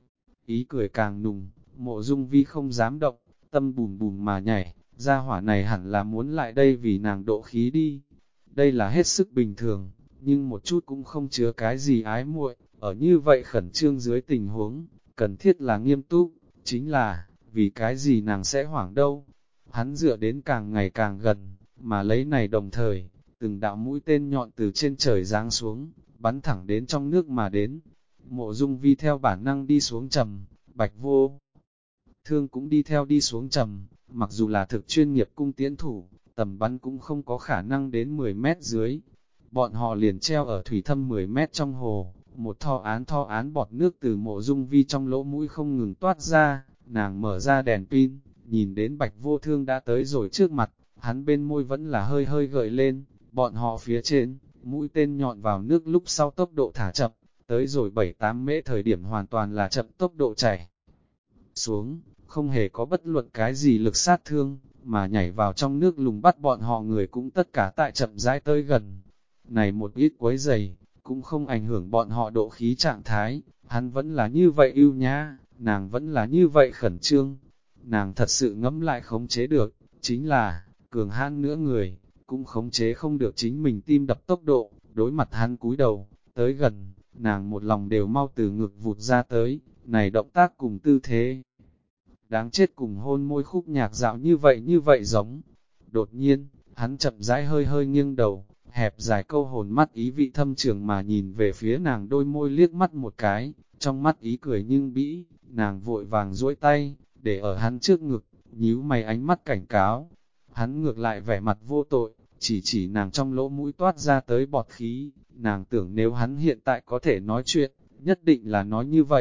Ý cười càng nùng, Mộ Dung Vi không dám động, tâm bùm bùm mà nhảy, gia hỏa này hẳn là muốn lại đây vì nàng độ khí đi. Đây là hết sức bình thường, nhưng một chút cũng không chứa cái gì ái muội, ở như vậy khẩn trương dưới tình huống, cần thiết là nghiêm túc, chính là, vì cái gì nàng sẽ hoảng đâu. Hắn dựa đến càng ngày càng gần, mà lấy này đồng thời, từng đạo mũi tên nhọn từ trên trời giáng xuống, bắn thẳng đến trong nước mà đến. Mộ Dung Vi theo bản năng đi xuống trầm, Bạch Vô Thương cũng đi theo đi xuống trầm, mặc dù là thực chuyên nghiệp cung tiễn thủ, tầm bắn cũng không có khả năng đến 10 mét dưới. Bọn họ liền treo ở thủy thâm 10 mét trong hồ, một thọ án bọt nước từ Mộ Dung Vi trong lỗ mũi không ngừng toát ra, nàng mở ra đèn pin, nhìn đến Bạch Vô Thương đã tới rồi trước mặt, hắn bên môi vẫn là hơi hơi gợi lên, bọn họ phía trên, mũi tên nhọn vào nước lúc sau tốc độ thả chậm, tới rồi 7-8 mễ thời điểm hoàn toàn là chậm tốc độ chảy xuống, không hề có bất luận cái gì lực sát thương, mà nhảy vào trong nước lùng bắt bọn họ người cũng tất cả tại chậm rãi tới gần. Này một ít quấy giày, cũng không ảnh hưởng bọn họ độ khí trạng thái, hắn vẫn là như vậy ưu nhã, nàng vẫn là như vậy khẩn trương. Nàng thật sự ngẫm lại khống chế được, chính là, cường hãn nữa người, cũng khống chế không được chính mình tim đập tốc độ, đối mặt hắn cúi đầu, tới gần, nàng một lòng đều mau từ ngực vụt ra tới, này động tác cùng tư thế. Đáng chết cùng hôn môi khúc nhạc dạo như vậy giống. Đột nhiên, hắn chậm rãi hơi hơi nghiêng đầu, hẹp dài câu hồn mắt ý vị thâm trường mà nhìn về phía nàng đôi môi liếc mắt một cái, trong mắt ý cười nhưng bĩ, nàng vội vàng duỗi tay, để ở hắn trước ngực, nhíu mày ánh mắt cảnh cáo. Hắn ngược lại vẻ mặt vô tội, chỉ nàng trong lỗ mũi toát ra tới bọt khí, nàng tưởng nếu hắn hiện tại có thể nói chuyện, nhất định là nói như vậy.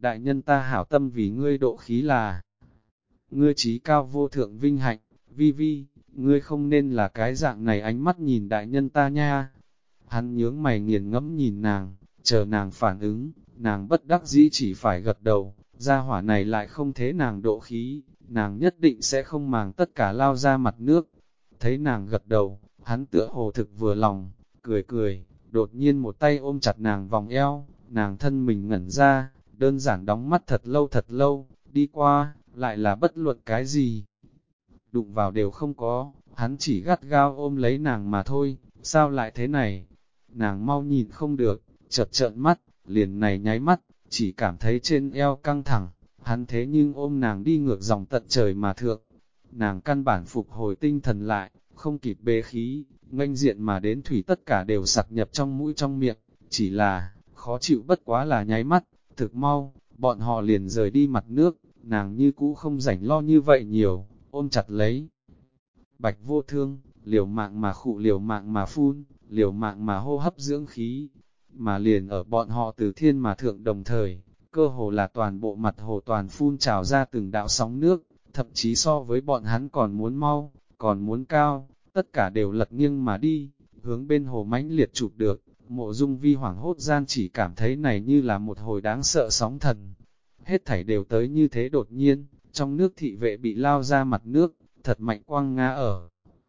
đại nhân ta hảo tâm vì ngươi độ khí là ngươi trí cao vô thượng vinh hạnh, vi vi, ngươi không nên là cái dạng này ánh mắt nhìn đại nhân ta nha. Hắn nhướng mày nghiền ngẫm nhìn nàng, chờ nàng phản ứng, nàng bất đắc dĩ chỉ phải gật đầu, gia hỏa này lại không thế nàng độ khí, nàng nhất định sẽ không màng tất cả lao ra mặt nước. Thấy nàng gật đầu, hắn tựa hồ thực vừa lòng, cười cười, đột nhiên một tay ôm chặt nàng vòng eo, nàng thân mình ngẩn ra, đơn giản đóng mắt thật lâu, đi qua, lại là bất luận cái gì. Đụng vào đều không có, hắn chỉ gắt gao ôm lấy nàng mà thôi, sao lại thế này? Nàng mau nhìn không được, chợt trợn mắt, liền này nháy mắt, chỉ cảm thấy trên eo căng thẳng, hắn thế nhưng ôm nàng đi ngược dòng tận trời mà thượng. Nàng căn bản phục hồi tinh thần lại, không kịp bế khí, nghênh diện mà đến thủy tất cả đều sặc nhập trong mũi trong miệng, chỉ là, khó chịu bất quá là nháy mắt, thực mau, bọn họ liền rời đi mặt nước, nàng như cũ không rảnh lo như vậy nhiều, ôm chặt lấy. Bạch Vô Thương, liều mạng mà khụ, liều mạng mà phun, liều mạng mà hô hấp dưỡng khí, mà liền ở bọn họ từ thiên mà thượng đồng thời, cơ hồ là toàn bộ mặt hồ toàn phun trào ra từng đạo sóng nước, thậm chí so với bọn hắn còn muốn mau, còn muốn cao, tất cả đều lật nghiêng mà đi, hướng bên hồ mãnh liệt chụp được. Mộ Dung Vi hoảng hốt gian chỉ cảm thấy này như là một hồi đáng sợ sóng thần. Hết thảy đều tới như thế đột nhiên, trong nước thị vệ bị lao ra mặt nước, thật mạnh quăng ngã ở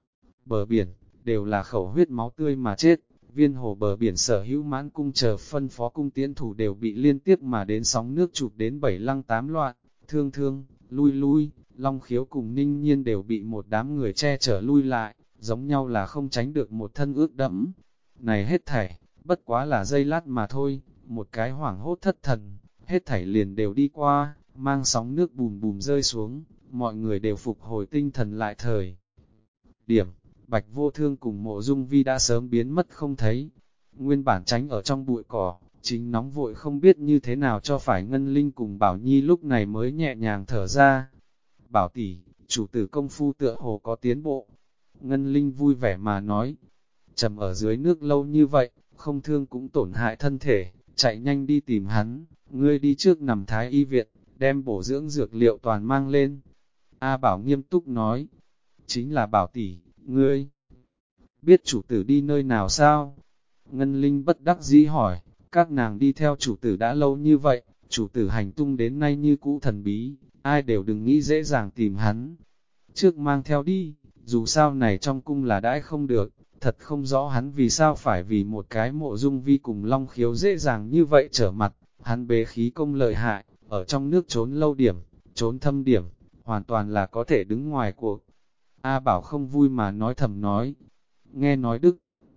bờ biển, đều là khẩu huyết máu tươi mà chết. Viên hồ bờ biển sở hữu mãn cung chờ phân phó cung tiễn thủ đều bị liên tiếp mà đến sóng nước chụp đến 7 lăng 8 loạn, thương, lui, Long Khiếu cùng Ninh Nhiên đều bị một đám người che chở lui lại, giống nhau là không tránh được một thân ướt đẫm. Này hết thảy, bất quá là giây lát mà thôi, một cái hoảng hốt thất thần, hết thảy liền đều đi qua, mang sóng nước bùm bùm rơi xuống, mọi người đều phục hồi tinh thần lại thời. Điểm, Bạch Vô Thương cùng Mộ Dung Vi đã sớm biến mất không thấy, nguyên bản tránh ở trong bụi cỏ, chính nóng vội không biết như thế nào cho phải Ngân Linh cùng Bảo Nhi lúc này mới nhẹ nhàng thở ra. Bảo tỷ, chủ tử công phu tựa hồ có tiến bộ. Ngân Linh vui vẻ mà nói, trầm ở dưới nước lâu như vậy, không thương cũng tổn hại thân thể, chạy nhanh đi tìm hắn, ngươi đi trước nằm thái y viện, đem bổ dưỡng dược liệu toàn mang lên. A Bảo nghiêm túc nói, chính là Bảo tỷ, ngươi biết chủ tử đi nơi nào sao? Ngân Linh bất đắc dĩ hỏi, các nàng đi theo chủ tử đã lâu như vậy, chủ tử hành tung đến nay như cũ thần bí, ai đều đừng nghĩ dễ dàng tìm hắn. Trước mang theo đi, dù sao này trong cung là đãi không được, thật không rõ hắn vì sao phải vì một cái Mộ Dung Vi cùng Long Khiếu dễ dàng như vậy trở mặt, hắn bế khí công lợi hại, ở trong nước trốn lâu điểm, trốn thâm điểm, hoàn toàn là có thể đứng ngoài cuộc. A Bảo không vui mà nói thầm nói, nghe nói Đức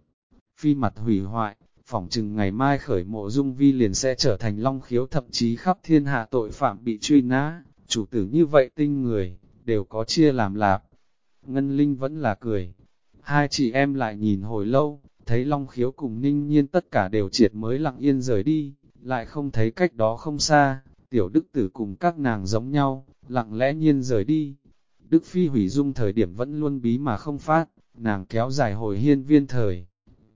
Phi mặt hủy hoại, phỏng chừng ngày mai khởi Mộ Dung Vi liền sẽ trở thành Long Khiếu thậm chí khắp thiên hạ tội phạm bị truy nã, chủ tử như vậy tinh người, đều có chia làm lạp. Ngân Linh vẫn là cười. Hai chị em lại nhìn hồi lâu, thấy Long Khiếu cùng Ninh Nhiên tất cả đều triệt mới lặng yên rời đi, lại không thấy cách đó không xa, tiểu Đức Tử cùng các nàng giống nhau, lặng lẽ nhiên rời đi. Đức Phi hủy dung thời điểm vẫn luôn bí mà không phát, nàng kéo dài hồi hiên viên thời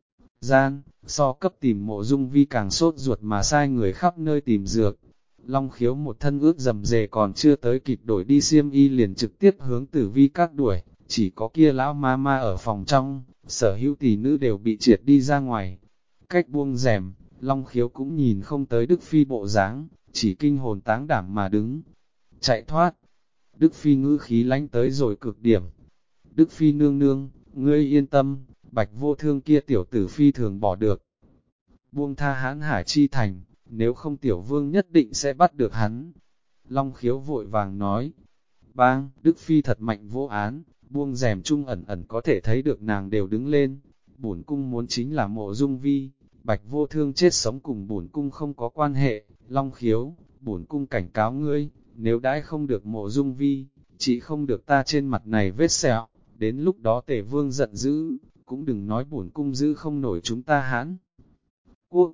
gian, so cấp tìm Mộ Dung Vi càng sốt ruột mà sai người khắp nơi tìm dược. Long Khiếu một thân ướt dầm dề còn chưa tới kịp đổi đi xiêm y liền trực tiếp hướng Tử Vi các đuổi, chỉ có kia lão ma ma ở phòng trong, sở hữu tỷ nữ đều bị triệt đi ra ngoài. Cách buông rèm, Long Khiếu cũng nhìn không tới Đức Phi bộ dáng, chỉ kinh hồn táng đảm mà đứng. Chạy thoát, Đức Phi ngữ khí lánh tới rồi cực điểm. Đức Phi nương nương, ngươi yên tâm, Bạch Vô Thương kia tiểu tử phi thường bỏ được. Buông tha hãn hải chi thành, nếu không tiểu vương nhất định sẽ bắt được hắn. Long Khiếu vội vàng nói, bang, Đức Phi thật mạnh vô án, buông rèm chung ẩn ẩn có thể thấy được nàng đều đứng lên. Bổn cung muốn chính là Mộ Dung Vi, Bạch Vô Thương chết sống cùng bổn cung không có quan hệ. Long Khiếu, bổn cung cảnh cáo ngươi, nếu đãi không được Mộ Dung Vi, chỉ không được ta trên mặt này vết sẹo, đến lúc đó Tề Vương giận dữ, cũng đừng nói bổn cung giữ không nổi chúng ta Hán Quốc.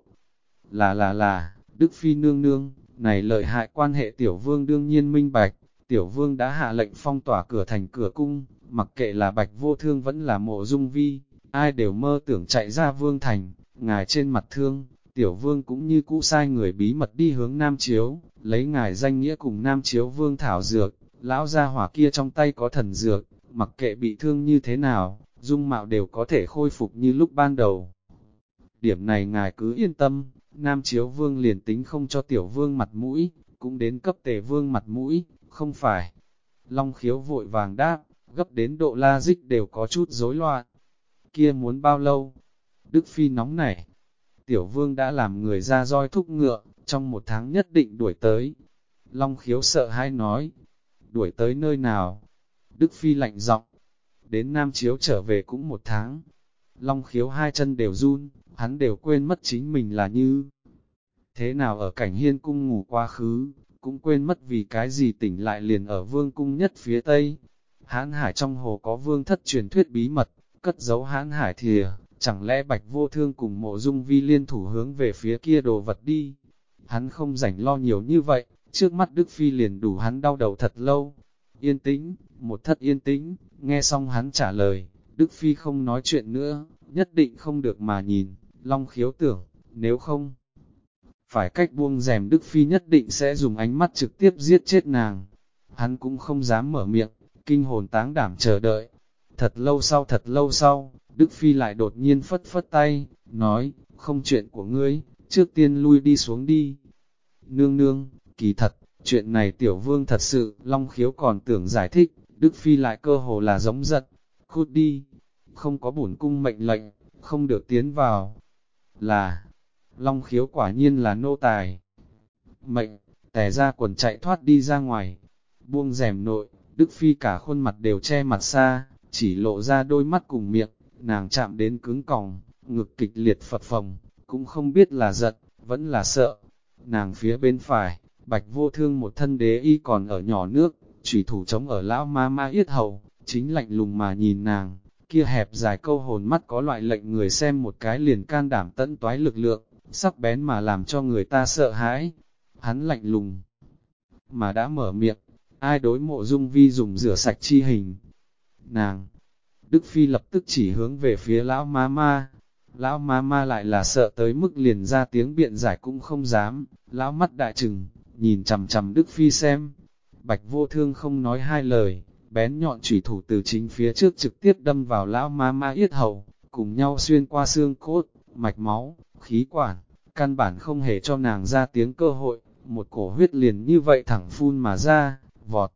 Là, Đức Phi nương nương, này lợi hại quan hệ tiểu vương đương nhiên minh bạch, tiểu vương đã hạ lệnh phong tỏa cửa thành cửa cung, mặc kệ là Bạch Vô Thương vẫn là Mộ Dung Vi, ai đều mơ tưởng chạy ra vương thành, ngài trên mặt thương, tiểu vương cũng như cũ sai người bí mật đi hướng Nam Chiếu, lấy ngài danh nghĩa cùng Nam Chiếu Vương thảo dược, lão gia hỏa kia trong tay có thần dược, mặc kệ bị thương như thế nào, dung mạo đều có thể khôi phục như lúc ban đầu. Điểm này ngài cứ yên tâm, Nam Chiếu Vương liền tính không cho Tiểu Vương mặt mũi, cũng đến cấp Tề Vương mặt mũi, không phải. Long Khiếu vội vàng đáp, gấp đến độ La Dích đều có chút rối loạn. Kia muốn bao lâu? Đức Phi nóng nảy. Tiểu Vương đã làm người ra roi thúc ngựa, trong 1 tháng nhất định đuổi tới. Long Khiếu sợ hãi nói, đuổi tới nơi nào? Đức Phi lạnh giọng, đến Nam Chiếu trở về cũng 1 tháng. Long Khiếu 2 chân đều run, hắn đều quên mất chính mình là như thế nào ở cảnh hiên cung ngủ quá khứ, cũng quên mất vì cái gì tỉnh lại liền ở vương cung nhất phía tây. Hán hải trong hồ có vương thất truyền thuyết bí mật, cất giấu hán hải thìa, chẳng lẽ Bạch Vô Thương cùng Mộ Dung Vi liên thủ hướng về phía kia đồ vật đi. Hắn không rảnh lo nhiều như vậy, trước mắt Đức Phi liền đủ hắn đau đầu thật lâu. Yên tĩnh, một thất yên tĩnh, nghe xong hắn trả lời, Đức Phi không nói chuyện nữa, nhất định không được mà nhìn. Long Khiếu tưởng, nếu không phải cách buông rèm, Đức Phi nhất định sẽ dùng ánh mắt trực tiếp giết chết nàng. Hắn cũng không dám mở miệng, kinh hồn táng đảm chờ đợi. Thật lâu sau, Đức Phi lại đột nhiên phất phất tay, nói, không chuyện của ngươi, trước tiên lui đi xuống đi. Nương nương, kỳ thật, chuyện này Tiểu Vương thật sự, Long Khiếu còn tưởng giải thích, Đức Phi lại cơ hồ là giống giận, cút đi, không có bổn cung mệnh lệnh, không được tiến vào. Là, Long Khiếu quả nhiên là nô tài. Mệnh, tè ra quần chạy thoát đi ra ngoài, buông rèm nội, Đức Phi cả khuôn mặt đều che mặt xa, chỉ lộ ra đôi mắt cùng miệng, nàng chạm đến cứng còng, ngực kịch liệt phập phồng, cũng không biết là giận, vẫn là sợ. Nàng phía bên phải, Bạch Vô Thương một thân đế y còn ở nhỏ nước, chủy thủ chống ở lão ma ma yết hầu, chính lạnh lùng mà nhìn nàng, kia hẹp dài câu hồn mắt có loại lệnh người xem một cái liền can đảm tận toái lực lượng, sắc bén mà làm cho người ta sợ hãi. Hắn lạnh lùng mà đã mở miệng, ai đối Mộ Dung Vi dùng rửa sạch chi hình. Nàng, Đức Phi lập tức chỉ hướng về phía lão ma ma. Lão ma ma lại là sợ tới mức liền ra tiếng biện giải cũng không dám, lão mắt đại trừng, nhìn chằm chằm Đức Phi xem. Bạch Vô Thương không nói hai lời, bén nhọn chủy thủ từ chính phía trước trực tiếp đâm vào lão ma ma yết hầu, cùng nhau xuyên qua xương cốt, mạch máu, khí quản, căn bản không hề cho nàng ra tiếng cơ hội, một cổ huyết liền như vậy thẳng phun mà ra, vọt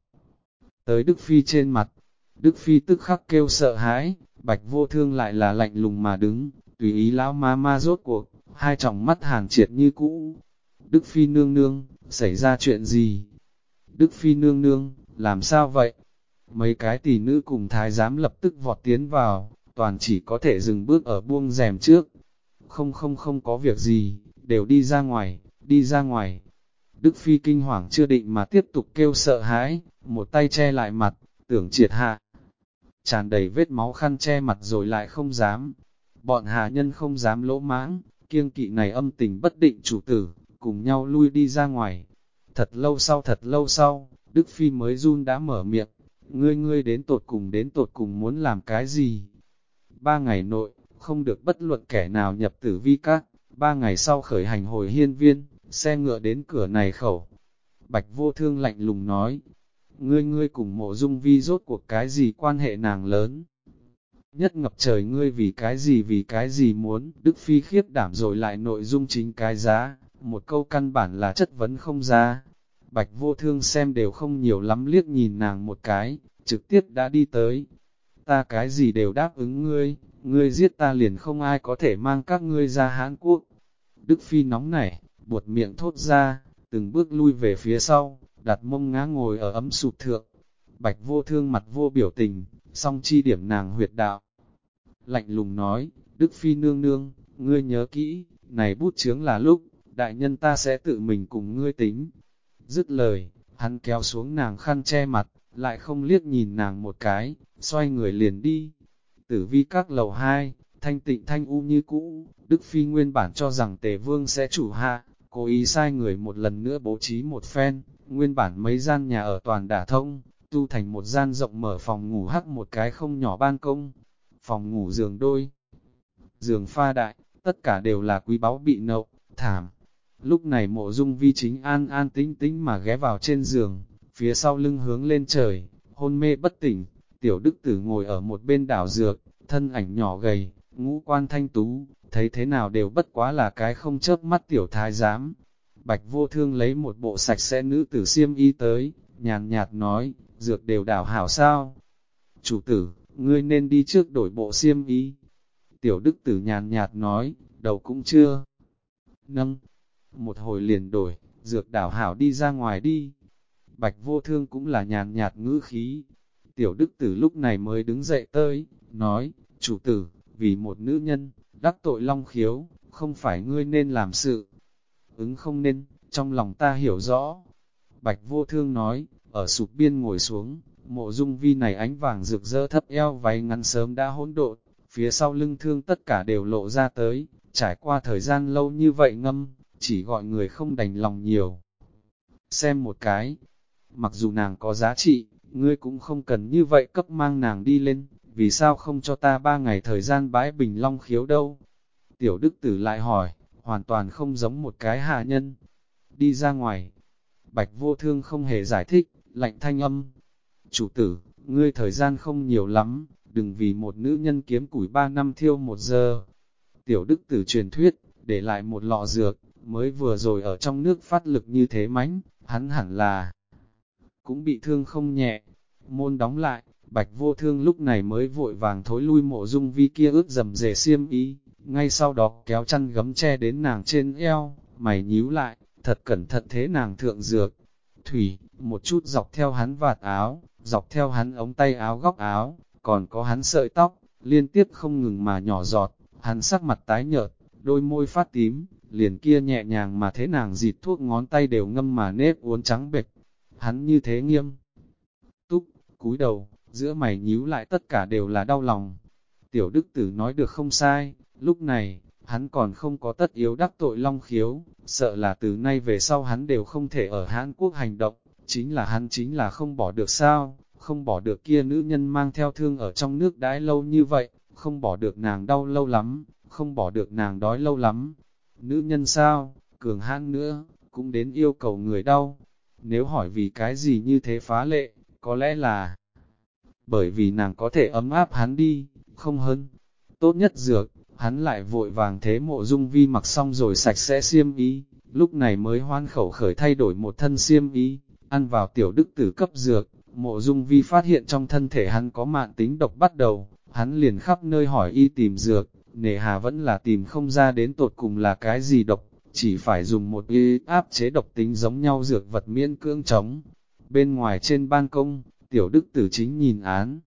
tới Đức Phi trên mặt. Đức Phi tức khắc kêu sợ hãi, Bạch Vô Thương lại là lạnh lùng mà đứng, tùy ý lão ma ma rốt cuộc, hai tròng mắt hàn triệt như cũ. Đức Phi nương nương, xảy ra chuyện gì? Đức Phi nương nương, làm sao vậy? Mấy cái tỷ nữ cùng thái giám lập tức vọt tiến vào, toàn chỉ có thể dừng bước ở buông rèm trước. Không có việc gì, đều đi ra ngoài, đi ra ngoài. Đức Phi kinh hoàng chưa định mà tiếp tục kêu sợ hãi, một tay che lại mặt, tưởng triệt hạ. Tràn đầy vết máu khăn che mặt rồi lại không dám. Bọn hạ nhân không dám lỗ mãng, kiêng kỵ này âm tình bất định chủ tử, cùng nhau lui đi ra ngoài. Thật lâu sau, Đức Phi mới run đã mở miệng, ngươi đến tột cùng muốn làm cái gì? 3 ngày nội, không được bất luận kẻ nào nhập tử vi các, 3 ngày sau khởi hành hồi hiên viên, xe ngựa đến cửa này khẩu. Bạch Vô Thương lạnh lùng nói, ngươi cùng Mộ Dung Vi rốt cuộc cái gì quan hệ nàng lớn? Nhất ngập trời ngươi vì cái gì muốn? Đức Phi khiếp đảm rồi lại nội dung chính cái giá, một câu căn bản là chất vấn không ra. Bạch Vô Thương xem đều không nhiều lắm liếc nhìn nàng một cái, trực tiếp đã đi tới. Ta cái gì đều đáp ứng ngươi giết ta liền không ai có thể mang các ngươi ra Hán Quốc. Đức Phi nóng nảy, buột miệng thốt ra, từng bước lui về phía sau, đặt mông ngã ngồi ở ấm sụp thượng. Bạch Vô Thương mặt vô biểu tình, song chi điểm nàng huyệt đạo. Lạnh lùng nói, Đức Phi nương nương, ngươi nhớ kỹ, này bút chướng là lúc, đại nhân ta sẽ tự mình cùng ngươi tính. Dứt lời, hắn kéo xuống nàng khăn che mặt, lại không liếc nhìn nàng một cái, xoay người liền đi. Tử vi các lầu 2, thanh tịnh thanh u như cũ, Đức Phi nguyên bản cho rằng Tề Vương sẽ chủ hạ, cố ý sai người một lần nữa bố trí một phen, nguyên bản mấy gian nhà ở toàn đả thông, tu thành một gian rộng mở phòng ngủ hắc một cái không nhỏ ban công. Phòng ngủ giường đôi, giường pha đại, tất cả đều là quý báu bị nậu, thảm. Lúc này Mộ Dung Vi chính an an tĩnh tĩnh mà ghé vào trên giường, phía sau lưng hướng lên trời, hôn mê bất tỉnh. Tiểu Đức Tử ngồi ở một bên đảo dược, thân ảnh nhỏ gầy, ngũ quan thanh tú, thấy thế nào đều bất quá là cái không chớp mắt tiểu thái giám. Bạch Vô Thương lấy một bộ sạch sẽ nữ tử xiêm y tới, nhàn nhạt nói, dược đều đảo hảo sao? Chủ tử, ngươi nên đi trước đổi bộ xiêm y. Tiểu Đức Tử nhàn nhạt nói, đầu cũng chưa nâng. Một hồi liền đổi, dược đảo hảo đi ra ngoài đi. Bạch Vô Thương cũng là nhàn nhạt ngữ khí. Tiểu Đức Tử lúc này mới đứng dậy tới, nói, chủ tử, vì một nữ nhân, đắc tội Long Khiếu, không phải ngươi nên làm sự. Ứng không nên, trong lòng ta hiểu rõ. Bạch Vô Thương nói, ở sụp biên ngồi xuống, Mộ Dung Vi này ánh vàng rực rỡ thấp eo váy ngắn sớm đã hỗn độn, phía sau lưng thương tất cả đều lộ ra tới, trải qua thời gian lâu như vậy ngâm, chỉ gọi người không đành lòng nhiều. Xem một cái, mặc dù nàng có giá trị, ngươi cũng không cần như vậy cấp mang nàng đi lên, vì sao không cho ta 3 ngày thời gian bãi bình Long Khiếu đâu? Tiểu Đức Tử lại hỏi, hoàn toàn không giống một cái hạ nhân. Đi ra ngoài, Bạch Vô Thương không hề giải thích, lạnh thanh âm. Chủ tử, ngươi thời gian không nhiều lắm, đừng vì một nữ nhân kiếm củi 3 năm thiêu 1 giờ. Tiểu Đức Tử truyền thuyết, để lại một lọ dược, mới vừa rồi ở trong nước phát lực như thế mãnh, hắn hẳn là cũng bị thương không nhẹ. Môn đóng lại, Bạch Vô Thương lúc này mới vội vàng thối lui Mộ Dung Vi kia ướt dầm dề xiêm y, ngay sau đó kéo chăn gấm che đến nàng trên eo, mày nhíu lại, thật cẩn thận thế nàng thượng dược. Thủy, một chút dọc theo hắn vạt áo, dọc theo hắn ống tay áo góc áo, còn có hắn sợi tóc, liên tiếp không ngừng mà nhỏ giọt, hắn sắc mặt tái nhợt, đôi môi phát tím, liền kia nhẹ nhàng mà thế nàng dịt thuốc ngón tay đều ngâm mà nếp uốn trắng bệch. Hắn như thế nghiêm túc, cúi đầu, giữa mày nhíu lại tất cả đều là đau lòng. Tiểu Đức Tử nói được không sai, lúc này, hắn còn không có tất yếu đắc tội Long Khiếu, sợ là từ nay về sau hắn đều không thể ở Hán Quốc hành động, hắn chính là không bỏ được sao, không bỏ được kia nữ nhân mang theo thương ở trong nước đãi lâu như vậy, không bỏ được nàng đau lâu lắm, không bỏ được nàng đói lâu lắm. Nữ nhân sao, cường hãn nữa, cũng đến yêu cầu người đau. Nếu hỏi vì cái gì như thế phá lệ, có lẽ là bởi vì nàng có thể ấm áp hắn đi, không hơn. Tốt nhất dược, hắn lại vội vàng thế Mộ Dung Vi mặc xong rồi sạch sẽ xiêm y, lúc này mới hoan khẩu khởi thay đổi một thân xiêm y, ăn vào Tiểu Đức Tử cấp dược. Mộ Dung Vi phát hiện trong thân thể hắn có mạn tính độc bắt đầu, hắn liền khắp nơi hỏi y tìm dược, nề hà vẫn là tìm không ra đến tột cùng là cái gì độc, chỉ phải dùng một y áp chế độc tính giống nhau dược vật miễn cưỡng chống. Bên ngoài trên ban công, Tiểu Đức Tử chính nhìn án.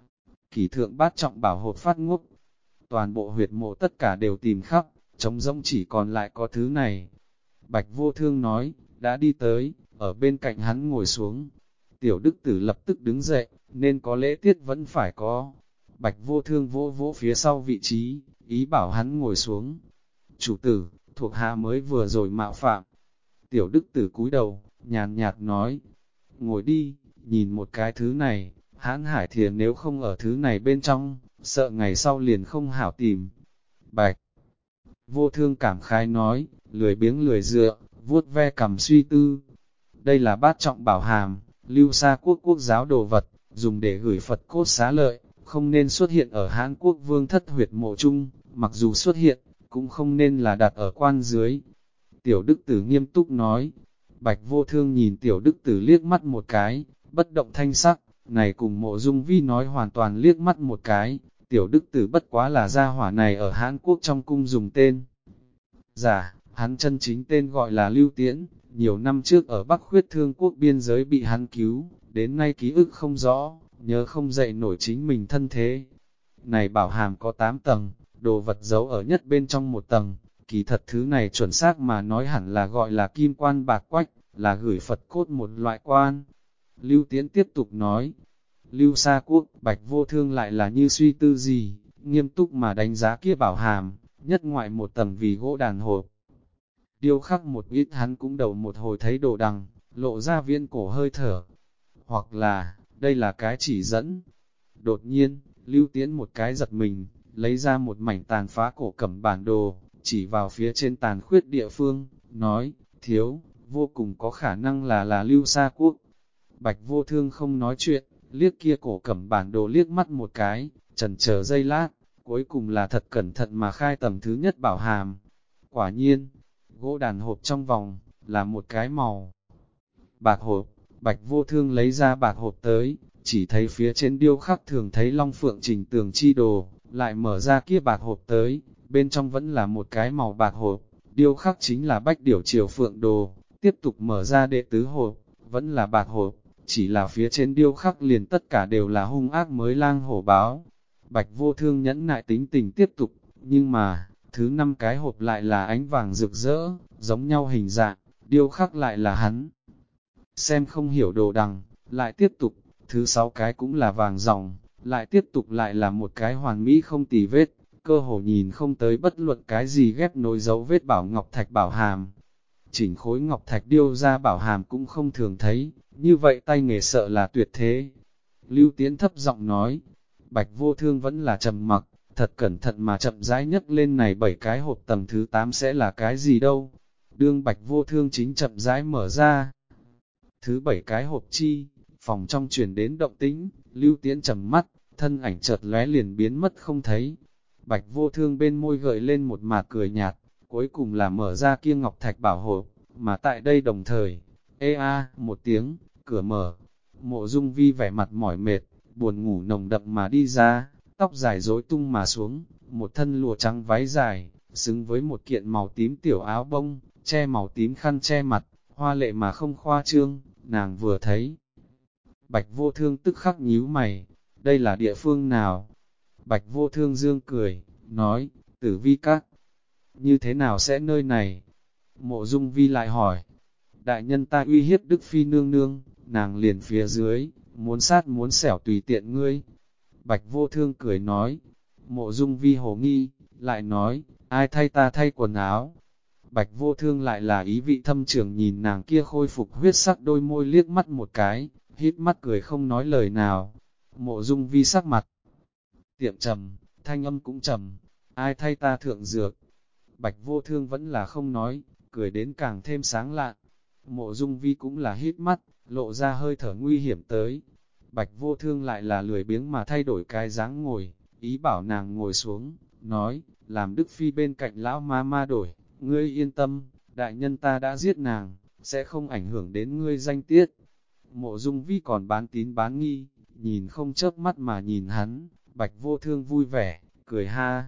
Kỷ thượng bát trọng bảo hộp phát ngốc, toàn bộ huyệt mộ tất cả đều tìm khắp, trống rỗng chỉ còn lại có thứ này. Bạch Vô Thương nói, đã đi tới, ở bên cạnh hắn ngồi xuống. Tiểu Đức Tử lập tức đứng dậy, nên có lễ tiết vẫn phải có. Bạch Vô Thương vỗ vỗ phía sau vị trí, ý bảo hắn ngồi xuống. Chủ tử, thuộc hạ mới vừa rồi mạo phạm. Tiểu Đức Tử cúi đầu, nhàn nhạt nói, ngồi đi, nhìn một cái thứ này, hãn hải thiền nếu không ở thứ này bên trong, sợ ngày sau liền không hảo tìm. Bạch Vô Thương cảm khái nói, lười biếng lười dựa, vuốt ve cầm suy tư. Đây là bát trọng bảo hàm, lưu xa quốc quốc giáo đồ vật, dùng để gửi Phật cốt xá lợi, không nên xuất hiện ở Hán Quốc vương thất huyệt mộ chung, mặc dù xuất hiện, cũng không nên là đặt ở quan dưới. Tiểu Đức Tử nghiêm túc nói, Bạch Vô Thương nhìn Tiểu Đức Tử liếc mắt một cái, bất động thanh sắc, này cùng Mộ Dung Vi nói hoàn toàn liếc mắt một cái, Tiểu Đức Tử bất quá là gia hỏa này ở Hán Quốc trong cung dùng tên. Giả, hắn chân chính tên gọi là Lưu Tiễn, nhiều năm trước ở Bắc Khuyết Thương Quốc biên giới bị hắn cứu, đến nay ký ức không rõ, nhớ không dậy nổi chính mình thân thế. Này bảo hàm có 8 tầng, đồ vật giấu ở nhất bên trong một tầng, kỳ thật thứ này chuẩn xác mà nói hẳn là gọi là kim quan bạc quách, là gửi Phật cốt một loại quan. Lưu Tiễn tiếp tục nói, Lưu Sa Quốc, Bạch Vô Thương lại là như suy tư gì, nghiêm túc mà đánh giá kia bảo hàm, nhất ngoại một tầng vì gỗ đàn hộp. Điêu khắc một ít hắn cũng đầu một hồi thấy đồ đằng, lộ ra viên cổ hơi thở. Hoặc là, đây là cái chỉ dẫn. Đột nhiên, Lưu Tiễn một cái giật mình, lấy ra một mảnh tàn phá cổ cẩm bản đồ, chỉ vào phía trên tàn khuyết địa phương, nói, thiếu, vô cùng có khả năng là Lưu Sa Quốc. Bạch Vô Thương không nói chuyện, liếc kia cổ cẩm bản đồ liếc mắt một cái, chần chờ giây lát, cuối cùng là thật cẩn thận mà khai tầng thứ nhất bảo hàm. Quả nhiên, gỗ đàn hộp trong vòng, là một cái màu bạc hộp. Bạch Vô Thương lấy ra bạc hộp tới, chỉ thấy phía trên điêu khắc thường thấy Long Phượng Trình Tường chi đồ, lại mở ra kia bạc hộp tới, bên trong vẫn là một cái màu bạc hộp, điêu khắc chính là Bách Điểu Triều Phượng đồ, tiếp tục mở ra đệ tứ hộp, vẫn là bạc hộp, chỉ là phía trên điêu khắc liền tất cả đều là hung ác mới lang hổ báo. Bạch Vô Thương nhẫn nại tính tình tiếp tục, nhưng mà, thứ năm cái hộp lại là ánh vàng rực rỡ, giống nhau hình dạng, điêu khắc lại là hắn. Xem không hiểu đồ đằng, lại tiếp tục, thứ sáu cái cũng là vàng ròng, lại tiếp tục lại là một cái hoàn mỹ không tì vết, cơ hồ nhìn không tới bất luận cái gì ghép nối dấu vết bảo ngọc thạch bảo hàm. Chỉnh khối ngọc thạch điêu ra bảo hàm cũng không thường thấy, như vậy tay nghề sợ là tuyệt thế. Lưu Tiến thấp giọng nói, Bạch Vô Thương vẫn là trầm mặc, thật cẩn thận mà chậm rãi nhất lên này 7 cái hộp tầng thứ 8 sẽ là cái gì đâu. Đương Bạch Vô Thương chính chậm rãi mở ra. Thứ 7 cái hộp chi, phòng trong truyền đến động tĩnh, Lưu Tiến trầm mắt, thân ảnh chợt lóe liền biến mất không thấy. Bạch Vô Thương bên môi gợi lên một mạt cười nhạt, cuối cùng là mở ra kia ngọc thạch bảo hộp, mà tại đây đồng thời, một tiếng, cửa mở, Mộ Dung Vi vẻ mặt mỏi mệt, buồn ngủ nồng đậm mà đi ra, tóc dài rối tung mà xuống, một thân lụa trắng váy dài, xứng với một kiện màu tím tiểu áo bông, che màu tím khăn che mặt, hoa lệ mà không khoa trương, nàng vừa thấy. Bạch Vô Thương tức khắc nhíu mày, đây là địa phương nào? Bạch Vô Thương dương cười, nói, Tử Vi Các, như thế nào sẽ nơi này? Mộ Dung Vi lại hỏi, đại nhân ta uy hiếp Đức Phi nương nương, nàng liền phía dưới, muốn sát muốn xẻo tùy tiện ngươi. Bạch Vô Thương cười nói, Mộ Dung Vi hồ nghi, lại nói, ai thay ta thay quần áo? Bạch Vô Thương lại là ý vị thâm trường nhìn nàng kia khôi phục huyết sắc đôi môi liếc mắt một cái, hít mắt cười không nói lời nào. Mộ Dung Vi sắc mặt tiệm trầm, thanh âm cũng trầm, ai thay ta thượng dược? Bạch Vô Thương vẫn là không nói, cười đến càng thêm sáng lạ. Mộ Dung Vi cũng là hít mắt, lộ ra hơi thở nguy hiểm tới. Bạch Vô Thương lại là lười biếng mà thay đổi cái dáng ngồi, ý bảo nàng ngồi xuống, nói, làm Đức Phi bên cạnh lão ma ma đổi, ngươi yên tâm, đại nhân ta đã giết nàng, sẽ không ảnh hưởng đến ngươi danh tiết. Mộ Dung Vi còn bán tín bán nghi, nhìn không chớp mắt mà nhìn hắn, Bạch Vô Thương vui vẻ, cười ha.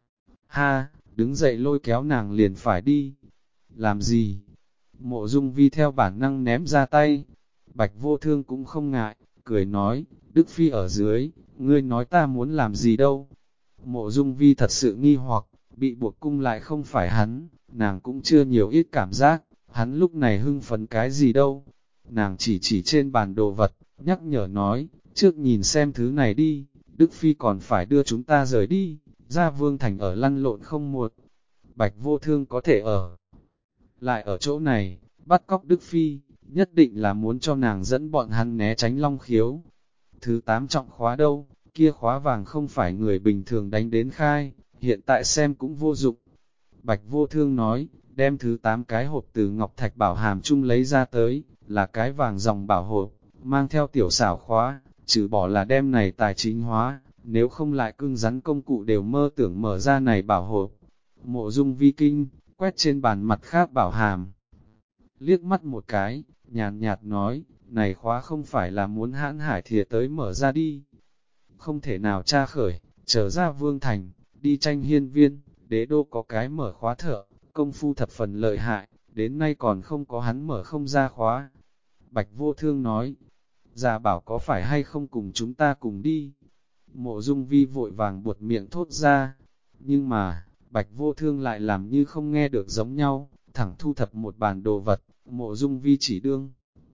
Ha, đứng dậy lôi kéo nàng liền phải đi. Làm gì? Mộ Dung Vi theo bản năng ném ra tay. Bạch Vô Thương cũng không ngại, cười nói, Đức Phi ở dưới, ngươi nói ta muốn làm gì đâu. Mộ Dung Vi thật sự nghi hoặc, bị buộc cung lại không phải hắn, nàng cũng chưa nhiều ít cảm giác, hắn lúc này hưng phấn cái gì đâu. Nàng chỉ trên bàn đồ vật, nhắc nhở nói, trước nhìn xem thứ này đi, Đức Phi còn phải đưa chúng ta rời đi, ra Vương Thành ở lăn lộn không một. Bạch Vô Thương có thể ở lại ở chỗ này, bắt cóc Đức Phi, nhất định là muốn cho nàng dẫn bọn hắn né tránh Long Khiếu. Thứ 8 trọng khóa đâu, kia khóa vàng không phải người bình thường đánh đến khai, hiện tại xem cũng vô dụng. Bạch Vô Thương nói, đem thứ 8 cái hộp từ Ngọc Thạch Bảo Hàm chung lấy ra tới, là cái vàng dòng bảo hộp, mang theo tiểu xảo khóa, trừ bỏ là đem này tài chính hóa, nếu không lại cưng rắn công cụ đều mơ tưởng mở ra này bảo hộp. Mộ Dung Vi kinh, quét trên bàn mặt khác bảo hàm. Liếc mắt một cái, nhàn nhạt nói, này khóa không phải là muốn hãn hải thìa tới mở ra đi. Không thể nào tra khởi, trở ra Vương Thành, đi tranh hiên viên, đế đô có cái mở khóa thợ, công phu thập phần lợi hại, đến nay còn không có hắn mở không ra khóa. Bạch Vô Thương nói, già bảo có phải hay không cùng chúng ta cùng đi. Mộ Dung Vi vội vàng buột miệng thốt ra, nhưng mà, Bạch Vô Thương lại làm như không nghe được giống nhau, thẳng thu thập một bàn đồ vật, Mộ Dung Vi chỉ đương.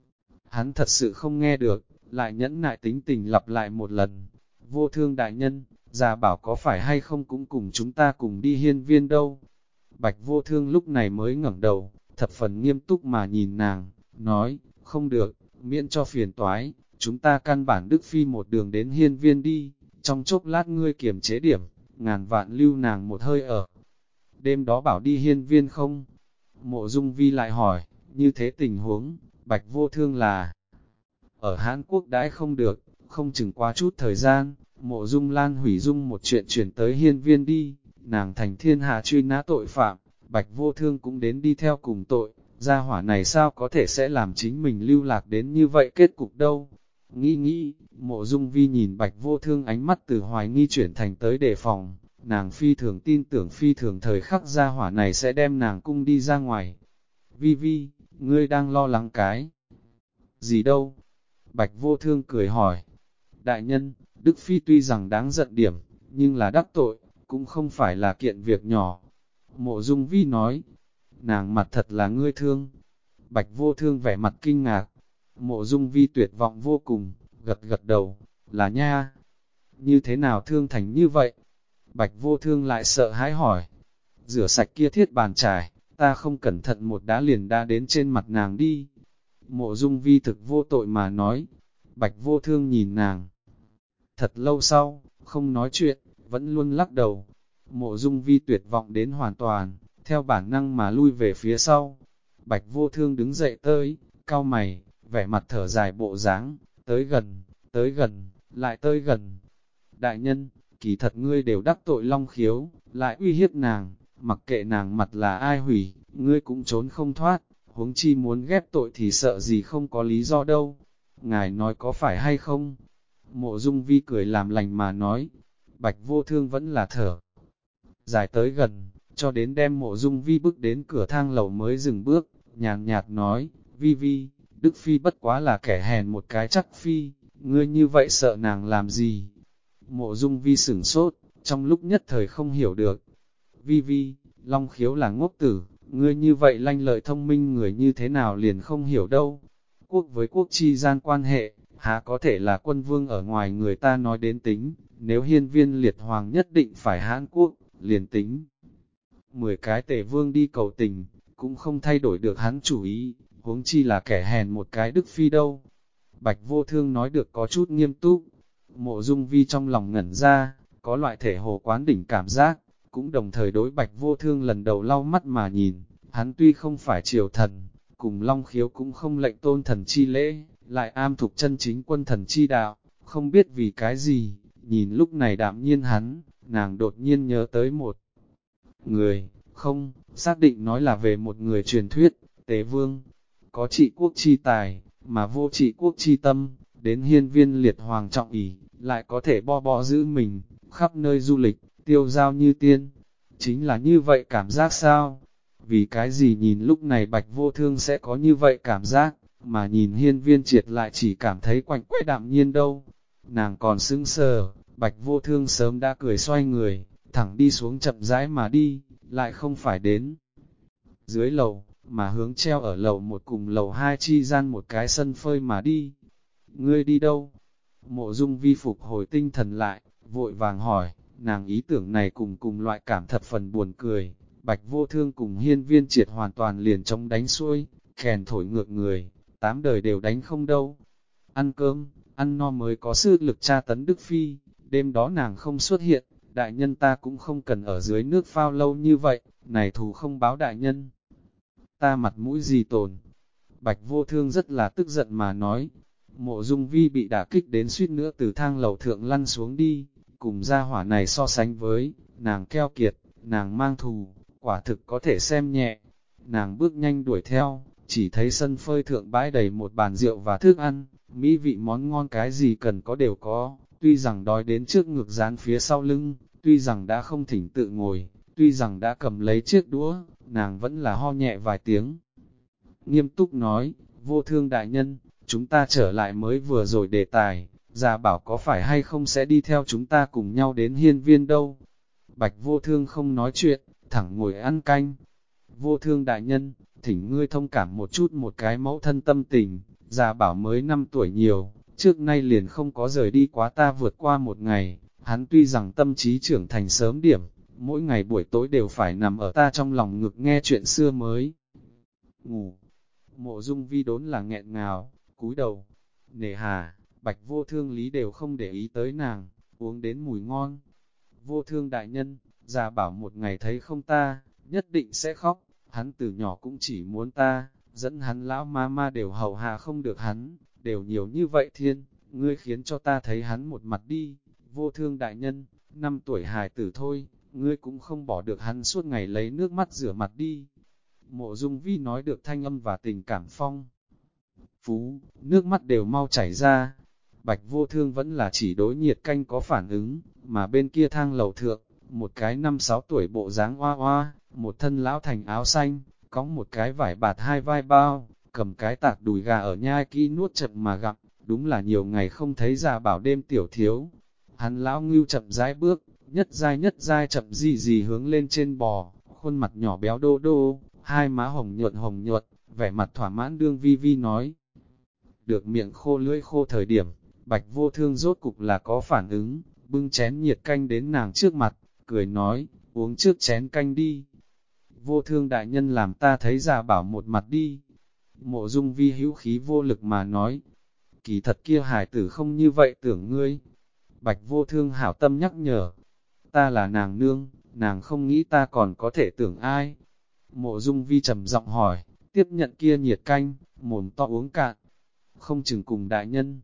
Hắn thật sự không nghe được, lại nhẫn nại tính tình lặp lại một lần. Vô Thương đại nhân, già bảo có phải hay không cũng cùng chúng ta cùng đi hiên viên đâu. Bạch Vô Thương lúc này mới ngẩng đầu, thập phần nghiêm túc mà nhìn nàng, nói, không được, miễn cho phiền toái, chúng ta căn bản Đức Phi một đường đến hiên viên đi, trong chốc lát ngươi kiềm chế điểm, ngàn vạn lưu nàng một hơi ở. Đêm đó bảo đi hiên viên không? Mộ Dung Vi lại hỏi, như thế tình huống, Bạch Vô Thương là ở Hán Quốc đãi không được, không chừng qua chút thời gian, Mộ Dung Lan hủy dung một chuyện chuyển tới hiên viên đi, nàng thành thiên hạ truy nã tội phạm, Bạch Vô Thương cũng đến đi theo cùng tội, gia hỏa này sao có thể sẽ làm chính mình lưu lạc đến như vậy kết cục đâu. Nghĩ, Mộ Dung Vi nhìn Bạch Vô Thương ánh mắt từ hoài nghi chuyển thành tới đề phòng, nàng phi thường tin tưởng phi thường thời khắc gia hỏa này sẽ đem nàng cung đi ra ngoài. Vi, ngươi đang lo lắng cái gì đâu? Bạch Vô Thương cười hỏi. Đại nhân, Đức Phi tuy rằng đáng giận điểm, nhưng là đắc tội, cũng không phải là kiện việc nhỏ. Mộ Dung Vi nói, nàng mặt thật là ngươi thương. Bạch Vô Thương vẻ mặt kinh ngạc. Mộ Dung Vi tuyệt vọng vô cùng, gật đầu, là nha. Như thế nào thương thành như vậy? Bạch Vô Thương lại sợ hãi hỏi. Rửa sạch kia thiết bàn chải, ta không cẩn thận một đá liền đá đến trên mặt nàng đi. Mộ Dung Vi thực vô tội mà nói. Bạch Vô Thương nhìn nàng. Thật lâu sau, không nói chuyện, vẫn luôn lắc đầu. Mộ Dung Vi tuyệt vọng đến hoàn toàn, theo bản năng mà lui về phía sau. Bạch Vô Thương đứng dậy tới, cau mày, vẻ mặt thở dài bộ dáng, tới gần, lại tới gần. Đại nhân, kỳ thật ngươi đều đắc tội Long Khiếu, lại uy hiếp nàng, mặc kệ nàng mặt là ai hủy, ngươi cũng trốn không thoát, huống chi muốn ghép tội thì sợ gì không có lý do đâu. Ngài nói có phải hay không? Mộ Dung Vi cười làm lành mà nói, Bạch Vô Thương vẫn là thở dài tới gần, cho đến đem Mộ Dung Vi bước đến cửa thang lầu mới dừng bước, nhàn nhạt nói, Vi, Đức Phi bất quá là kẻ hèn một cái chắc Phi, ngươi như vậy sợ nàng làm gì? Mộ Dung Vi sửng sốt, trong lúc nhất thời không hiểu được. Vi, Long Khiếu là ngốc tử, ngươi như vậy lanh lợi thông minh người như thế nào liền không hiểu đâu. Quốc với quốc chi gian quan hệ, há có thể là quân vương ở ngoài người ta nói đến tính, nếu hiên viên liệt hoàng nhất định phải Hán Quốc, liền tính. 10 cái tể vương đi cầu tình, cũng không thay đổi được hắn chủ ý, huống chi là kẻ hèn một cái Đức Phi đâu. Bạch Vô Thương nói được có chút nghiêm túc, Mộ Dung Vi trong lòng ngẩn ra, có loại thể hồ quán đỉnh cảm giác, cũng đồng thời đối Bạch Vô Thương lần đầu lau mắt mà nhìn, hắn tuy không phải triều thần, cùng Long Khiếu cũng không lệnh tôn thần chi lễ, lại am thục chân chính quân thần chi đạo, không biết vì cái gì, nhìn lúc này đạm nhiên hắn, nàng đột nhiên nhớ tới một người, không, xác định nói là về một người truyền thuyết, Tế Vương, có trị quốc chi tài, mà vô trị quốc chi tâm, đến hiên viên liệt hoàng trọng ỷ, lại có thể bo giữ mình, khắp nơi du lịch, tiêu giao như tiên. Chính là như vậy cảm giác sao? Vì cái gì nhìn lúc này Bạch Vô Thương sẽ có như vậy cảm giác, mà nhìn hiên viên triệt lại chỉ cảm thấy quạnh quẽ đạm nhiên đâu. Nàng còn sững sờ, Bạch Vô Thương sớm đã cười xoay người, thẳng đi xuống chậm rãi mà đi, lại không phải đến dưới lầu, mà hướng treo ở lầu một cùng lầu hai chi gian một cái sân phơi mà đi. Ngươi đi đâu? Mộ Dung Vi phục hồi tinh thần lại, vội vàng hỏi, nàng ý tưởng này cùng loại cảm thập phần buồn cười. Bạch Vô Thương cùng hiên viên triệt hoàn toàn liền chống đánh xuôi, kèn thổi ngược người, 8 đời đều đánh không đâu. Ăn cơm, ăn no mới có sức lực tra tấn Đức Phi, đêm đó nàng không xuất hiện, đại nhân ta cũng không cần ở dưới nước phao lâu như vậy, này thù không báo đại nhân. Ta mặt mũi gì tồn? Bạch Vô Thương rất là tức giận mà nói. Mộ Dung Vi bị đả kích đến suýt nữa từ thang lầu thượng lăn xuống đi, cùng gia hỏa này so sánh với, nàng keo kiệt, nàng mang thù, quả thực có thể xem nhẹ. Nàng bước nhanh đuổi theo, chỉ thấy sân phơi thượng bãi đầy một bàn rượu và thức ăn, mỹ vị món ngon cái gì cần có đều có, tuy rằng đói đến trước ngực dán phía sau lưng, tuy rằng đã không thỉnh tự ngồi, tuy rằng đã cầm lấy chiếc đũa, nàng vẫn là ho nhẹ vài tiếng. Nghiêm túc nói, Vô Thương đại nhân, chúng ta trở lại mới vừa rồi đề tài, già bảo có phải hay không sẽ đi theo chúng ta cùng nhau đến hiên viên đâu. Bạch Vô Thương không nói chuyện, thẳng ngồi ăn canh. Vô Thương đại nhân, thỉnh ngươi thông cảm một chút một cái mẫu thân tâm tình, già bảo mới 5 tuổi nhiều, trước nay liền không có rời đi quá ta vượt qua một ngày, hắn tuy rằng tâm trí trưởng thành sớm điểm, mỗi ngày buổi tối đều phải nằm ở ta trong lòng ngực nghe chuyện xưa mới. Ngủ. Mộ Dung Vi đốn là nghẹn ngào, cúi đầu. Nề hà, Bạch Vô Thương lý đều không để ý tới nàng, uống đến mùi ngon. Vô Thương đại nhân, già bảo một ngày thấy không ta, nhất định sẽ khóc, hắn từ nhỏ cũng chỉ muốn ta, dẫn hắn lão ma ma đều hầu hạ không được hắn, đều nhiều như vậy thiên, ngươi khiến cho ta thấy hắn một mặt đi, vô thương đại nhân, 5 tuổi hài tử thôi, ngươi cũng không bỏ được hắn suốt ngày lấy nước mắt rửa mặt đi. Mộ Dung Vi nói được thanh âm và tình cảm phong phú, nước mắt đều mau chảy ra. Bạch Vô Thương vẫn là chỉ đối nhiệt canh có phản ứng, mà bên kia thang lầu thượng, một cái 5-6 tuổi bộ dáng hoa hoa, một thân lão thành áo xanh, cõng một cái vải bạt 2 vai bao, cầm cái tạc đùi gà ở nhai kỹ nuốt chậm mà gặm, đúng là nhiều ngày không thấy già bảo đêm tiểu thiếu. Hắn lão ngưu chậm rãi bước, nhất giai chậm gì gì hướng lên trên bò, khuôn mặt nhỏ béo đô đô, hai má hồng nhuận, vẻ mặt thỏa mãn đương vi vi nói. Được miệng khô lưỡi khô thời điểm, Bạch Vô Thương rốt cục là có phản ứng, bưng chén nhiệt canh đến nàng trước mặt, cười nói, uống trước chén canh đi. Vô Thương đại nhân làm ta thấy già bảo một mặt đi. Mộ Dung Vi hữu khí vô lực mà nói, kỳ thật kia hải tử không như vậy tưởng ngươi. Bạch Vô Thương hảo tâm nhắc nhở, ta là nàng nương, nàng không nghĩ ta còn có thể tưởng ai. Mộ Dung Vi trầm giọng hỏi, tiếp nhận kia nhiệt canh, mồm to uống cạn, không chừng cùng đại nhân.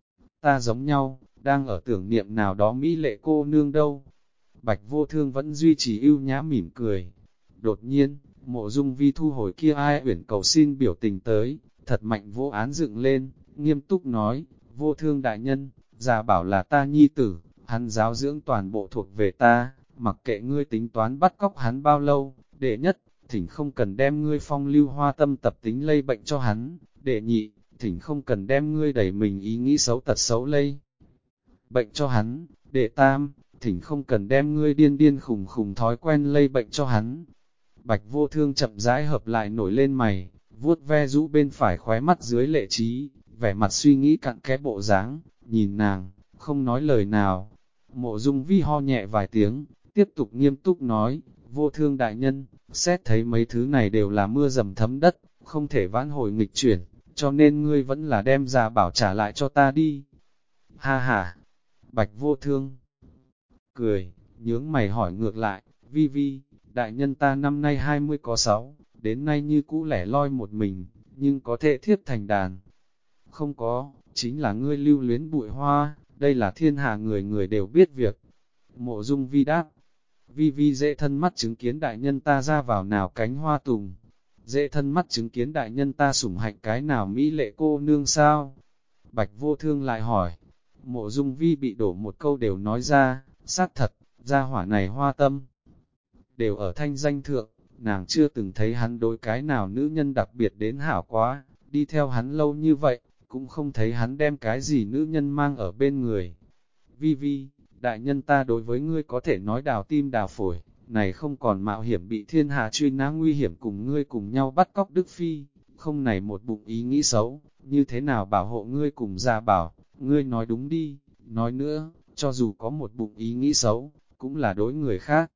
Ta giống nhau, đang ở tưởng niệm nào đó mỹ lệ cô nương đâu. Bạch Vô Thương vẫn duy trì ưu nhã mỉm cười. Đột nhiên, Mộ Dung Vi thu hồi kia ai uyển cầu xin biểu tình tới, thật mạnh vô án dựng lên, nghiêm túc nói, Vô Thương đại nhân, già bảo là ta nhi tử, hắn giáo dưỡng toàn bộ thuộc về ta, mặc kệ ngươi tính toán bắt cóc hắn bao lâu, đệ nhất, thỉnh không cần đem ngươi phong lưu hoa tâm tập tính lây bệnh cho hắn, đệ nhị, thỉnh không cần đem ngươi đẩy mình ý nghĩ xấu tật xấu lây bệnh cho hắn, đệ tam, thỉnh không cần đem ngươi điên khùng thói quen lây bệnh cho hắn. Bạch Vô Thương chậm rãi hợp lại nổi lên mày, vuốt ve rũ bên phải khóe mắt dưới lệ trí, vẻ mặt suy nghĩ cặn kẽ bộ dáng, nhìn nàng, không nói lời nào. Mộ Dung Vi ho nhẹ vài tiếng, tiếp tục nghiêm túc nói, Vô Thương đại nhân, xét thấy mấy thứ này đều là mưa dầm thấm đất, không thể vãn hồi nghịch chuyển, cho nên ngươi vẫn là đem già bảo trả lại cho ta đi. Ha ha, Bạch Vô Thương cười, nhướng mày hỏi ngược lại, Vi Vi, đại nhân ta năm nay 20 có 6, đến nay như cũ lẻ loi một mình, nhưng có thể thiếp thành đàn. Không có, chính là ngươi lưu luyến bụi hoa, đây là thiên hạ người người đều biết việc. Mộ Dung Vi đáp, Vi Vi dễ thân mắt chứng kiến đại nhân ta ra vào nào cánh hoa tùng, dễ thân mắt chứng kiến đại nhân ta sủng hạnh cái nào mỹ lệ cô nương sao? Bạch Vô Thương lại hỏi, Mộ Dung Vi bị đổ một câu đều nói ra, xác thật, gia hỏa này hoa tâm. Đều ở thanh danh thượng, nàng chưa từng thấy hắn đối cái nào nữ nhân đặc biệt đến hảo quá, đi theo hắn lâu như vậy, cũng không thấy hắn đem cái gì nữ nhân mang ở bên người. Vi Vi, đại nhân ta đối với ngươi có thể nói đào tim đào phổi, này không còn mạo hiểm bị thiên hạ truy nã nguy hiểm cùng ngươi cùng nhau bắt cóc Đức Phi, không này một bụng ý nghĩ xấu, như thế nào bảo hộ ngươi cùng gia bảo, ngươi nói đúng đi, nói nữa, cho dù có một bụng ý nghĩ xấu, cũng là đối người khác.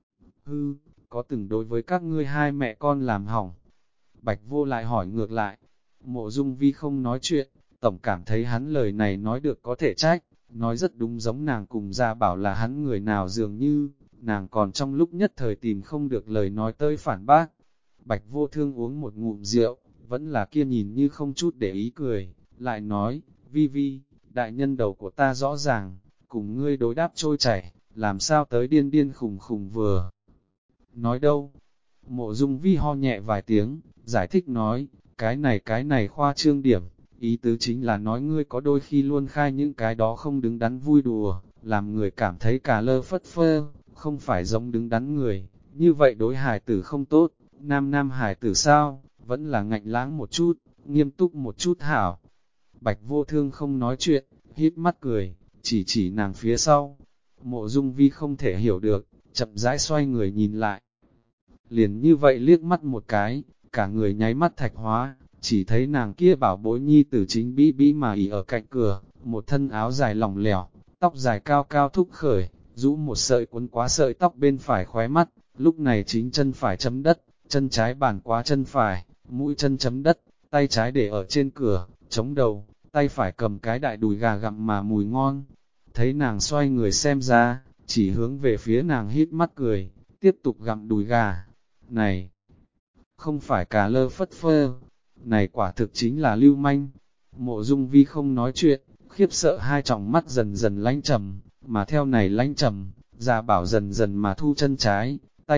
Hư, có từng đối với các ngươi hai mẹ con làm hỏng. Bạch Vô lại hỏi ngược lại, Mộ Dung Vi không nói chuyện, tổng cảm thấy hắn lời này nói được có thể trách, nói rất đúng giống nàng cùng gia bảo là hắn người nào dường như, nàng còn trong lúc nhất thời tìm không được lời nói tới phản bác. Bạch Vô Thương uống một ngụm rượu, vẫn là kia nhìn như không chút để ý cười, lại nói, Vi Vi, đại nhân đầu của ta rõ ràng, cùng ngươi đối đáp trôi chảy, làm sao tới điên khùng vừa. Nói đâu? Mộ Dung Vi ho nhẹ vài tiếng, giải thích nói, cái này khoa trương điểm, ý tứ chính là nói ngươi có đôi khi luôn khai những cái đó không đứng đắn vui đùa, làm người cảm thấy cả lơ phất phơ, không phải giống đứng đắn người, như vậy đối hài tử không tốt, nam hài tử sao, vẫn là ngạnh lãng một chút, nghiêm túc một chút hảo. Bạch Vô Thương không nói chuyện, hít mắt cười, chỉ nàng phía sau. Mộ Dung Vi không thể hiểu được, chậm rãi xoay người nhìn lại. Liền như vậy liếc mắt một cái, cả người nháy mắt thạch hóa, chỉ thấy nàng kia bảo bối nhi tử chính bí mà ỉ ở cạnh cửa, một thân áo dài lỏng lẻo, tóc dài cao cao thúc khởi, rũ một sợi cuốn quá sợi tóc bên phải khóe mắt, lúc này chính chân phải chấm đất, chân trái bàn quá chân phải, mũi chân chấm đất, tay trái để ở trên cửa, chống đầu, tay phải cầm cái đại đùi gà gặm mà mùi ngon. Thấy nàng xoay người xem ra, chỉ hướng về phía nàng hít mắt cười, tiếp tục gặm đùi gà. Này, không phải cà lơ phất phơ, này quả thực chính là lưu manh. Mộ Dung Vi không nói chuyện, khiếp sợ hai tròng mắt dần dần lánh trầm, mà theo này lánh trầm, Gia Bảo dần dần mà thu chân trái,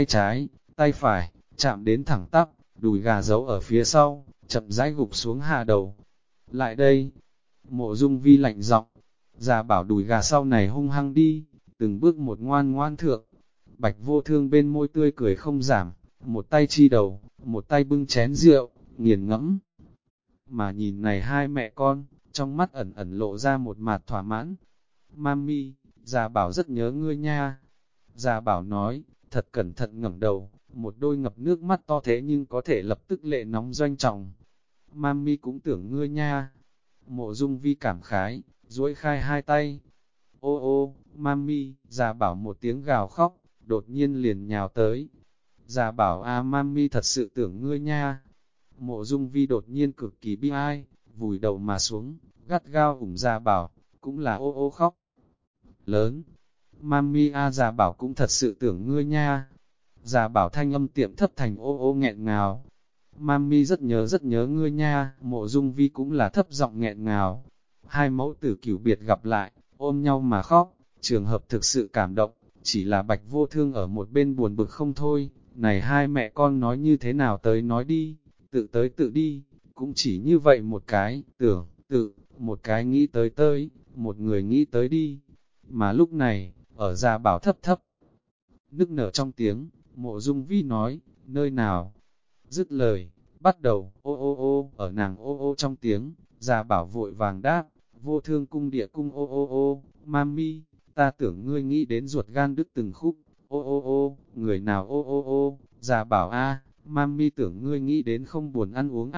tay phải, chạm đến thẳng tắp, đùi gà giấu ở phía sau, chậm rãi gục xuống hạ đầu. Lại đây, Mộ Dung Vi lạnh giọng, Gia Bảo đùi gà sau này hung hăng đi, từng bước một ngoan ngoan thượng. Bạch Vô Thương bên môi tươi cười không giảm, một tay chi đầu, một tay bưng chén rượu, nghiền ngẫm. Mà nhìn này hai mẹ con, trong mắt ẩn ẩn lộ ra một mạt thỏa mãn. Mami, Gia Bảo rất nhớ ngươi nha. Gia Bảo nói, thật cẩn thận ngẩng đầu, một đôi ngập nước mắt to thế nhưng có thể lập tức lệ nóng doanh trọng. Mami cũng tưởng ngươi nha. Mộ Dung Vi cảm khái, duỗi khai hai tay. Ô ô, Mami, Gia Bảo một tiếng gào khóc, đột nhiên liền nhào tới. Gia Bảo Mami thật sự tưởng ngươi nha. Mộ Dung Vi đột nhiên cực kỳ bi ai, vùi đầu mà xuống, gắt gao ủng Gia Bảo, cũng là ô ô khóc. Lớn, Mami Gia Bảo cũng thật sự tưởng ngươi nha. Gia Bảo thanh âm tiệm thấp thành ô ô nghẹn ngào. Mami rất nhớ ngươi nha. Mộ Dung Vi cũng là thấp giọng nghẹn ngào. Hai mẫu tử cửu biệt gặp lại, ôm nhau mà khóc, trường hợp thực sự cảm động, chỉ là Bạch Vô Thương ở một bên buồn bực không thôi. Này hai mẹ con nói như thế nào tới nói đi, tự tới tự đi, cũng chỉ như vậy một cái, tưởng, một cái nghĩ tới, một người nghĩ tới đi. Mà lúc này, ở Gia Bảo thấp thấp, nức nở trong tiếng, Mộ Dung Vi nói, nơi nào? Dứt lời, bắt đầu, ô ô ô, ở nàng ô ô trong tiếng, Gia Bảo vội vàng đáp, Vô Thương cung địa cung ô ô ô, Mami, ta tưởng ngươi nghĩ đến ruột gan đứt từng khúc, ô ô ô, người nào ô ô ô, Gia Bảo Mami tưởng ngươi nghĩ đến không buồn ăn uống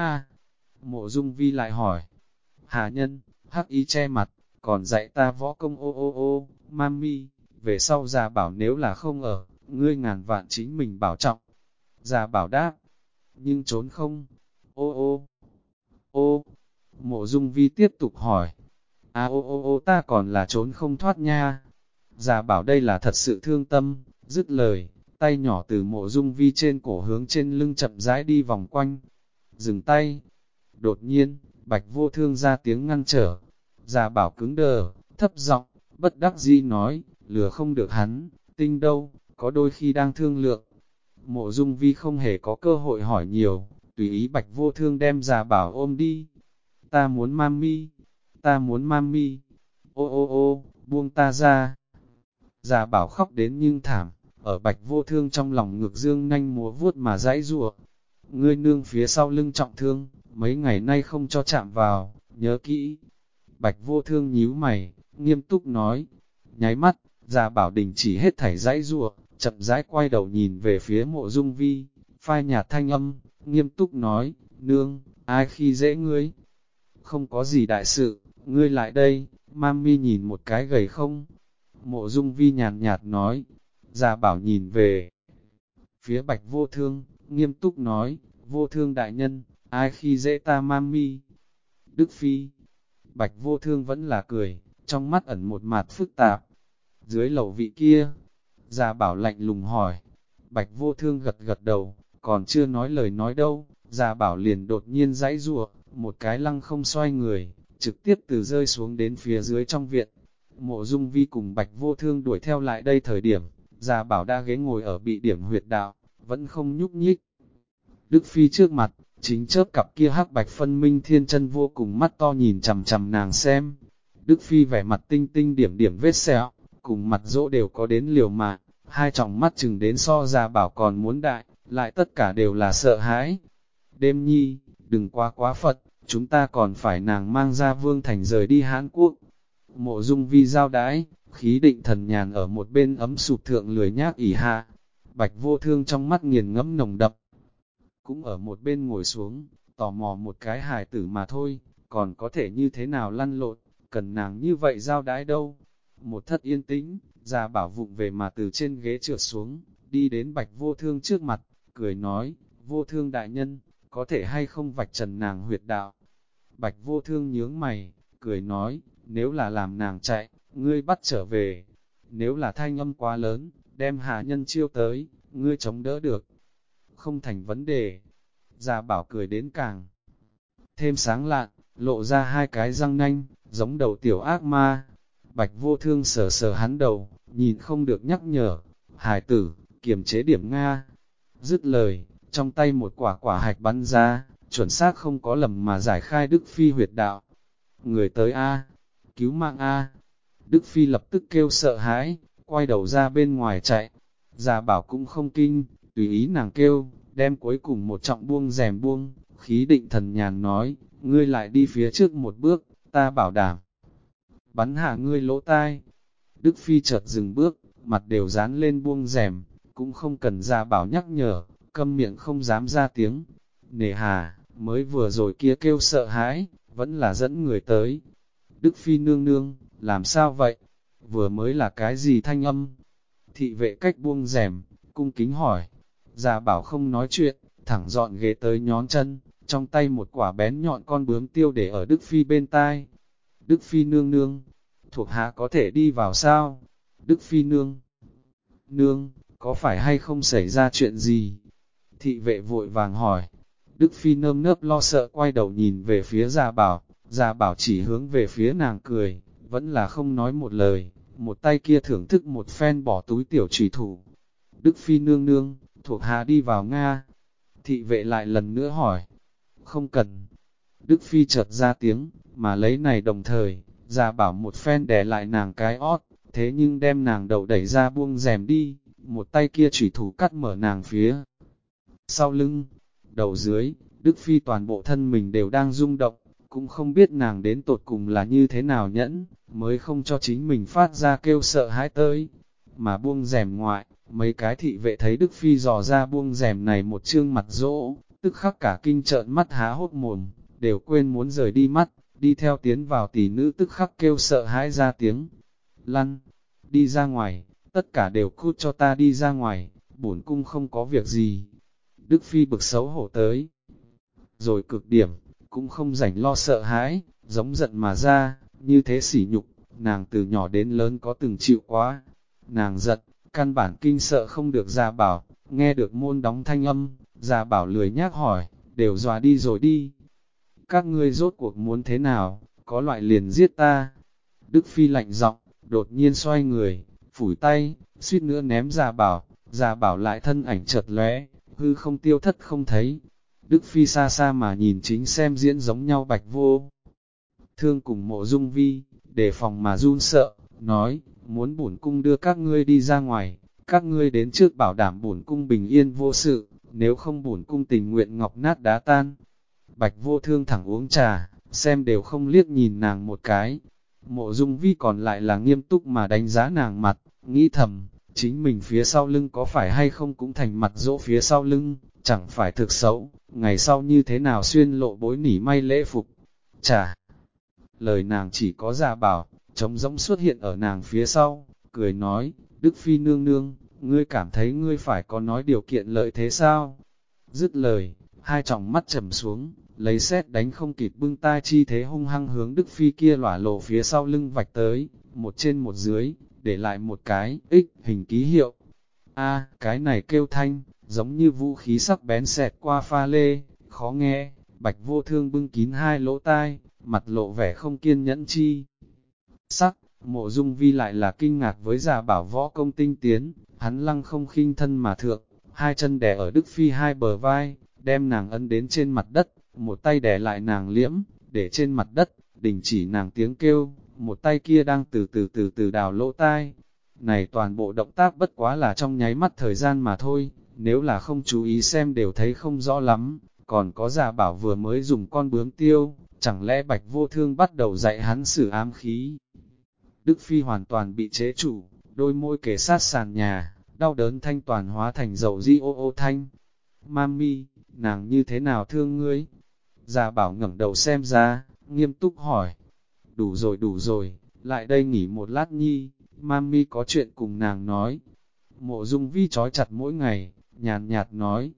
Mộ Dung Vi lại hỏi, Hà Nhân, hắc ý che mặt, còn dạy ta võ công ô ô ô, Mami, về sau Gia Bảo nếu là không ở, ngươi ngàn vạn chính mình bảo trọng. Gia Bảo đáp, nhưng trốn không? Ô ô, ô, Mộ Dung Vi tiếp tục hỏi, ô ô ô ta còn là trốn không thoát nha. Gia Bảo đây là thật sự thương tâm, dứt lời, tay nhỏ từ Mộ Dung Vi trên cổ hướng trên lưng chậm rãi đi vòng quanh. Dừng tay. Đột nhiên, Bạch Vô Thương ra tiếng ngăn trở. Gia Bảo cứng đờ, thấp giọng, bất đắc dĩ nói, lừa không được hắn, tinh đâu, có đôi khi đang thương lượng. Mộ Dung Vi không hề có cơ hội hỏi nhiều, tùy ý Bạch Vô Thương đem Gia Bảo ôm đi. Ta muốn mami, ta muốn mami, ô ô ô, buông ta ra. Gia Bảo khóc đến nhưng thảm, ở Bạch Vô Thương trong lòng ngực dương nanh múa vuốt mà dãy rủa. Ngươi nương phía sau lưng trọng thương, mấy ngày nay không cho chạm vào, nhớ kỹ. Bạch Vô Thương nhíu mày, nghiêm túc nói, nháy mắt, Gia Bảo đình chỉ hết thảy dãy rủa, chậm rãi quay đầu nhìn về phía Mộ Dung Vi, phai nhạt thanh âm, nghiêm túc nói, nương, ai khi dễ ngươi? Không có gì đại sự, ngươi lại đây, mami nhìn một cái gầy không? Mộ Dung Vi nhàn nhạt nói, Gia Bảo nhìn về phía Bạch Vô Thương, nghiêm túc nói, Vô Thương đại nhân, ai khi dễ ta mami? Đức Phi, Bạch Vô Thương vẫn là cười, trong mắt ẩn một mặt phức tạp. Dưới lầu vị kia, Gia Bảo lạnh lùng hỏi, Bạch Vô Thương gật gật đầu, còn chưa nói lời nói đâu, Gia Bảo liền đột nhiên giãy giụa, một cái lăng không xoay người, trực tiếp từ rơi xuống đến phía dưới trong viện. Mộ Dung Vi cùng Bạch Vô Thương đuổi theo lại đây thời điểm, Gia Bảo đã ghế ngồi ở bị điểm huyệt đạo, vẫn không nhúc nhích. Đức Phi trước mặt, chính chớp cặp kia hắc bạch phân minh thiên chân vô cùng mắt to nhìn chằm chằm nàng xem. Đức Phi vẻ mặt tinh tinh điểm điểm vết sẹo, cùng mặt dỗ đều có đến liều mạng, hai tròng mắt chừng đến so Gia Bảo còn muốn đại, lại tất cả đều là sợ hãi. Đêm nhi, đừng quá Phật, chúng ta còn phải nàng mang ra Vương Thành rời đi Hán Quốc. Mộ Dung Vi giao đãi, khí định thần nhàn ở một bên ấm sụp thượng lười nhác ỉ hạ. Bạch Vô Thương trong mắt nghiền ngẫm nồng đậm, cũng ở một bên ngồi xuống, tò mò một cái hài tử mà thôi, còn có thể như thế nào lăn lộn, cần nàng như vậy giao đãi đâu. Một thất yên tĩnh, Gia Bảo vụng về mà từ trên ghế trượt xuống, đi đến Bạch Vô Thương trước mặt, cười nói, Vô Thương đại nhân, có thể hay không vạch trần nàng huyệt đạo. Bạch Vô Thương nhướng mày, cười nói, nếu là làm nàng chạy, ngươi bắt trở về. Nếu là thanh âm quá lớn, đem Hà Nhân chiêu tới, ngươi chống đỡ được. Không thành vấn đề. Gia Bảo cười đến càng thêm sáng lạn, lộ ra hai cái răng nanh, giống đầu tiểu ác ma. Bạch Vô Thương sờ sờ hắn đầu, nhìn không được nhắc nhở, hải tử, kiềm chế điểm Nga. Dứt lời, trong tay một quả quả hạch bắn ra, chuẩn xác không có lầm mà giải khai Đức Phi huyệt đạo. Người tới A, cứu mạng A. Đức Phi lập tức kêu sợ hãi, quay đầu ra bên ngoài chạy. Gia Bảo cũng không kinh, tùy ý nàng kêu, đem cuối cùng một trọng buông rèm buông, khí định thần nhàn nói, ngươi lại đi phía trước một bước, ta bảo đảm. Bắn hạ ngươi lỗ tai. Đức Phi chợt dừng bước, mặt đều dán lên buông rèm, cũng không cần Gia Bảo nhắc nhở, câm miệng không dám ra tiếng. Nề hà, mới vừa rồi kia kêu sợ hãi, vẫn là dẫn người tới. Đức Phi nương nương, làm sao vậy? Vừa mới là cái gì thanh âm? Thị vệ cách buông rèm, cung kính hỏi. Gia Bảo không nói chuyện, thẳng dọn ghế tới nhón chân, trong tay một quả bén nhọn con bướm tiêu để ở Đức Phi bên tai. Đức Phi nương nương, thuộc hạ có thể đi vào sao? Đức Phi nương, có phải hay không xảy ra chuyện gì? Thị vệ vội vàng hỏi. Đức Phi nơm nớp lo sợ quay đầu nhìn về phía Gia Bảo chỉ hướng về phía nàng cười, vẫn là không nói một lời, một tay kia thưởng thức một phen bỏ túi tiểu trùy thủ. Đức Phi nương nương, thuộc hạ đi vào Nga. Thị vệ lại lần nữa hỏi. Không cần. Đức Phi chợt ra tiếng, mà lấy này đồng thời, Gia Bảo một phen đè lại nàng cái ót, thế nhưng đem nàng đầu đẩy ra buông rèm đi, một tay kia chủy thủ cắt mở nàng phía sau lưng, đầu dưới, Đức Phi toàn bộ thân mình đều đang rung động, cũng không biết nàng đến tột cùng là như thế nào nhẫn, mới không cho chính mình phát ra kêu sợ hãi tới. Mà buông rèm ngoại, mấy cái thị vệ thấy Đức Phi dò ra buông rèm này một trương mặt dỗ, tức khắc cả kinh trợn mắt há hốc mồm, đều quên muốn rời đi mắt, đi theo tiến vào tỷ nữ tức khắc kêu sợ hãi ra tiếng. Lăn, đi ra ngoài, tất cả đều cút cho ta đi ra ngoài, bổn cung không có việc gì. Đức Phi bực xấu hổ tới. Rồi cực điểm, cũng không rảnh lo sợ hãi, giống giận mà ra, như thế sỉ nhục, nàng từ nhỏ đến lớn có từng chịu quá. Nàng giận, căn bản kinh sợ không được Gia Bảo, nghe được môn đóng thanh âm, Gia Bảo lười nhác hỏi, đều dọa đi rồi đi. Các ngươi rốt cuộc muốn thế nào, có loại liền giết ta. Đức Phi lạnh giọng, đột nhiên xoay người, phủi tay, suýt nữa ném Gia Bảo lại thân ảnh chợt lóe, hư không tiêu thất không thấy. Đức Phi xa xa mà nhìn chính xem diễn giống nhau Bạch Vô Thương cùng Mộ Dung Vi, đề phòng mà run sợ, nói, muốn bổn cung đưa các ngươi đi ra ngoài, các ngươi đến trước bảo đảm bổn cung bình yên vô sự, nếu không bổn cung tình nguyện ngọc nát đá tan. Bạch Vô Thương thẳng uống trà, xem đều không liếc nhìn nàng một cái. Mộ Dung Vi còn lại là nghiêm túc mà đánh giá nàng mặt, nghĩ thầm, chính mình phía sau lưng có phải hay không cũng thành mặt dỗ phía sau lưng, chẳng phải thực xấu, ngày sau như thế nào xuyên lộ bối nỉ may lễ phục. Chà, lời nàng chỉ có Gia Bảo, trống rỗng xuất hiện ở nàng phía sau, cười nói, Đức Phi nương nương, ngươi cảm thấy ngươi phải có nói điều kiện lợi thế sao? Dứt lời, hai tròng mắt trầm xuống, lấy sét đánh không kịp bưng tai chi thế hung hăng hướng Đức Phi kia lỏa lộ phía sau lưng vạch tới, một trên một dưới, để lại một cái X hình ký hiệu. A, cái này kêu thanh, giống như vũ khí sắc bén xẹt qua pha lê, khó nghe. Bạch Vô Thương bưng kín hai lỗ tai, mặt lộ vẻ không kiên nhẫn chi sắc. Mộ Dung Vi lại là kinh ngạc với Gia Bảo võ công tinh tiến, hắn lăng không khinh thân mà thượng, hai chân đè ở Đức Phi hai bờ vai, đem nàng ấn đến trên mặt đất, một tay đè lại nàng liễm, để trên mặt đất, đình chỉ nàng tiếng kêu, một tay kia đang từ từ đào lỗ tai. Này toàn bộ động tác bất quá là trong nháy mắt thời gian mà thôi, nếu là không chú ý xem đều thấy không rõ lắm, còn có Gia Bảo vừa mới dùng con bướm tiêu, chẳng lẽ Bạch Vô Thương bắt đầu dạy hắn sử ám khí. Đức Phi hoàn toàn bị chế chủ, đôi môi kề sát sàn nhà, đau đớn thanh toàn hóa thành dầu di ô ô thanh. Mami, nàng như thế nào thương ngươi? Gia Bảo ngẩng đầu xem ra, nghiêm túc hỏi. Đủ rồi, lại đây nghỉ một lát nhi, Mami có chuyện cùng nàng nói. Mộ Dung Vi trói chặt mỗi ngày, nhàn nhạt nói.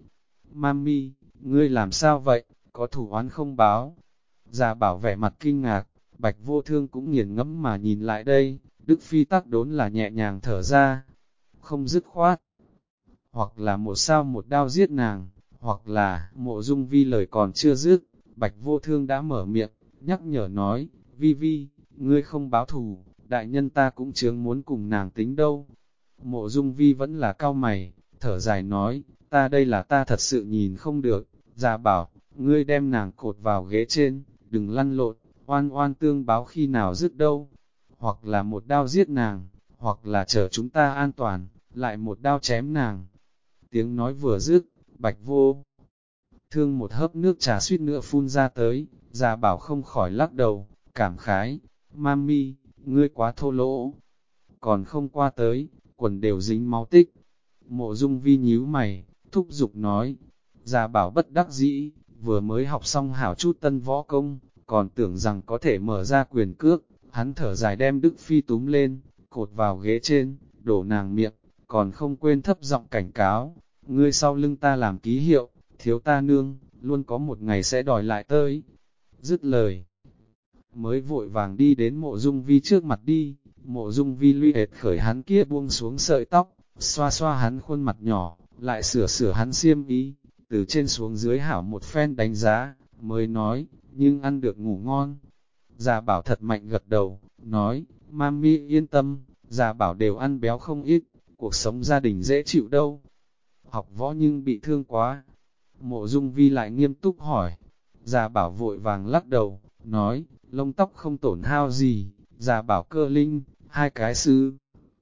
Mami, ngươi làm sao vậy, có thủ oán không báo? Gia Bảo vẻ mặt kinh ngạc, Bạch Vô Thương cũng nghiền ngẫm mà nhìn lại đây, Đức Phi tắc đốn là nhẹ nhàng thở ra, không dứt khoát. Hoặc là một sao một đao giết nàng, Hoặc là, Mộ Dung Vi lời còn chưa dứt, Bạch Vô Thương đã mở miệng, nhắc nhở nói, Vi Vi, ngươi không báo thù, đại nhân ta cũng chướng muốn cùng nàng tính đâu. Mộ Dung Vi vẫn là cao mày, thở dài nói, ta đây là ta thật sự nhìn không được, già bảo, ngươi đem nàng cột vào ghế trên, đừng lăn lộn, oan oan tương báo khi nào dứt đâu, hoặc là một đao giết nàng, hoặc là chờ chúng ta an toàn, lại một đao chém nàng. Tiếng nói vừa dứt, Bạch Vô Thương một hớp nước trà suýt nữa phun ra tới, già bảo không khỏi lắc đầu, cảm khái, Mami, ngươi quá thô lỗ, còn không qua tới, quần đều dính máu tích. Mộ Dung Vi nhíu mày, thúc giục nói, già bảo bất đắc dĩ, vừa mới học xong hảo chút tân võ công, còn tưởng rằng có thể mở ra quyền cước, hắn thở dài đem Đức Phi túm lên, cột vào ghế trên, đổ nàng miệng, còn không quên thấp giọng cảnh cáo, ngươi sau lưng ta làm ký hiệu, thiếu ta nương, luôn có một ngày sẽ đòi lại tới. Dứt lời, mới vội vàng đi đến Mộ Dung Vi trước mặt đi, Mộ Dung Vi luy hệt khởi hắn kia buông xuống sợi tóc, xoa xoa hắn khuôn mặt nhỏ, lại sửa sửa hắn xiêm y, từ trên xuống dưới hảo một phen đánh giá, mới nói, nhưng ăn được ngủ ngon. Già bảo thật mạnh gật đầu, nói, Mami yên tâm, già bảo đều ăn béo không ít, cuộc sống gia đình dễ chịu đâu. Học võ nhưng bị thương quá. Mộ Dung Vi lại nghiêm túc hỏi. Già bảo vội vàng lắc đầu, nói, lông tóc không tổn hao gì, già bảo cơ linh, hai cái sư.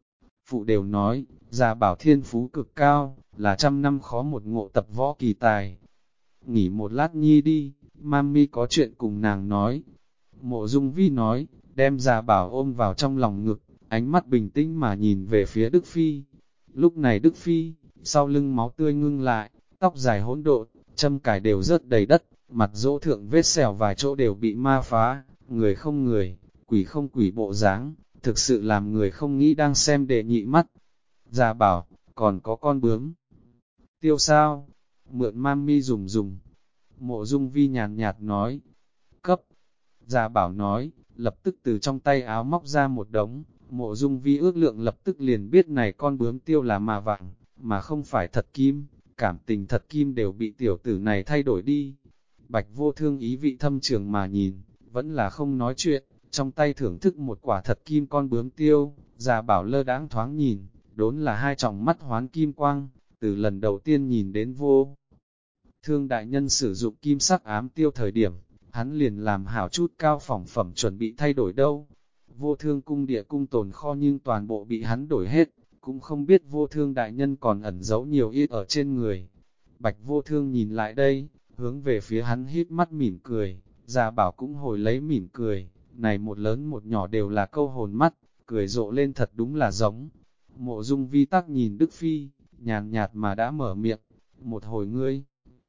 Phụ đều nói, già bảo thiên phú cực cao, là trăm năm khó một ngộ tập võ kỳ tài. Nghỉ một lát nhi đi, Mami có chuyện cùng nàng nói. Mộ Dung Vi nói, đem già bảo ôm vào trong lòng ngực, ánh mắt bình tĩnh mà nhìn về phía Đức Phi. Lúc này Đức Phi, sau lưng máu tươi ngưng lại, tóc dài hỗn độn, châm cài đều rớt đầy đất, mặt dỗ thượng vết sẹo vài chỗ đều bị ma phá, người không người, quỷ không quỷ bộ dáng, thực sự làm người không nghĩ đang xem để nhị mắt. Già bảo, còn có con bướm. Tiêu sao? Mượn Mami dùng. Mộ Dung Vi nhàn nhạt nói. Cấp. Già bảo nói, lập tức từ trong tay áo móc ra một đống. Mộ Dung Vi ước lượng lập tức liền biết này con bướm tiêu là mà vàng, mà không phải thật kim. Cảm tình thật kim đều bị tiểu tử này thay đổi đi. Bạch Vô Thương ý vị thâm trường mà nhìn, vẫn là không nói chuyện, trong tay thưởng thức một quả thật kim con bướm tiêu. Già bảo lơ đãng thoáng nhìn, đốn là hai tròng mắt hoán kim quang, từ lần đầu tiên nhìn đến Vô Thương đại nhân sử dụng kim sắc ám tiêu thời điểm, hắn liền làm hảo chút cao phỏng phẩm chuẩn bị thay đổi đâu. Vô Thương cung địa cung tồn kho nhưng toàn bộ bị hắn đổi hết, cũng không biết Vô Thương đại nhân còn ẩn giấu nhiều ít ở trên người. Bạch Vô Thương nhìn lại đây, hướng về phía hắn hít mắt mỉm cười, già bảo cũng hồi lấy mỉm cười, này một lớn một nhỏ đều là câu hồn mắt, cười rộ lên thật đúng là giống. Mộ Dung Vi tắc nhìn Đức Phi, nhàn nhạt mà đã mở miệng, một hồi ngươi.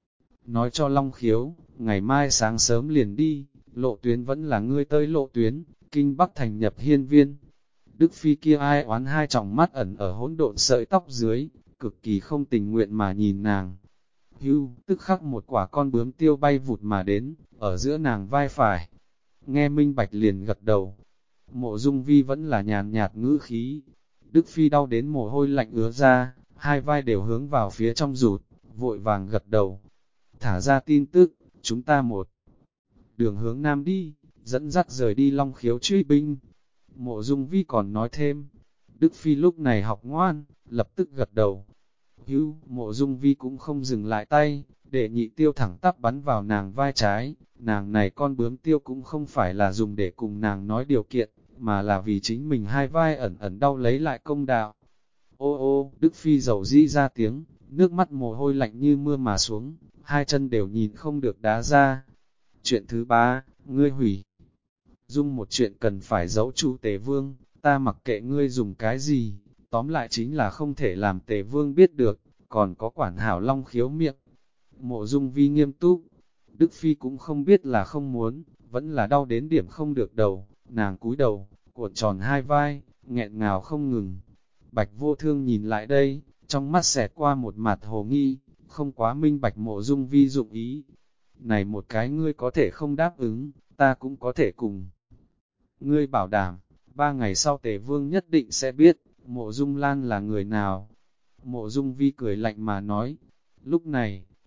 Nói cho Long Khiếu, ngày mai sáng sớm liền đi, lộ tuyến vẫn là ngươi tới lộ tuyến, kinh Bắc thành nhập hiên viên. Đức Phi kia ai oán hai tròng mắt ẩn ở hỗn độn sợi tóc dưới, cực kỳ không tình nguyện mà nhìn nàng. Hưu, tức khắc một quả con bướm tiêu bay vụt mà đến, ở giữa nàng vai phải. Nghe Minh Bạch liền gật đầu. Mộ Dung Vi vẫn là nhàn nhạt ngữ khí. Đức Phi đau đến mồ hôi lạnh ứa ra, hai vai đều hướng vào phía trong rụt, vội vàng gật đầu. Thả ra tin tức, chúng ta một đường hướng nam đi, dẫn dắt rời đi Long Khiếu truy binh. Mộ Dung Vi còn nói thêm, Đức Phi lúc này học ngoan, lập tức gật đầu. Hưu, Mộ Dung Vi cũng không dừng lại tay, để nhị tiêu thẳng tắp bắn vào nàng vai trái. Nàng này con bướm tiêu cũng không phải là dùng để cùng nàng nói điều kiện, mà là vì chính mình hai vai ẩn ẩn đau lấy lại công đạo. Ô ô, Đức Phi dầu dĩ ra tiếng, nước mắt mồ hôi lạnh như mưa mà xuống, hai chân đều nhìn không được đá ra. Chuyện thứ ba, ngươi hủy. Dung một chuyện cần phải giấu Chu Tề Vương, ta mặc kệ ngươi dùng cái gì, tóm lại chính là không thể làm Tề Vương biết được, còn có quản hảo Long Khiếu miệng. Mộ Dung Vi nghiêm túc, Đức Phi cũng không biết là không muốn, vẫn là đau đến điểm không được đầu, nàng cúi đầu, cuộn tròn hai vai, nghẹn ngào không ngừng. Bạch Vô Thương nhìn lại đây, trong mắt xẹt qua một mặt hồ nghi, không quá minh bạch Mộ Dung Vi dụng ý. Này một cái ngươi có thể không đáp ứng, ta cũng có thể cùng. Ngươi bảo đảm, 3 ngày sau Tề Vương nhất định sẽ biết, Mộ Dung Lan là người nào. Mộ Dung Vi cười lạnh mà nói. Lúc này,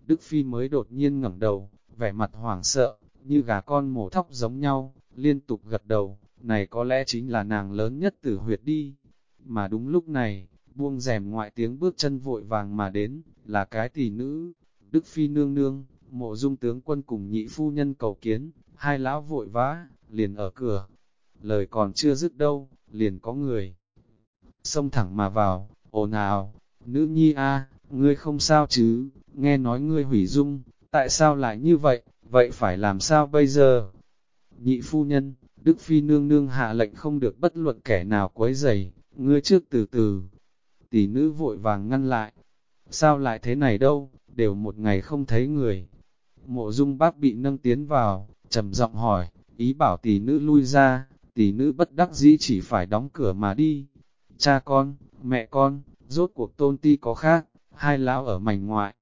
Đức Phi mới đột nhiên ngẩng đầu, vẻ mặt hoảng sợ, như gà con mổ thóc giống nhau, liên tục gật đầu, này có lẽ chính là nàng lớn nhất tử huyệt đi. Mà đúng lúc này, buông rèm ngoại tiếng bước chân vội vàng mà đến, là cái tỷ nữ, Đức Phi nương nương, Mộ Dung tướng quân cùng nhị phu nhân cầu kiến, hai lão vội vã, liền ở cửa. Lời còn chưa dứt đâu, liền có người xông thẳng mà vào, ồn ào, nữ nhi a, ngươi không sao chứ, nghe nói ngươi hủy dung, tại sao lại như vậy, vậy phải làm sao bây giờ? Nhị phu nhân, Đức Phi nương nương hạ lệnh không được bất luận kẻ nào quấy rầy, ngươi trước từ từ. Tỷ nữ vội vàng ngăn lại, sao lại thế này đâu, đều một ngày không thấy người. Mộ Dung Bác bị nâng tiến vào, trầm giọng hỏi, ý bảo tỷ nữ lui ra, tỷ nữ bất đắc dĩ chỉ phải đóng cửa mà đi. Cha con, mẹ con, rốt cuộc Tôn Ti có khác, hai lão ở mảnh ngoại.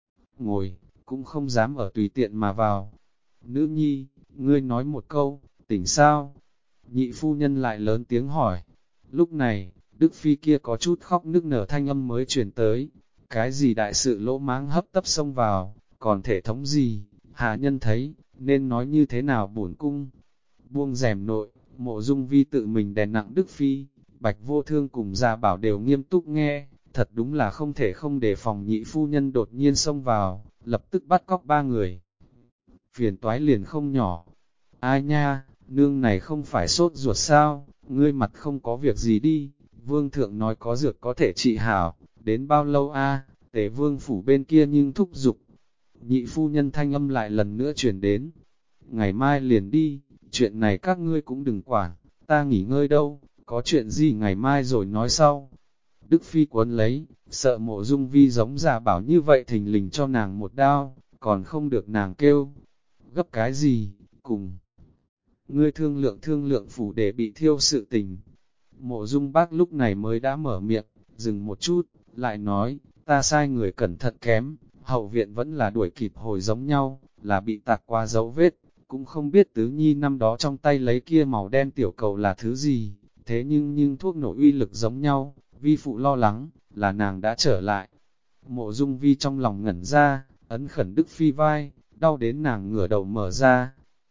Ngồi, cũng không dám ở tùy tiện mà vào. Nữ nhi, ngươi nói một câu, tỉnh sao? Nhị phu nhân lại lớn tiếng hỏi. Lúc này, Đức Phi kia có chút khóc nức nở thanh âm mới truyền tới. Cái gì đại sự lỗ máng hấp tấp xông vào, còn thể thống gì, hạ nhân thấy, nên nói như thế nào bổn cung. Buông rèm nội, Mộ Dung Vi tự mình đè nặng Đức Phi, Bạch Vô Thương cùng Gia Bảo đều nghiêm túc nghe, thật đúng là không thể không đề phòng nhị phu nhân đột nhiên xông vào, lập tức bắt cóc ba người. Phiền toái liền không nhỏ. Ai nha, nương này không phải sốt ruột sao, ngươi mặt không có việc gì đi, vương thượng nói có dược có thể trị hảo, đến bao lâu a? Tề vương phủ bên kia nhưng thúc giục. Nhị phu nhân thanh âm lại lần nữa chuyển đến. Ngày mai liền đi, chuyện này các ngươi cũng đừng quản, ta nghỉ ngơi đâu, có chuyện gì ngày mai rồi nói sau. Đức Phi quấn lấy, sợ Mộ Dung Vi giống Gia Bảo như vậy thình lình cho nàng một đao, còn không được nàng kêu. Gấp cái gì, cùng ngươi thương lượng phủ để bị thiêu sự tình. Mộ Dung Bác lúc này mới đã mở miệng, dừng một chút, lại nói, ta sai người cẩn thận kém, hậu viện vẫn là đuổi kịp hồi giống nhau, là bị tạc qua dấu vết, cũng không biết Tứ Nhi năm đó trong tay lấy kia màu đen tiểu cầu là thứ gì, thế nhưng thuốc nổ uy lực giống nhau, vi phụ lo lắng, là nàng đã trở lại. Mộ Dung Vi trong lòng ngẩn ra, ấn khẩn Đức Phi vai, đau đến nàng ngửa đầu mở ra.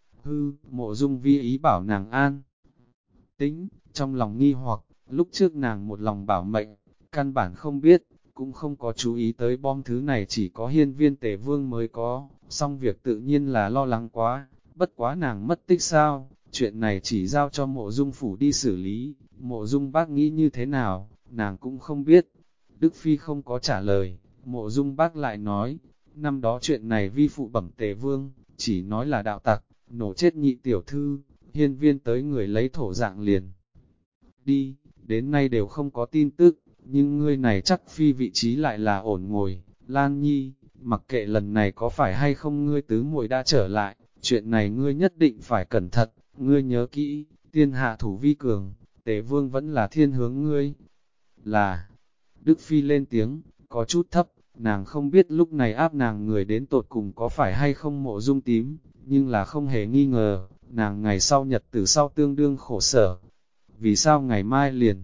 Mộ Dung Vi ý bảo nàng an tĩnh, trong lòng nghi hoặc, lúc trước nàng một lòng bảo mệnh, căn bản không biết, cũng không có chú ý tới bom thứ này chỉ có hiên viên Tề Vương mới có, xong việc tự nhiên là lo lắng quá, bất quá nàng mất tích sao, chuyện này chỉ giao cho Mộ Dung phủ đi xử lý, Mộ Dung bác nghĩ như thế nào, nàng cũng không biết. Đức Phi không có trả lời, Mộ Dung bác lại nói, năm đó chuyện này vi phụ bẩm Tề Vương, chỉ nói là đạo tặc, nổ chết nhị tiểu thư, hiên viên tới người lấy thổ dạng liền. Đi, đến nay đều không có tin tức, nhưng ngươi này chắc phi vị trí lại là ổn ngồi. Lan Nhi, mặc kệ lần này có phải hay không ngươi tứ muội đã trở lại, chuyện này ngươi nhất định phải cẩn thận, ngươi nhớ kỹ, tiên hạ thủ vi cường, Tề Vương vẫn là thiên hướng ngươi. Là, Đức Phi lên tiếng, có chút thấp, nàng không biết lúc này áp nàng người đến tột cùng có phải hay không Mộ Dung tím, nhưng là không hề nghi ngờ, nàng ngày sau nhật tử sau tương đương khổ sở. Vì sao ngày mai liền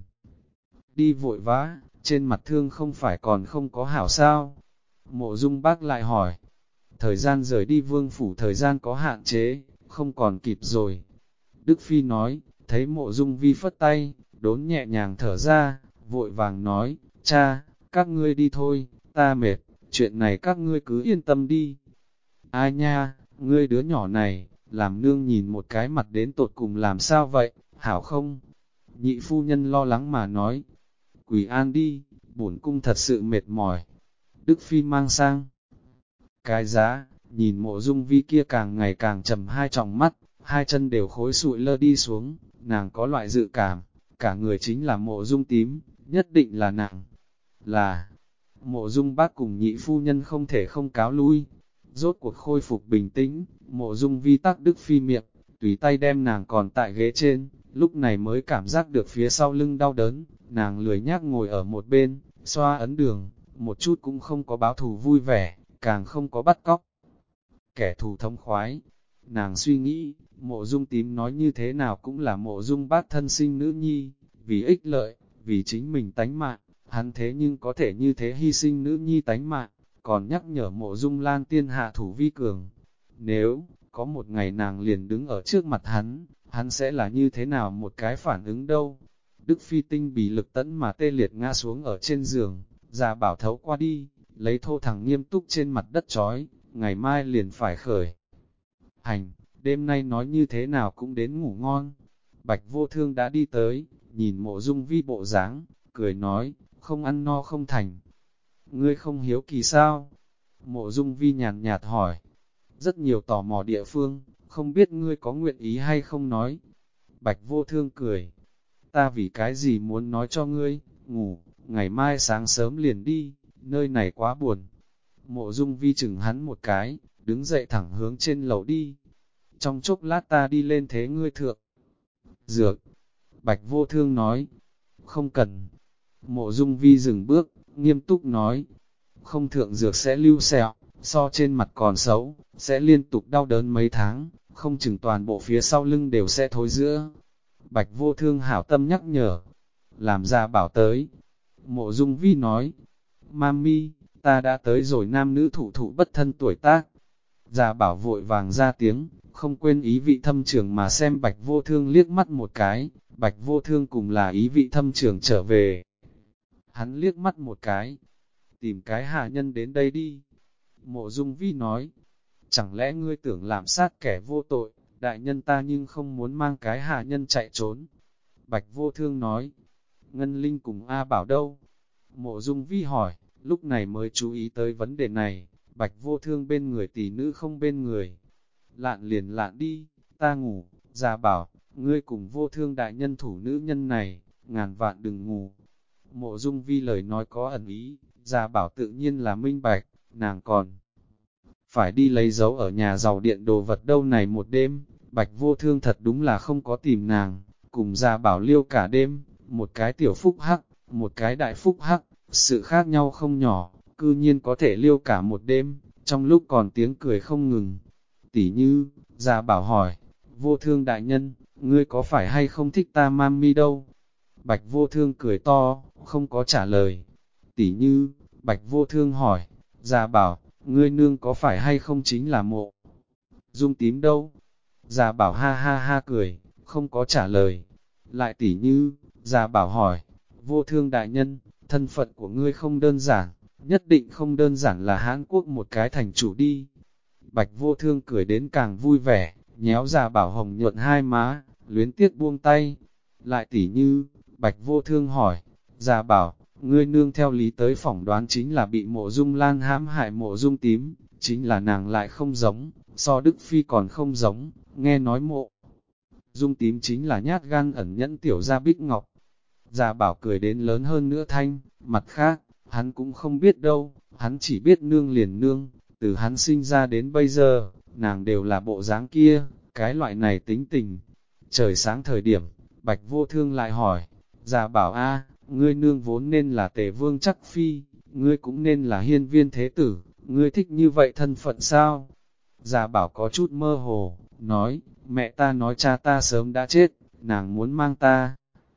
đi vội vã, trên mặt thương không phải còn không có hảo sao? Mộ Dung bác lại hỏi, thời gian rời đi vương phủ thời gian có hạn chế, không còn kịp rồi. Đức Phi nói, thấy Mộ Dung Vi phất tay, đốn nhẹ nhàng thở ra, vội vàng nói, cha, các ngươi đi thôi, ta mệt, chuyện này các ngươi cứ yên tâm đi. Ai nha, ngươi đứa nhỏ này, làm nương nhìn một cái mặt đến tột cùng làm sao vậy, hảo không? Nhị phu nhân lo lắng mà nói, Quỳ an đi, bổn cung thật sự mệt mỏi. Đức Phi mang sang cái giá, nhìn Mộ Dung Vi kia càng ngày càng trầm hai tròng mắt, hai chân đều khối sụi lơ đi xuống, nàng có loại dự cảm, cả người chính là Mộ Dung tím, nhất định là nàng. Là, Mộ Dung bác cùng nhị phu nhân không thể không cáo lui. Rốt cuộc khôi phục bình tĩnh, Mộ Dung Vi tắc Đức Phi miệng, tùy tay đem nàng còn tại ghế trên, lúc này mới cảm giác được phía sau lưng đau đớn, nàng lười nhác ngồi ở một bên, xoa ấn đường, một chút cũng không có báo thù vui vẻ, càng không có bắt cóc. Kẻ thù thống khoái, nàng suy nghĩ, Mộ Dung tím nói như thế nào cũng là Mộ Dung bác thân sinh nữ nhi, vì ích lợi, vì chính mình tánh mạng, hắn thế nhưng có thể như thế hy sinh nữ nhi tánh mạng, còn nhắc nhở Mộ Dung Lan Tiên hạ thủ vi cường. Nếu có một ngày nàng liền đứng ở trước mặt hắn sẽ là như thế nào một cái phản ứng đâu? Đức Phi tinh bì lực tẫn mà tê liệt ngã xuống ở trên giường, Gia Bảo thấu qua đi, lấy thô thẳng nghiêm túc trên mặt đất trói, ngày mai liền phải khởi hành, đêm nay nói như thế nào cũng đến ngủ ngon. Bạch Vô Thương đã đi tới, nhìn Mộ Dung Vi bộ dáng, cười nói, không ăn no không thành. Ngươi không hiếu kỳ sao? Mộ Dung Vi nhàn nhạt hỏi. Rất nhiều tò mò địa phương, không biết ngươi có nguyện ý hay không nói. Bạch Vô Thương cười. Ta vì cái gì muốn nói cho ngươi, ngủ, ngày mai sáng sớm liền đi, nơi này quá buồn. Mộ Dung Vi chừng hắn một cái, đứng dậy thẳng hướng trên lầu đi. Trong chốc lát ta đi lên thế ngươi thượng. Dược. Bạch Vô Thương nói. Không cần. Mộ Dung Vi dừng bước, nghiêm túc nói. Không thượng dược sẽ lưu sẹo, so trên mặt còn xấu, sẽ liên tục đau đớn mấy tháng, không chừng toàn bộ phía sau lưng đều sẽ thối rữa. Bạch Vô Thương hảo tâm nhắc nhở. Làm Gia Bảo tới. Mộ Dung Vi nói. Mami, ta đã tới rồi, nam nữ thủ thụ bất thân tuổi tác. Gia Bảo vội vàng ra tiếng, không quên ý vị thâm trường mà xem Bạch Vô Thương liếc mắt một cái. Bạch Vô Thương cùng là ý vị thâm trường trở về. Hắn liếc mắt một cái. Tìm cái hạ nhân đến đây đi. Mộ Dung Vi nói. Chẳng lẽ ngươi tưởng làm sát kẻ vô tội, đại nhân ta nhưng không muốn mang cái hạ nhân chạy trốn. Bạch Vô Thương nói. Ngân Linh cùng A Bảo đâu? Mộ Dung Vi hỏi, lúc này mới chú ý tới vấn đề này. Bạch Vô Thương bên người tỷ nữ không bên người. Lạn liền lạn đi, ta ngủ. Gia Bảo, ngươi cùng Vô Thương đại nhân thủ nữ nhân này, ngàn vạn đừng ngủ. Mộ Dung Vi lời nói có ẩn ý, Gia Bảo tự nhiên là minh bạch, nàng còn phải đi lấy dấu ở nhà giàu điện đồ vật đâu này một đêm. Bạch Vô Thương thật đúng là không có tìm nàng, cùng Gia Bảo liêu cả đêm, một cái tiểu phúc hắc, một cái đại phúc hắc, sự khác nhau không nhỏ, cư nhiên có thể liêu cả một đêm, trong lúc còn tiếng cười không ngừng. Tỷ Như, Gia Bảo hỏi, Vô Thương đại nhân, ngươi có phải hay không thích ta mami đâu? Bạch Vô Thương cười to, không có trả lời. Tỷ Như, Bạch Vô Thương hỏi, Gia Bảo, ngươi nương có phải hay không chính là Mộ Dung Tím đâu? Gia Bảo ha ha ha cười, không có trả lời. Lại Tỷ Như, Gia Bảo hỏi, Vô Thương đại nhân, thân phận của ngươi không đơn giản, nhất định không đơn giản là Hán Quốc một cái thành chủ đi. Bạch Vô Thương cười đến càng vui vẻ, nhéo Gia Bảo hồng nhuận hai má, luyến tiếc buông tay. Lại Tỷ Như, Bạch Vô Thương hỏi, Gia Bảo, ngươi nương theo lý tới phỏng đoán chính là bị Mộ Dung Lan hãm hại Mộ Dung Tím, chính là nàng lại không giống, so Đức Phi còn không giống, nghe nói Mộ Dung Tím chính là nhát gan ẩn nhẫn tiểu gia Bích Ngọc. Gia Bảo cười đến lớn hơn nữa thanh, mặt khác, hắn cũng không biết đâu, hắn chỉ biết nương liền nương, từ hắn sinh ra đến bây giờ, nàng đều là bộ dáng kia, cái loại này tính tình. Trời sáng thời điểm, Bạch Vô Thương lại hỏi, Gia Bảo a, ngươi nương vốn nên là Tề Vương Chắc Phi, ngươi cũng nên là Hiên Viên Thế Tử, ngươi thích như vậy thân phận sao? Gia Bảo có chút mơ hồ, nói, mẹ ta nói cha ta sớm đã chết, nàng muốn mang ta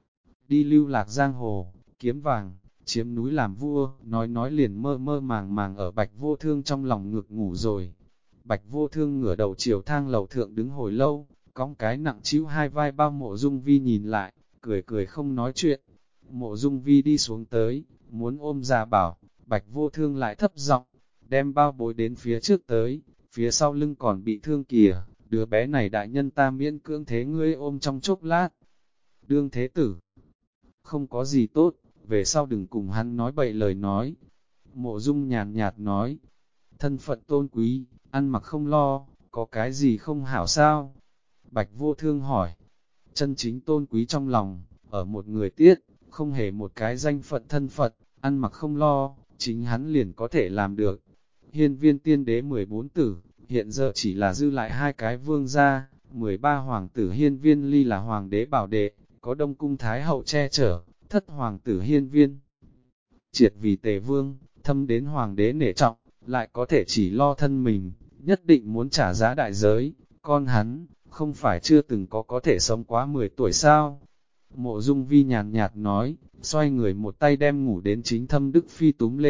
đi lưu lạc giang hồ, kiếm vàng, chiếm núi làm vua, nói liền mơ mơ màng màng ở Bạch Vô Thương trong lòng ngực ngủ rồi. Bạch Vô Thương ngửa đầu chiều thang lầu thượng đứng hồi lâu, cõng cái nặng chịu hai vai bao. Mộ Dung Vi nhìn lại, cười cười không nói chuyện. Mộ Dung Vi đi xuống tới, muốn ôm Gia Bảo, Bạch Vô Thương lại thấp giọng, đem bao bối đến phía trước tới, phía sau lưng còn bị thương kìa, đứa bé này đại nhân ta miễn cưỡng thế ngươi ôm trong chốc lát. Đương thế tử, không có gì tốt, về sau đừng cùng hắn nói bậy lời nói. Mộ Dung nhàn nhạt nói, thân phận tôn quý, ăn mặc không lo, có cái gì không hảo sao? Bạch Vô Thương hỏi, chân chính tôn quý trong lòng, ở một người tiết, không hề một cái danh phận thân phận, ăn mặc không lo, chính hắn liền có thể làm được. Hiên Viên tiên đế 14 tử, hiện giờ chỉ là dư lại hai cái vương gia, 13 hoàng tử Hiên Viên Ly là hoàng đế bảo đệ, có Đông Cung Thái hậu che chở, thất hoàng tử Hiên Viên Triệt vì Tề Vương, thâm đến hoàng đế nể trọng, lại có thể chỉ lo thân mình, nhất định muốn trả giá đại giới, con hắn, không phải chưa từng có thể sống quá 10 tuổi sao? Mộ Dung Vi nhàn nhạt nói, xoay người một tay đem ngủ đến chính thâm Đức Phi túm lên,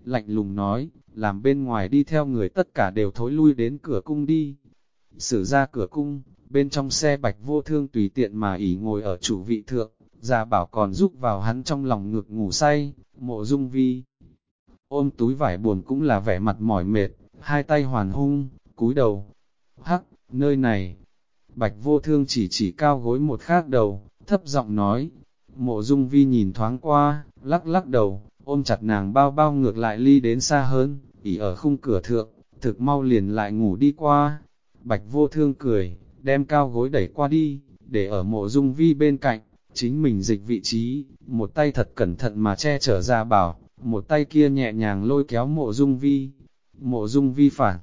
lạnh lùng nói, làm bên ngoài đi theo người tất cả đều thối lui đến cửa cung đi. Sử ra cửa cung, bên trong xe Bạch Vô Thương tùy tiện mà ỉ ngồi ở chủ vị thượng, Gia Bảo còn giúp vào hắn trong lòng ngực ngủ say. Mộ Dung Vi ôm túi vải buồn cũng là vẻ mặt mỏi mệt, hai tay hoàn hung, cúi đầu. Hắc, nơi này. Bạch Vô Thương chỉ cao gối một khác đầu, thấp giọng nói. Mộ Dung Vi nhìn thoáng qua, lắc lắc đầu, ôm chặt nàng bao bao ngược lại ly đến xa hơn, ỉ ở khung cửa thượng, thực mau liền lại ngủ đi qua. Bạch Vô Thương cười, đem cao gối đẩy qua đi, để ở Mộ Dung Vi bên cạnh, chính mình dịch vị trí, một tay thật cẩn thận mà che chở Gia Bảo, một tay kia nhẹ nhàng lôi kéo Mộ Dung Vi. Mộ Dung Vi phản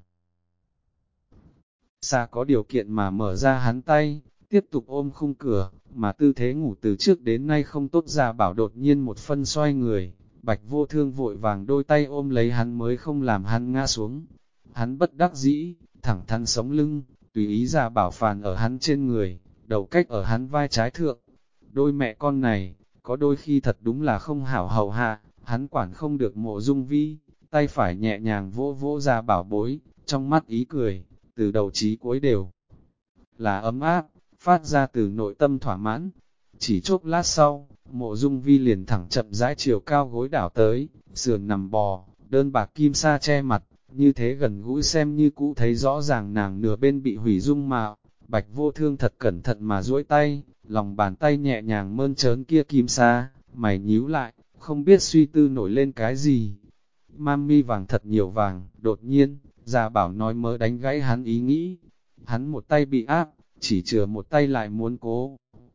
xa có điều kiện mà mở ra hắn tay, tiếp tục ôm khung cửa, mà tư thế ngủ từ trước đến nay không tốt. Gia Bảo đột nhiên một phân xoay người, Bạch Vô Thương vội vàng đôi tay ôm lấy hắn mới không làm hắn ngã xuống. Hắn bất đắc dĩ, thẳng thắn sống lưng, tùy ý Gia Bảo phàn ở hắn trên người, đầu cách ở hắn vai trái thượng. Đôi mẹ con này, có đôi khi thật đúng là không hảo hầu hạ, hắn quản không được Mộ Dung Vi, tay phải nhẹ nhàng vỗ vỗ Gia Bảo bối, trong mắt ý cười, từ đầu chí cuối đều là ấm áp, phát ra từ nội tâm thỏa mãn. Chỉ chốc lát sau, Mộ Dung Vi liền thẳng chậm rãi chiều cao gối đảo tới, sườn nằm bò, đơn bạc kim sa che mặt, như thế gần gũi xem như cũ thấy rõ ràng nàng nửa bên bị hủy dung mạo. Bạch Vô Thương thật cẩn thận mà duỗi tay, lòng bàn tay nhẹ nhàng mơn trớn kia kim sa, mày nhíu lại, không biết suy tư nổi lên cái gì. Mami vàng thật nhiều vàng, đột nhiên, Gia Bảo nói mớ đánh gãy hắn ý nghĩ. Hắn một tay bị áp, chỉ chừa một tay lại muốn cố.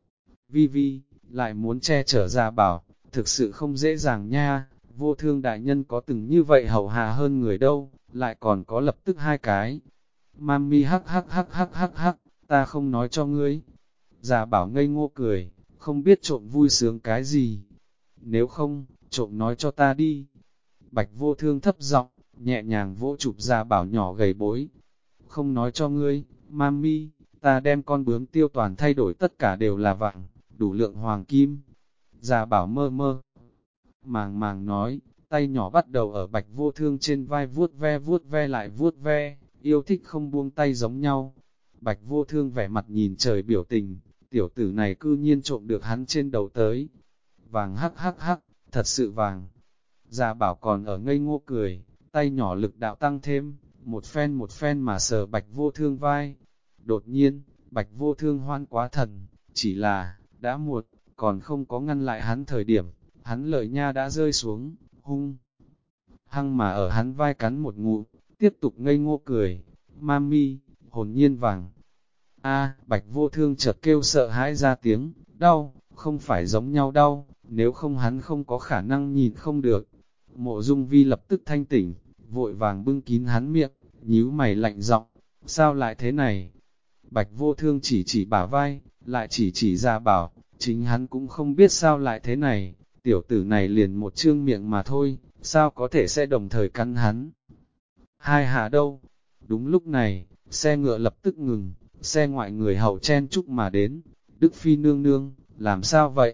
Vi Vi, lại muốn che chở Gia Bảo, thực sự không dễ dàng nha. Vô Thương đại nhân có từng như vậy hầu hạ hơn người đâu, lại còn có lập tức hai cái. Mami hắc hắc hắc hắc hắc hắc, ta không nói cho ngươi. Gia Bảo ngây ngô cười, không biết trộm vui sướng cái gì. Nếu không, trộm nói cho ta đi. Bạch Vô Thương thấp giọng, nhẹ nhàng vỗ chụp Gia Bảo nhỏ gầy bối. Không nói cho ngươi, Mami, ta đem con bướm tiêu toàn thay đổi tất cả đều là vàng, đủ lượng hoàng kim. Gia Bảo mơ mơ, màng màng nói, tay nhỏ bắt đầu ở Bạch Vô Thương trên vai vuốt ve lại vuốt ve, yêu thích không buông tay giống nhau. Bạch Vô Thương vẻ mặt nhìn trời biểu tình, tiểu tử này cư nhiên trộm được hắn trên đầu tới. Vàng hắc hắc hắc, thật sự vàng. Gia Bảo còn ở ngây ngô cười, tay nhỏ lực đạo tăng thêm, một phen mà sờ Bạch Vô Thương vai. Đột nhiên, Bạch Vô Thương hoan quá thần, chỉ là, đã muộn, còn không có ngăn lại hắn thời điểm, hắn lợi nha đã rơi xuống, hung hăng mà ở hắn vai cắn một ngụm, tiếp tục ngây ngô cười. Mami, hồn nhiên vàng. Bạch Vô Thương chợt kêu sợ hãi ra tiếng, đau, không phải giống nhau đau, nếu không hắn không có khả năng nhìn không được. Mộ Dung Vi lập tức thanh tỉnh, vội vàng bưng kín hắn miệng, nhíu mày lạnh giọng, sao lại thế này? Bạch Vô Thương chỉ bả vai, lại chỉ Gia Bảo, chính hắn cũng không biết sao lại thế này, tiểu tử này liền một trương miệng mà thôi, sao có thể sẽ đồng thời cắn hắn? Hai hạ đâu? Đúng lúc này, xe ngựa lập tức ngừng, xe ngoại người hầu chen chúc mà đến. Đức Phi nương nương, làm sao vậy?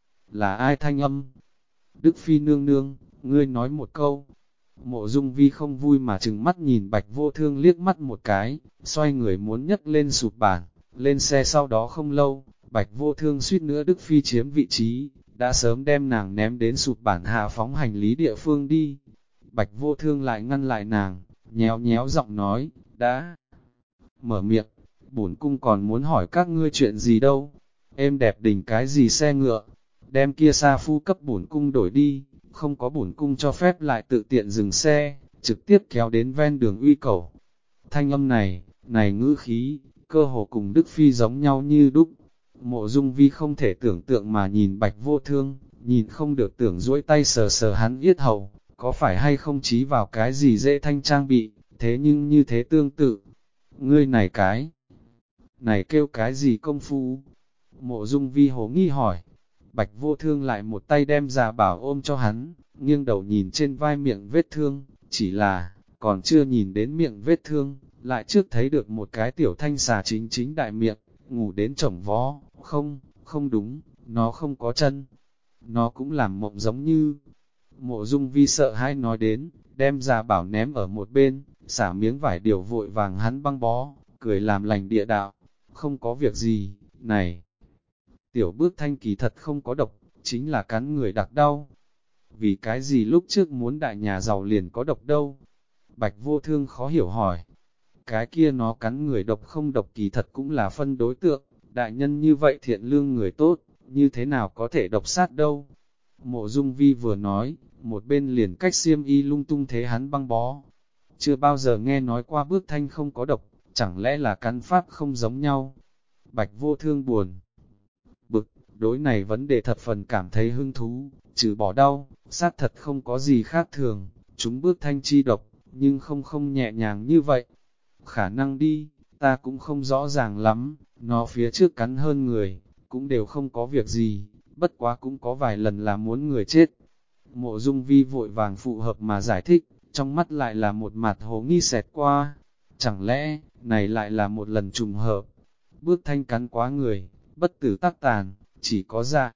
Là ai thanh âm? Đức Phi nương nương, ngươi nói một câu. Mộ Dung Vi không vui mà trừng mắt nhìn Bạch Vô Thương liếc mắt một cái, xoay người muốn nhấc lên sụp bàn, lên xe. Sau đó không lâu, Bạch Vô Thương suýt nữa Đức Phi chiếm vị trí, đã sớm đem nàng ném đến sụp bản hạ phóng hành lý địa phương đi. Bạch Vô Thương lại ngăn lại nàng, nhéo nhéo giọng nói, đã mở miệng, bổn cung còn muốn hỏi các ngươi chuyện gì đâu, em đẹp đỉnh cái gì xe ngựa, đem kia sa phu cấp bổn cung đổi đi, không có bổn cung cho phép lại tự tiện dừng xe, trực tiếp kéo đến ven đường uy cẩu. Thanh âm này ngữ khí, cơ hồ cùng Đức Phi giống nhau như đúc. Mộ Dung Vi không thể tưởng tượng mà nhìn Bạch Vô Thương, nhìn không được tưởng duỗi tay sờ sờ hắn yết hầu, có phải hay không chí vào cái gì dễ thanh trang bị, thế nhưng như thế tương tự. Ngươi này kêu cái gì công phu? Mộ Dung Vi hồ nghi hỏi. Bạch Vô Thương lại một tay đem Gia Bảo ôm cho hắn, nghiêng đầu nhìn trên vai miệng vết thương, chỉ là, còn chưa nhìn đến miệng vết thương, lại trước thấy được một cái tiểu thanh xà chính đại miệng, ngủ đến chổng vó. Không đúng, nó không có chân, nó cũng làm mộng giống như. Mộ Dung Vi sợ hãi nói đến, đem Gia Bảo ném ở một bên, xả miếng vải điều vội vàng hắn băng bó, cười làm lành địa đạo, không có việc gì, này. Tiểu Bước Thanh kỳ thật không có độc, chính là cắn người đặc đau. Vì cái gì lúc trước muốn đại nhà giàu liền có độc đâu? Bạch Vô Thương khó hiểu hỏi. Cái kia nó cắn người độc không độc kỳ thật cũng là phân đối tượng, đại nhân như vậy thiện lương người tốt, như thế nào có thể độc sát đâu? Mộ Dung Vi vừa nói, một bên liền cách xiêm y lung tung thế hắn băng bó. Chưa bao giờ nghe nói qua Bước Thanh không có độc, chẳng lẽ là cắn pháp không giống nhau? Bạch Vô Thương buồn bực, đối này vấn đề thập phần cảm thấy hứng thú, trừ bỏ đau, sát thật không có gì khác thường, chúng Bước Thanh chi độc, nhưng không nhẹ nhàng như vậy. Khả năng đi, ta cũng không rõ ràng lắm, nó phía trước cắn hơn người, cũng đều không có việc gì, bất quá cũng có vài lần là muốn người chết. Mộ Dung Vi vội vàng phụ hợp mà giải thích, trong mắt lại là một mặt hồ nghi xẹt qua. Chẳng lẽ, này lại là một lần trùng hợp? Bước Thanh cắn quá người, bất tử tắc tàn, chỉ có Gia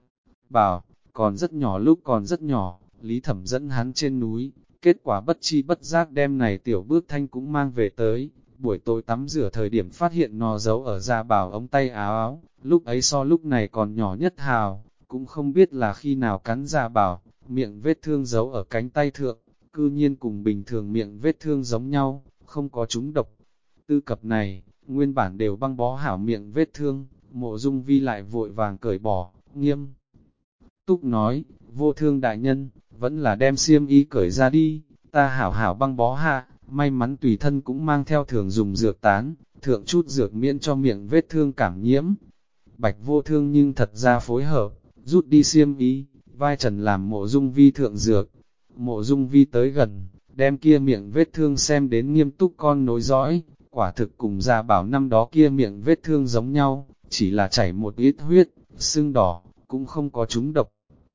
Bảo, còn rất nhỏ lúc còn rất nhỏ, Lý Thẩm dẫn hắn trên núi, kết quả bất chi bất giác đem này tiểu Bước Thanh cũng mang về tới. Buổi tối tắm rửa thời điểm phát hiện nó giấu ở Gia Bảo ống tay áo, lúc ấy so lúc này còn nhỏ nhất hào, cũng không biết là khi nào cắn Gia Bảo, miệng vết thương giấu ở cánh tay thượng, cư nhiên cùng bình thường miệng vết thương giống nhau, không có trúng độc. Tư cập này, nguyên bản đều băng bó hảo miệng vết thương, Mộ Dung Vi lại vội vàng cởi bỏ, nghiêm túc nói, Vô Thương đại nhân, vẫn là đem xiêm y cởi ra đi, ta hảo hảo băng bó hạ, may mắn tùy thân cũng mang theo thường dùng dược tán, thượng chút dược miễn cho miệng vết thương cảm nhiễm. Bạch Vô Thương nhưng thật ra phối hợp, rút đi xiêm y, vai trần làm Mộ Dung Vi thượng dược. Mộ Dung Vi tới gần, đem kia miệng vết thương xem đến nghiêm túc con nối dõi, quả thực cùng Gia Bảo năm đó kia miệng vết thương giống nhau, chỉ là chảy một ít huyết, sưng đỏ, cũng không có trúng độc.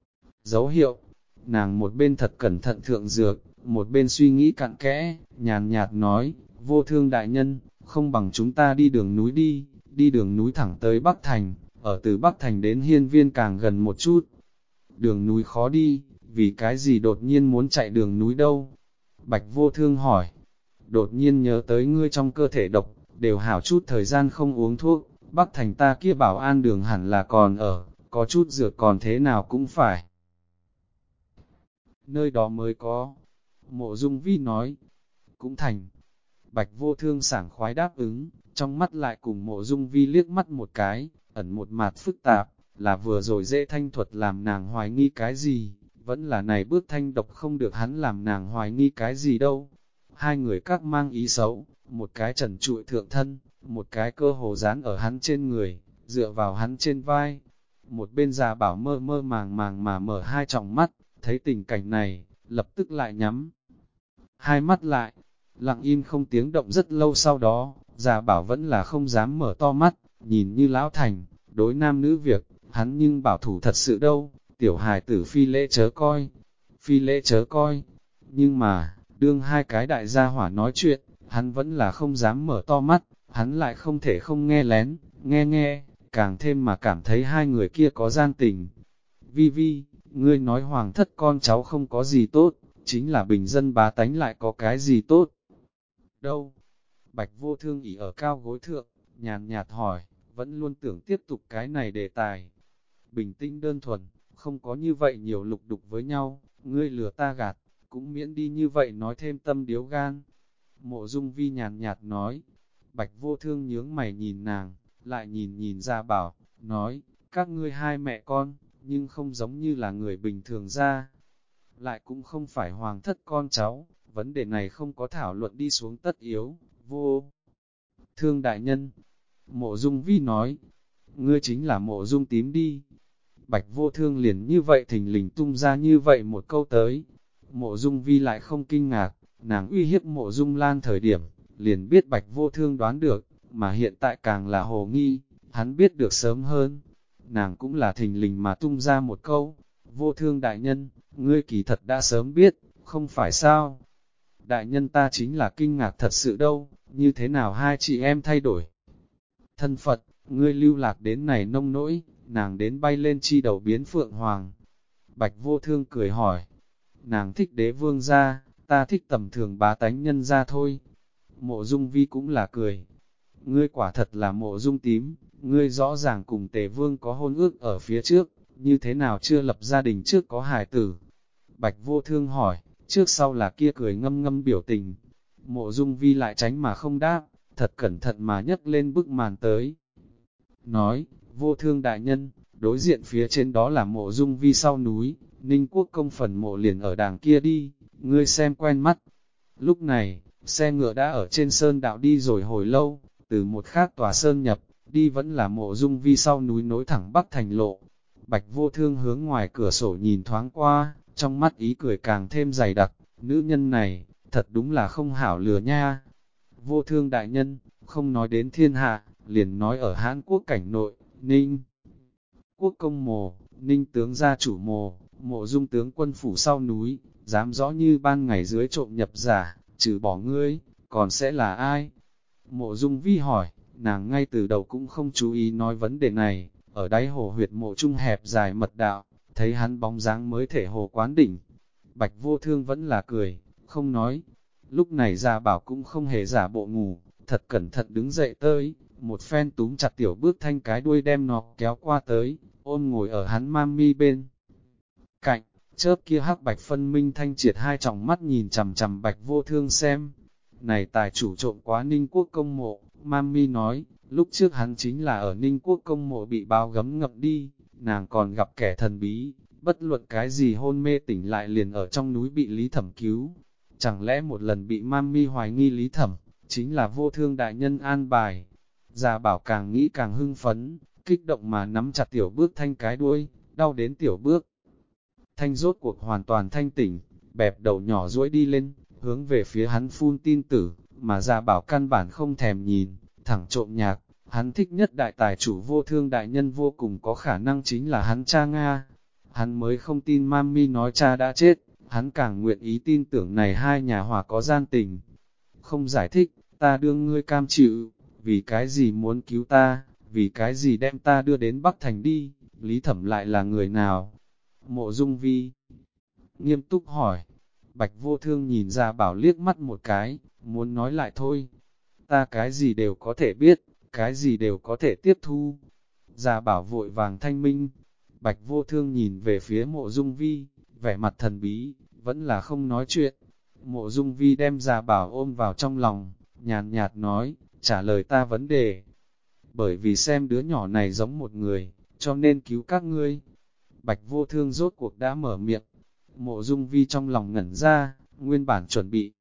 Dấu hiệu, nàng một bên thật cẩn thận thượng dược, một bên suy nghĩ cặn kẽ, nhàn nhạt nói, Vô Thương đại nhân, không bằng chúng ta đi đường núi đi đường núi thẳng tới Bắc Thành, ở từ Bắc Thành đến Hiên Viên càng gần một chút. Đường núi khó đi, vì cái gì đột nhiên muốn chạy đường núi đâu? Bạch Vô Thương hỏi, đột nhiên nhớ tới ngươi trong cơ thể độc, đều hảo chút thời gian không uống thuốc, Bắc Thành ta kia bảo an đường hẳn là còn ở, có chút dược còn thế nào cũng phải. Nơi đó mới có. Mộ Dung Vi nói, cũng thành. Bạch Vô Thương sảng khoái đáp ứng, trong mắt lại cùng Mộ Dung Vi liếc mắt một cái, ẩn một mặt phức tạp, là vừa rồi dễ thanh thuật làm nàng hoài nghi cái gì, vẫn là này bước thanh độc không được hắn làm nàng hoài nghi cái gì đâu. Hai người các mang ý xấu, một cái trần trụi thượng thân, một cái cơ hồ dán ở hắn trên người, dựa vào hắn trên vai. Một bên Gia Bảo mơ mơ màng màng mà mở hai tròng mắt, thấy tình cảnh này, lập tức lại nhắm hai mắt lại, lặng im không tiếng động rất lâu sau đó, Gia Bảo vẫn là không dám mở to mắt, nhìn như lão thành, đối nam nữ việc, hắn nhưng bảo thủ thật sự đâu, tiểu hài tử phi lễ chớ coi, phi lễ chớ coi, nhưng mà, đương hai cái đại gia hỏa nói chuyện, hắn vẫn là không dám mở to mắt, hắn lại không thể không nghe lén, nghe, càng thêm mà cảm thấy hai người kia có gian tình. Vi Vi, ngươi nói hoàng thất con cháu không có gì tốt, chính là bình dân bá tánh lại có cái gì tốt. Đâu? Bạch Vô Thương ỷ ở cao gối thượng, nhàn nhạt hỏi, vẫn luôn tưởng tiếp tục cái này đề tài. Bình tĩnh đơn thuần, không có như vậy nhiều lục đục với nhau, ngươi lừa ta gạt, cũng miễn đi như vậy nói thêm tâm điếu gan. Mộ Dung Vi nhàn nhạt nói, Bạch Vô Thương nhướng mày nhìn nàng, lại nhìn Gia Bảo, nói, các ngươi hai mẹ con, nhưng không giống như là người bình thường ra. Lại cũng không phải hoàng thất con cháu, vấn đề này không có thảo luận đi xuống tất yếu, Vô Thương đại nhân. Mộ Dung Vi nói, ngươi chính là Mộ Dung Tím đi. Bạch Vô Thương liền như vậy thình lình tung ra như vậy một câu tới. Mộ Dung Vi lại không kinh ngạc, nàng uy hiếp Mộ Dung Lan thời điểm, liền biết Bạch Vô Thương đoán được, mà hiện tại càng là hồ nghi, hắn biết được sớm hơn. Nàng cũng là thình lình mà tung ra một câu, Vô Thương đại nhân, ngươi kỳ thật đã sớm biết, không phải sao? Đại nhân ta chính là kinh ngạc thật sự đâu, như thế nào hai chị em thay đổi? Thân Phật, ngươi lưu lạc đến này nông nỗi, nàng đến bay lên chi đầu biến phượng hoàng. Bạch Vô Thương cười hỏi, nàng thích đế vương gia, ta thích tầm thường bá tánh nhân ra thôi. Mộ Dung Vi cũng là cười. Ngươi quả thật là Mộ Dung tím, ngươi rõ ràng cùng Tề Vương có hôn ước ở phía trước, như thế nào chưa lập gia đình trước có hài tử? Bạch Vô Thương hỏi, trước sau là kia cười ngâm ngâm biểu tình. Mộ Dung Vi lại tránh mà không đáp, thật cẩn thận mà nhấc lên bức màn tới. Nói, Vô Thương đại nhân, đối diện phía trên đó là Mộ Dung Vi sau núi, Ninh Quốc công phần mộ liền ở đàng kia đi, ngươi xem quen mắt. Lúc này, xe ngựa đã ở trên sơn đạo đi rồi hồi lâu, từ một khác tòa sơn nhập, đi vẫn là Mộ Dung Vi sau núi nối thẳng bắc thành lộ. Bạch Vô Thương hướng ngoài cửa sổ nhìn thoáng qua, trong mắt ý cười càng thêm dày đặc, nữ nhân này, thật đúng là không hảo lừa nha. Vô Thương đại nhân, không nói đến thiên hạ, liền nói ở Hán Quốc cảnh nội, Ninh Quốc công mồ, Ninh tướng gia chủ mồ, Mộ Dung tướng quân phủ sau núi, dám rõ như ban ngày dưới trộm nhập giả, trừ bỏ ngươi, còn sẽ là ai? Mộ Dung Vi hỏi, nàng ngay từ đầu cũng không chú ý nói vấn đề này, ở đáy hồ huyệt mộ trung hẹp dài mật đạo, thấy hắn bóng dáng mới thể hồ quán đỉnh. Bạch Vô Thương vẫn là cười, không nói. Lúc này Gia Bảo cũng không hề giả bộ ngủ, thật cẩn thận đứng dậy tới, một phen túm chặt Tiểu Bước Thanh cái đuôi đem nó kéo qua tới, ôm ngồi ở hắn mami bên cạnh, chớp kia hắc bạch phân minh thanh triệt hai tròng mắt nhìn chằm chằm Bạch Vô Thương xem. Này tài chủ trộm quá Ninh Quốc công mộ, mami nói, lúc trước hắn chính là ở Ninh Quốc công mộ bị bao gấm ngập đi, nàng còn gặp kẻ thần bí, bất luận cái gì hôn mê tỉnh lại liền ở trong núi bị Lý Thẩm cứu. Chẳng lẽ một lần bị mami hoài nghi Lý Thẩm, chính là Vô Thương đại nhân an bài. Gia Bảo càng nghĩ càng hưng phấn, kích động mà nắm chặt Tiểu Bước Thanh cái đuôi, đau đến Tiểu Bước Thanh rốt cuộc hoàn toàn thanh tỉnh, bẹp đầu nhỏ duỗi đi lên, hướng về phía hắn phun tin tử, mà Gia Bảo căn bản không thèm nhìn, thẳng trộm nhạc, hắn thích nhất đại tài chủ Vô Thương đại nhân vô cùng có khả năng chính là hắn cha Nga. Hắn mới không tin mami nói cha đã chết, hắn càng nguyện ý tin tưởng này hai nhà hòa có gian tình. Không giải thích, ta đương ngươi cam chịu, vì cái gì muốn cứu ta, vì cái gì đem ta đưa đến Bắc Thành đi, Lý Thẩm lại là người nào? Mộ Dung Vi nghiêm túc hỏi. Bạch Vô Thương nhìn Gia Bảo liếc mắt một cái, muốn nói lại thôi. Ta cái gì đều có thể biết, cái gì đều có thể tiếp thu. Gia Bảo vội vàng thanh minh. Bạch Vô Thương nhìn về phía Mộ Dung Vi, vẻ mặt thần bí, vẫn là không nói chuyện. Mộ Dung Vi đem Gia Bảo ôm vào trong lòng, nhàn nhạt nói, trả lời ta vấn đề. Bởi vì xem đứa nhỏ này giống một người, cho nên cứu các ngươi. Bạch Vô Thương rốt cuộc đã mở miệng. Mộ Dung Vi trong lòng ngẩn ra, nguyên bản chuẩn bị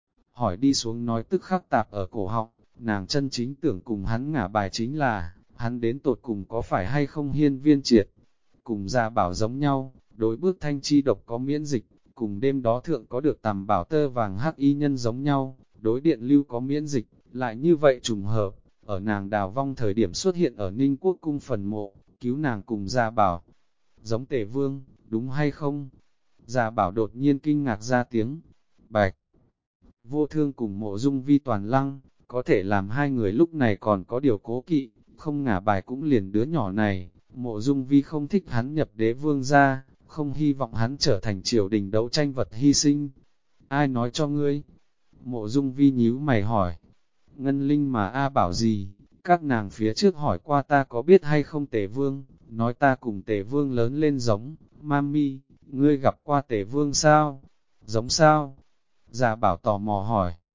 hỏi đi xuống nói tức khắc tạp ở cổ họng, nàng chân chính tưởng cùng hắn ngả bài chính là, hắn đến tột cùng có phải hay không hiên viên triệt. Cùng Gia Bảo giống nhau, đối Bước Thanh chi độc có miễn dịch, cùng đêm đó thượng có được tầm bảo tơ vàng hắc y nhân giống nhau, đối điện lưu có miễn dịch, lại như vậy trùng hợp, ở nàng đào vong thời điểm xuất hiện ở Ninh Quốc cung phần mộ, cứu nàng cùng Gia Bảo. Giống Tề Vương, đúng hay không? Gia Bảo đột nhiên kinh ngạc ra tiếng. Bạch Vô Thương cùng Mộ Dung Vi toàn lăng, có thể làm hai người lúc này còn có điều cố kỵ, không ngả bài cũng liền đứa nhỏ này. Mộ Dung Vi không thích hắn nhập đế vương ra, không hy vọng hắn trở thành triều đình đấu tranh vật hy sinh. Ai nói cho ngươi? Mộ Dung Vi nhíu mày hỏi. Ngân Linh mà A bảo gì? Các nàng phía trước hỏi qua ta có biết hay không Tề Vương, nói ta cùng Tề Vương lớn lên giống. Mami, ngươi gặp qua Tề Vương sao? Giống sao? Gia Bảo tò mò hỏi.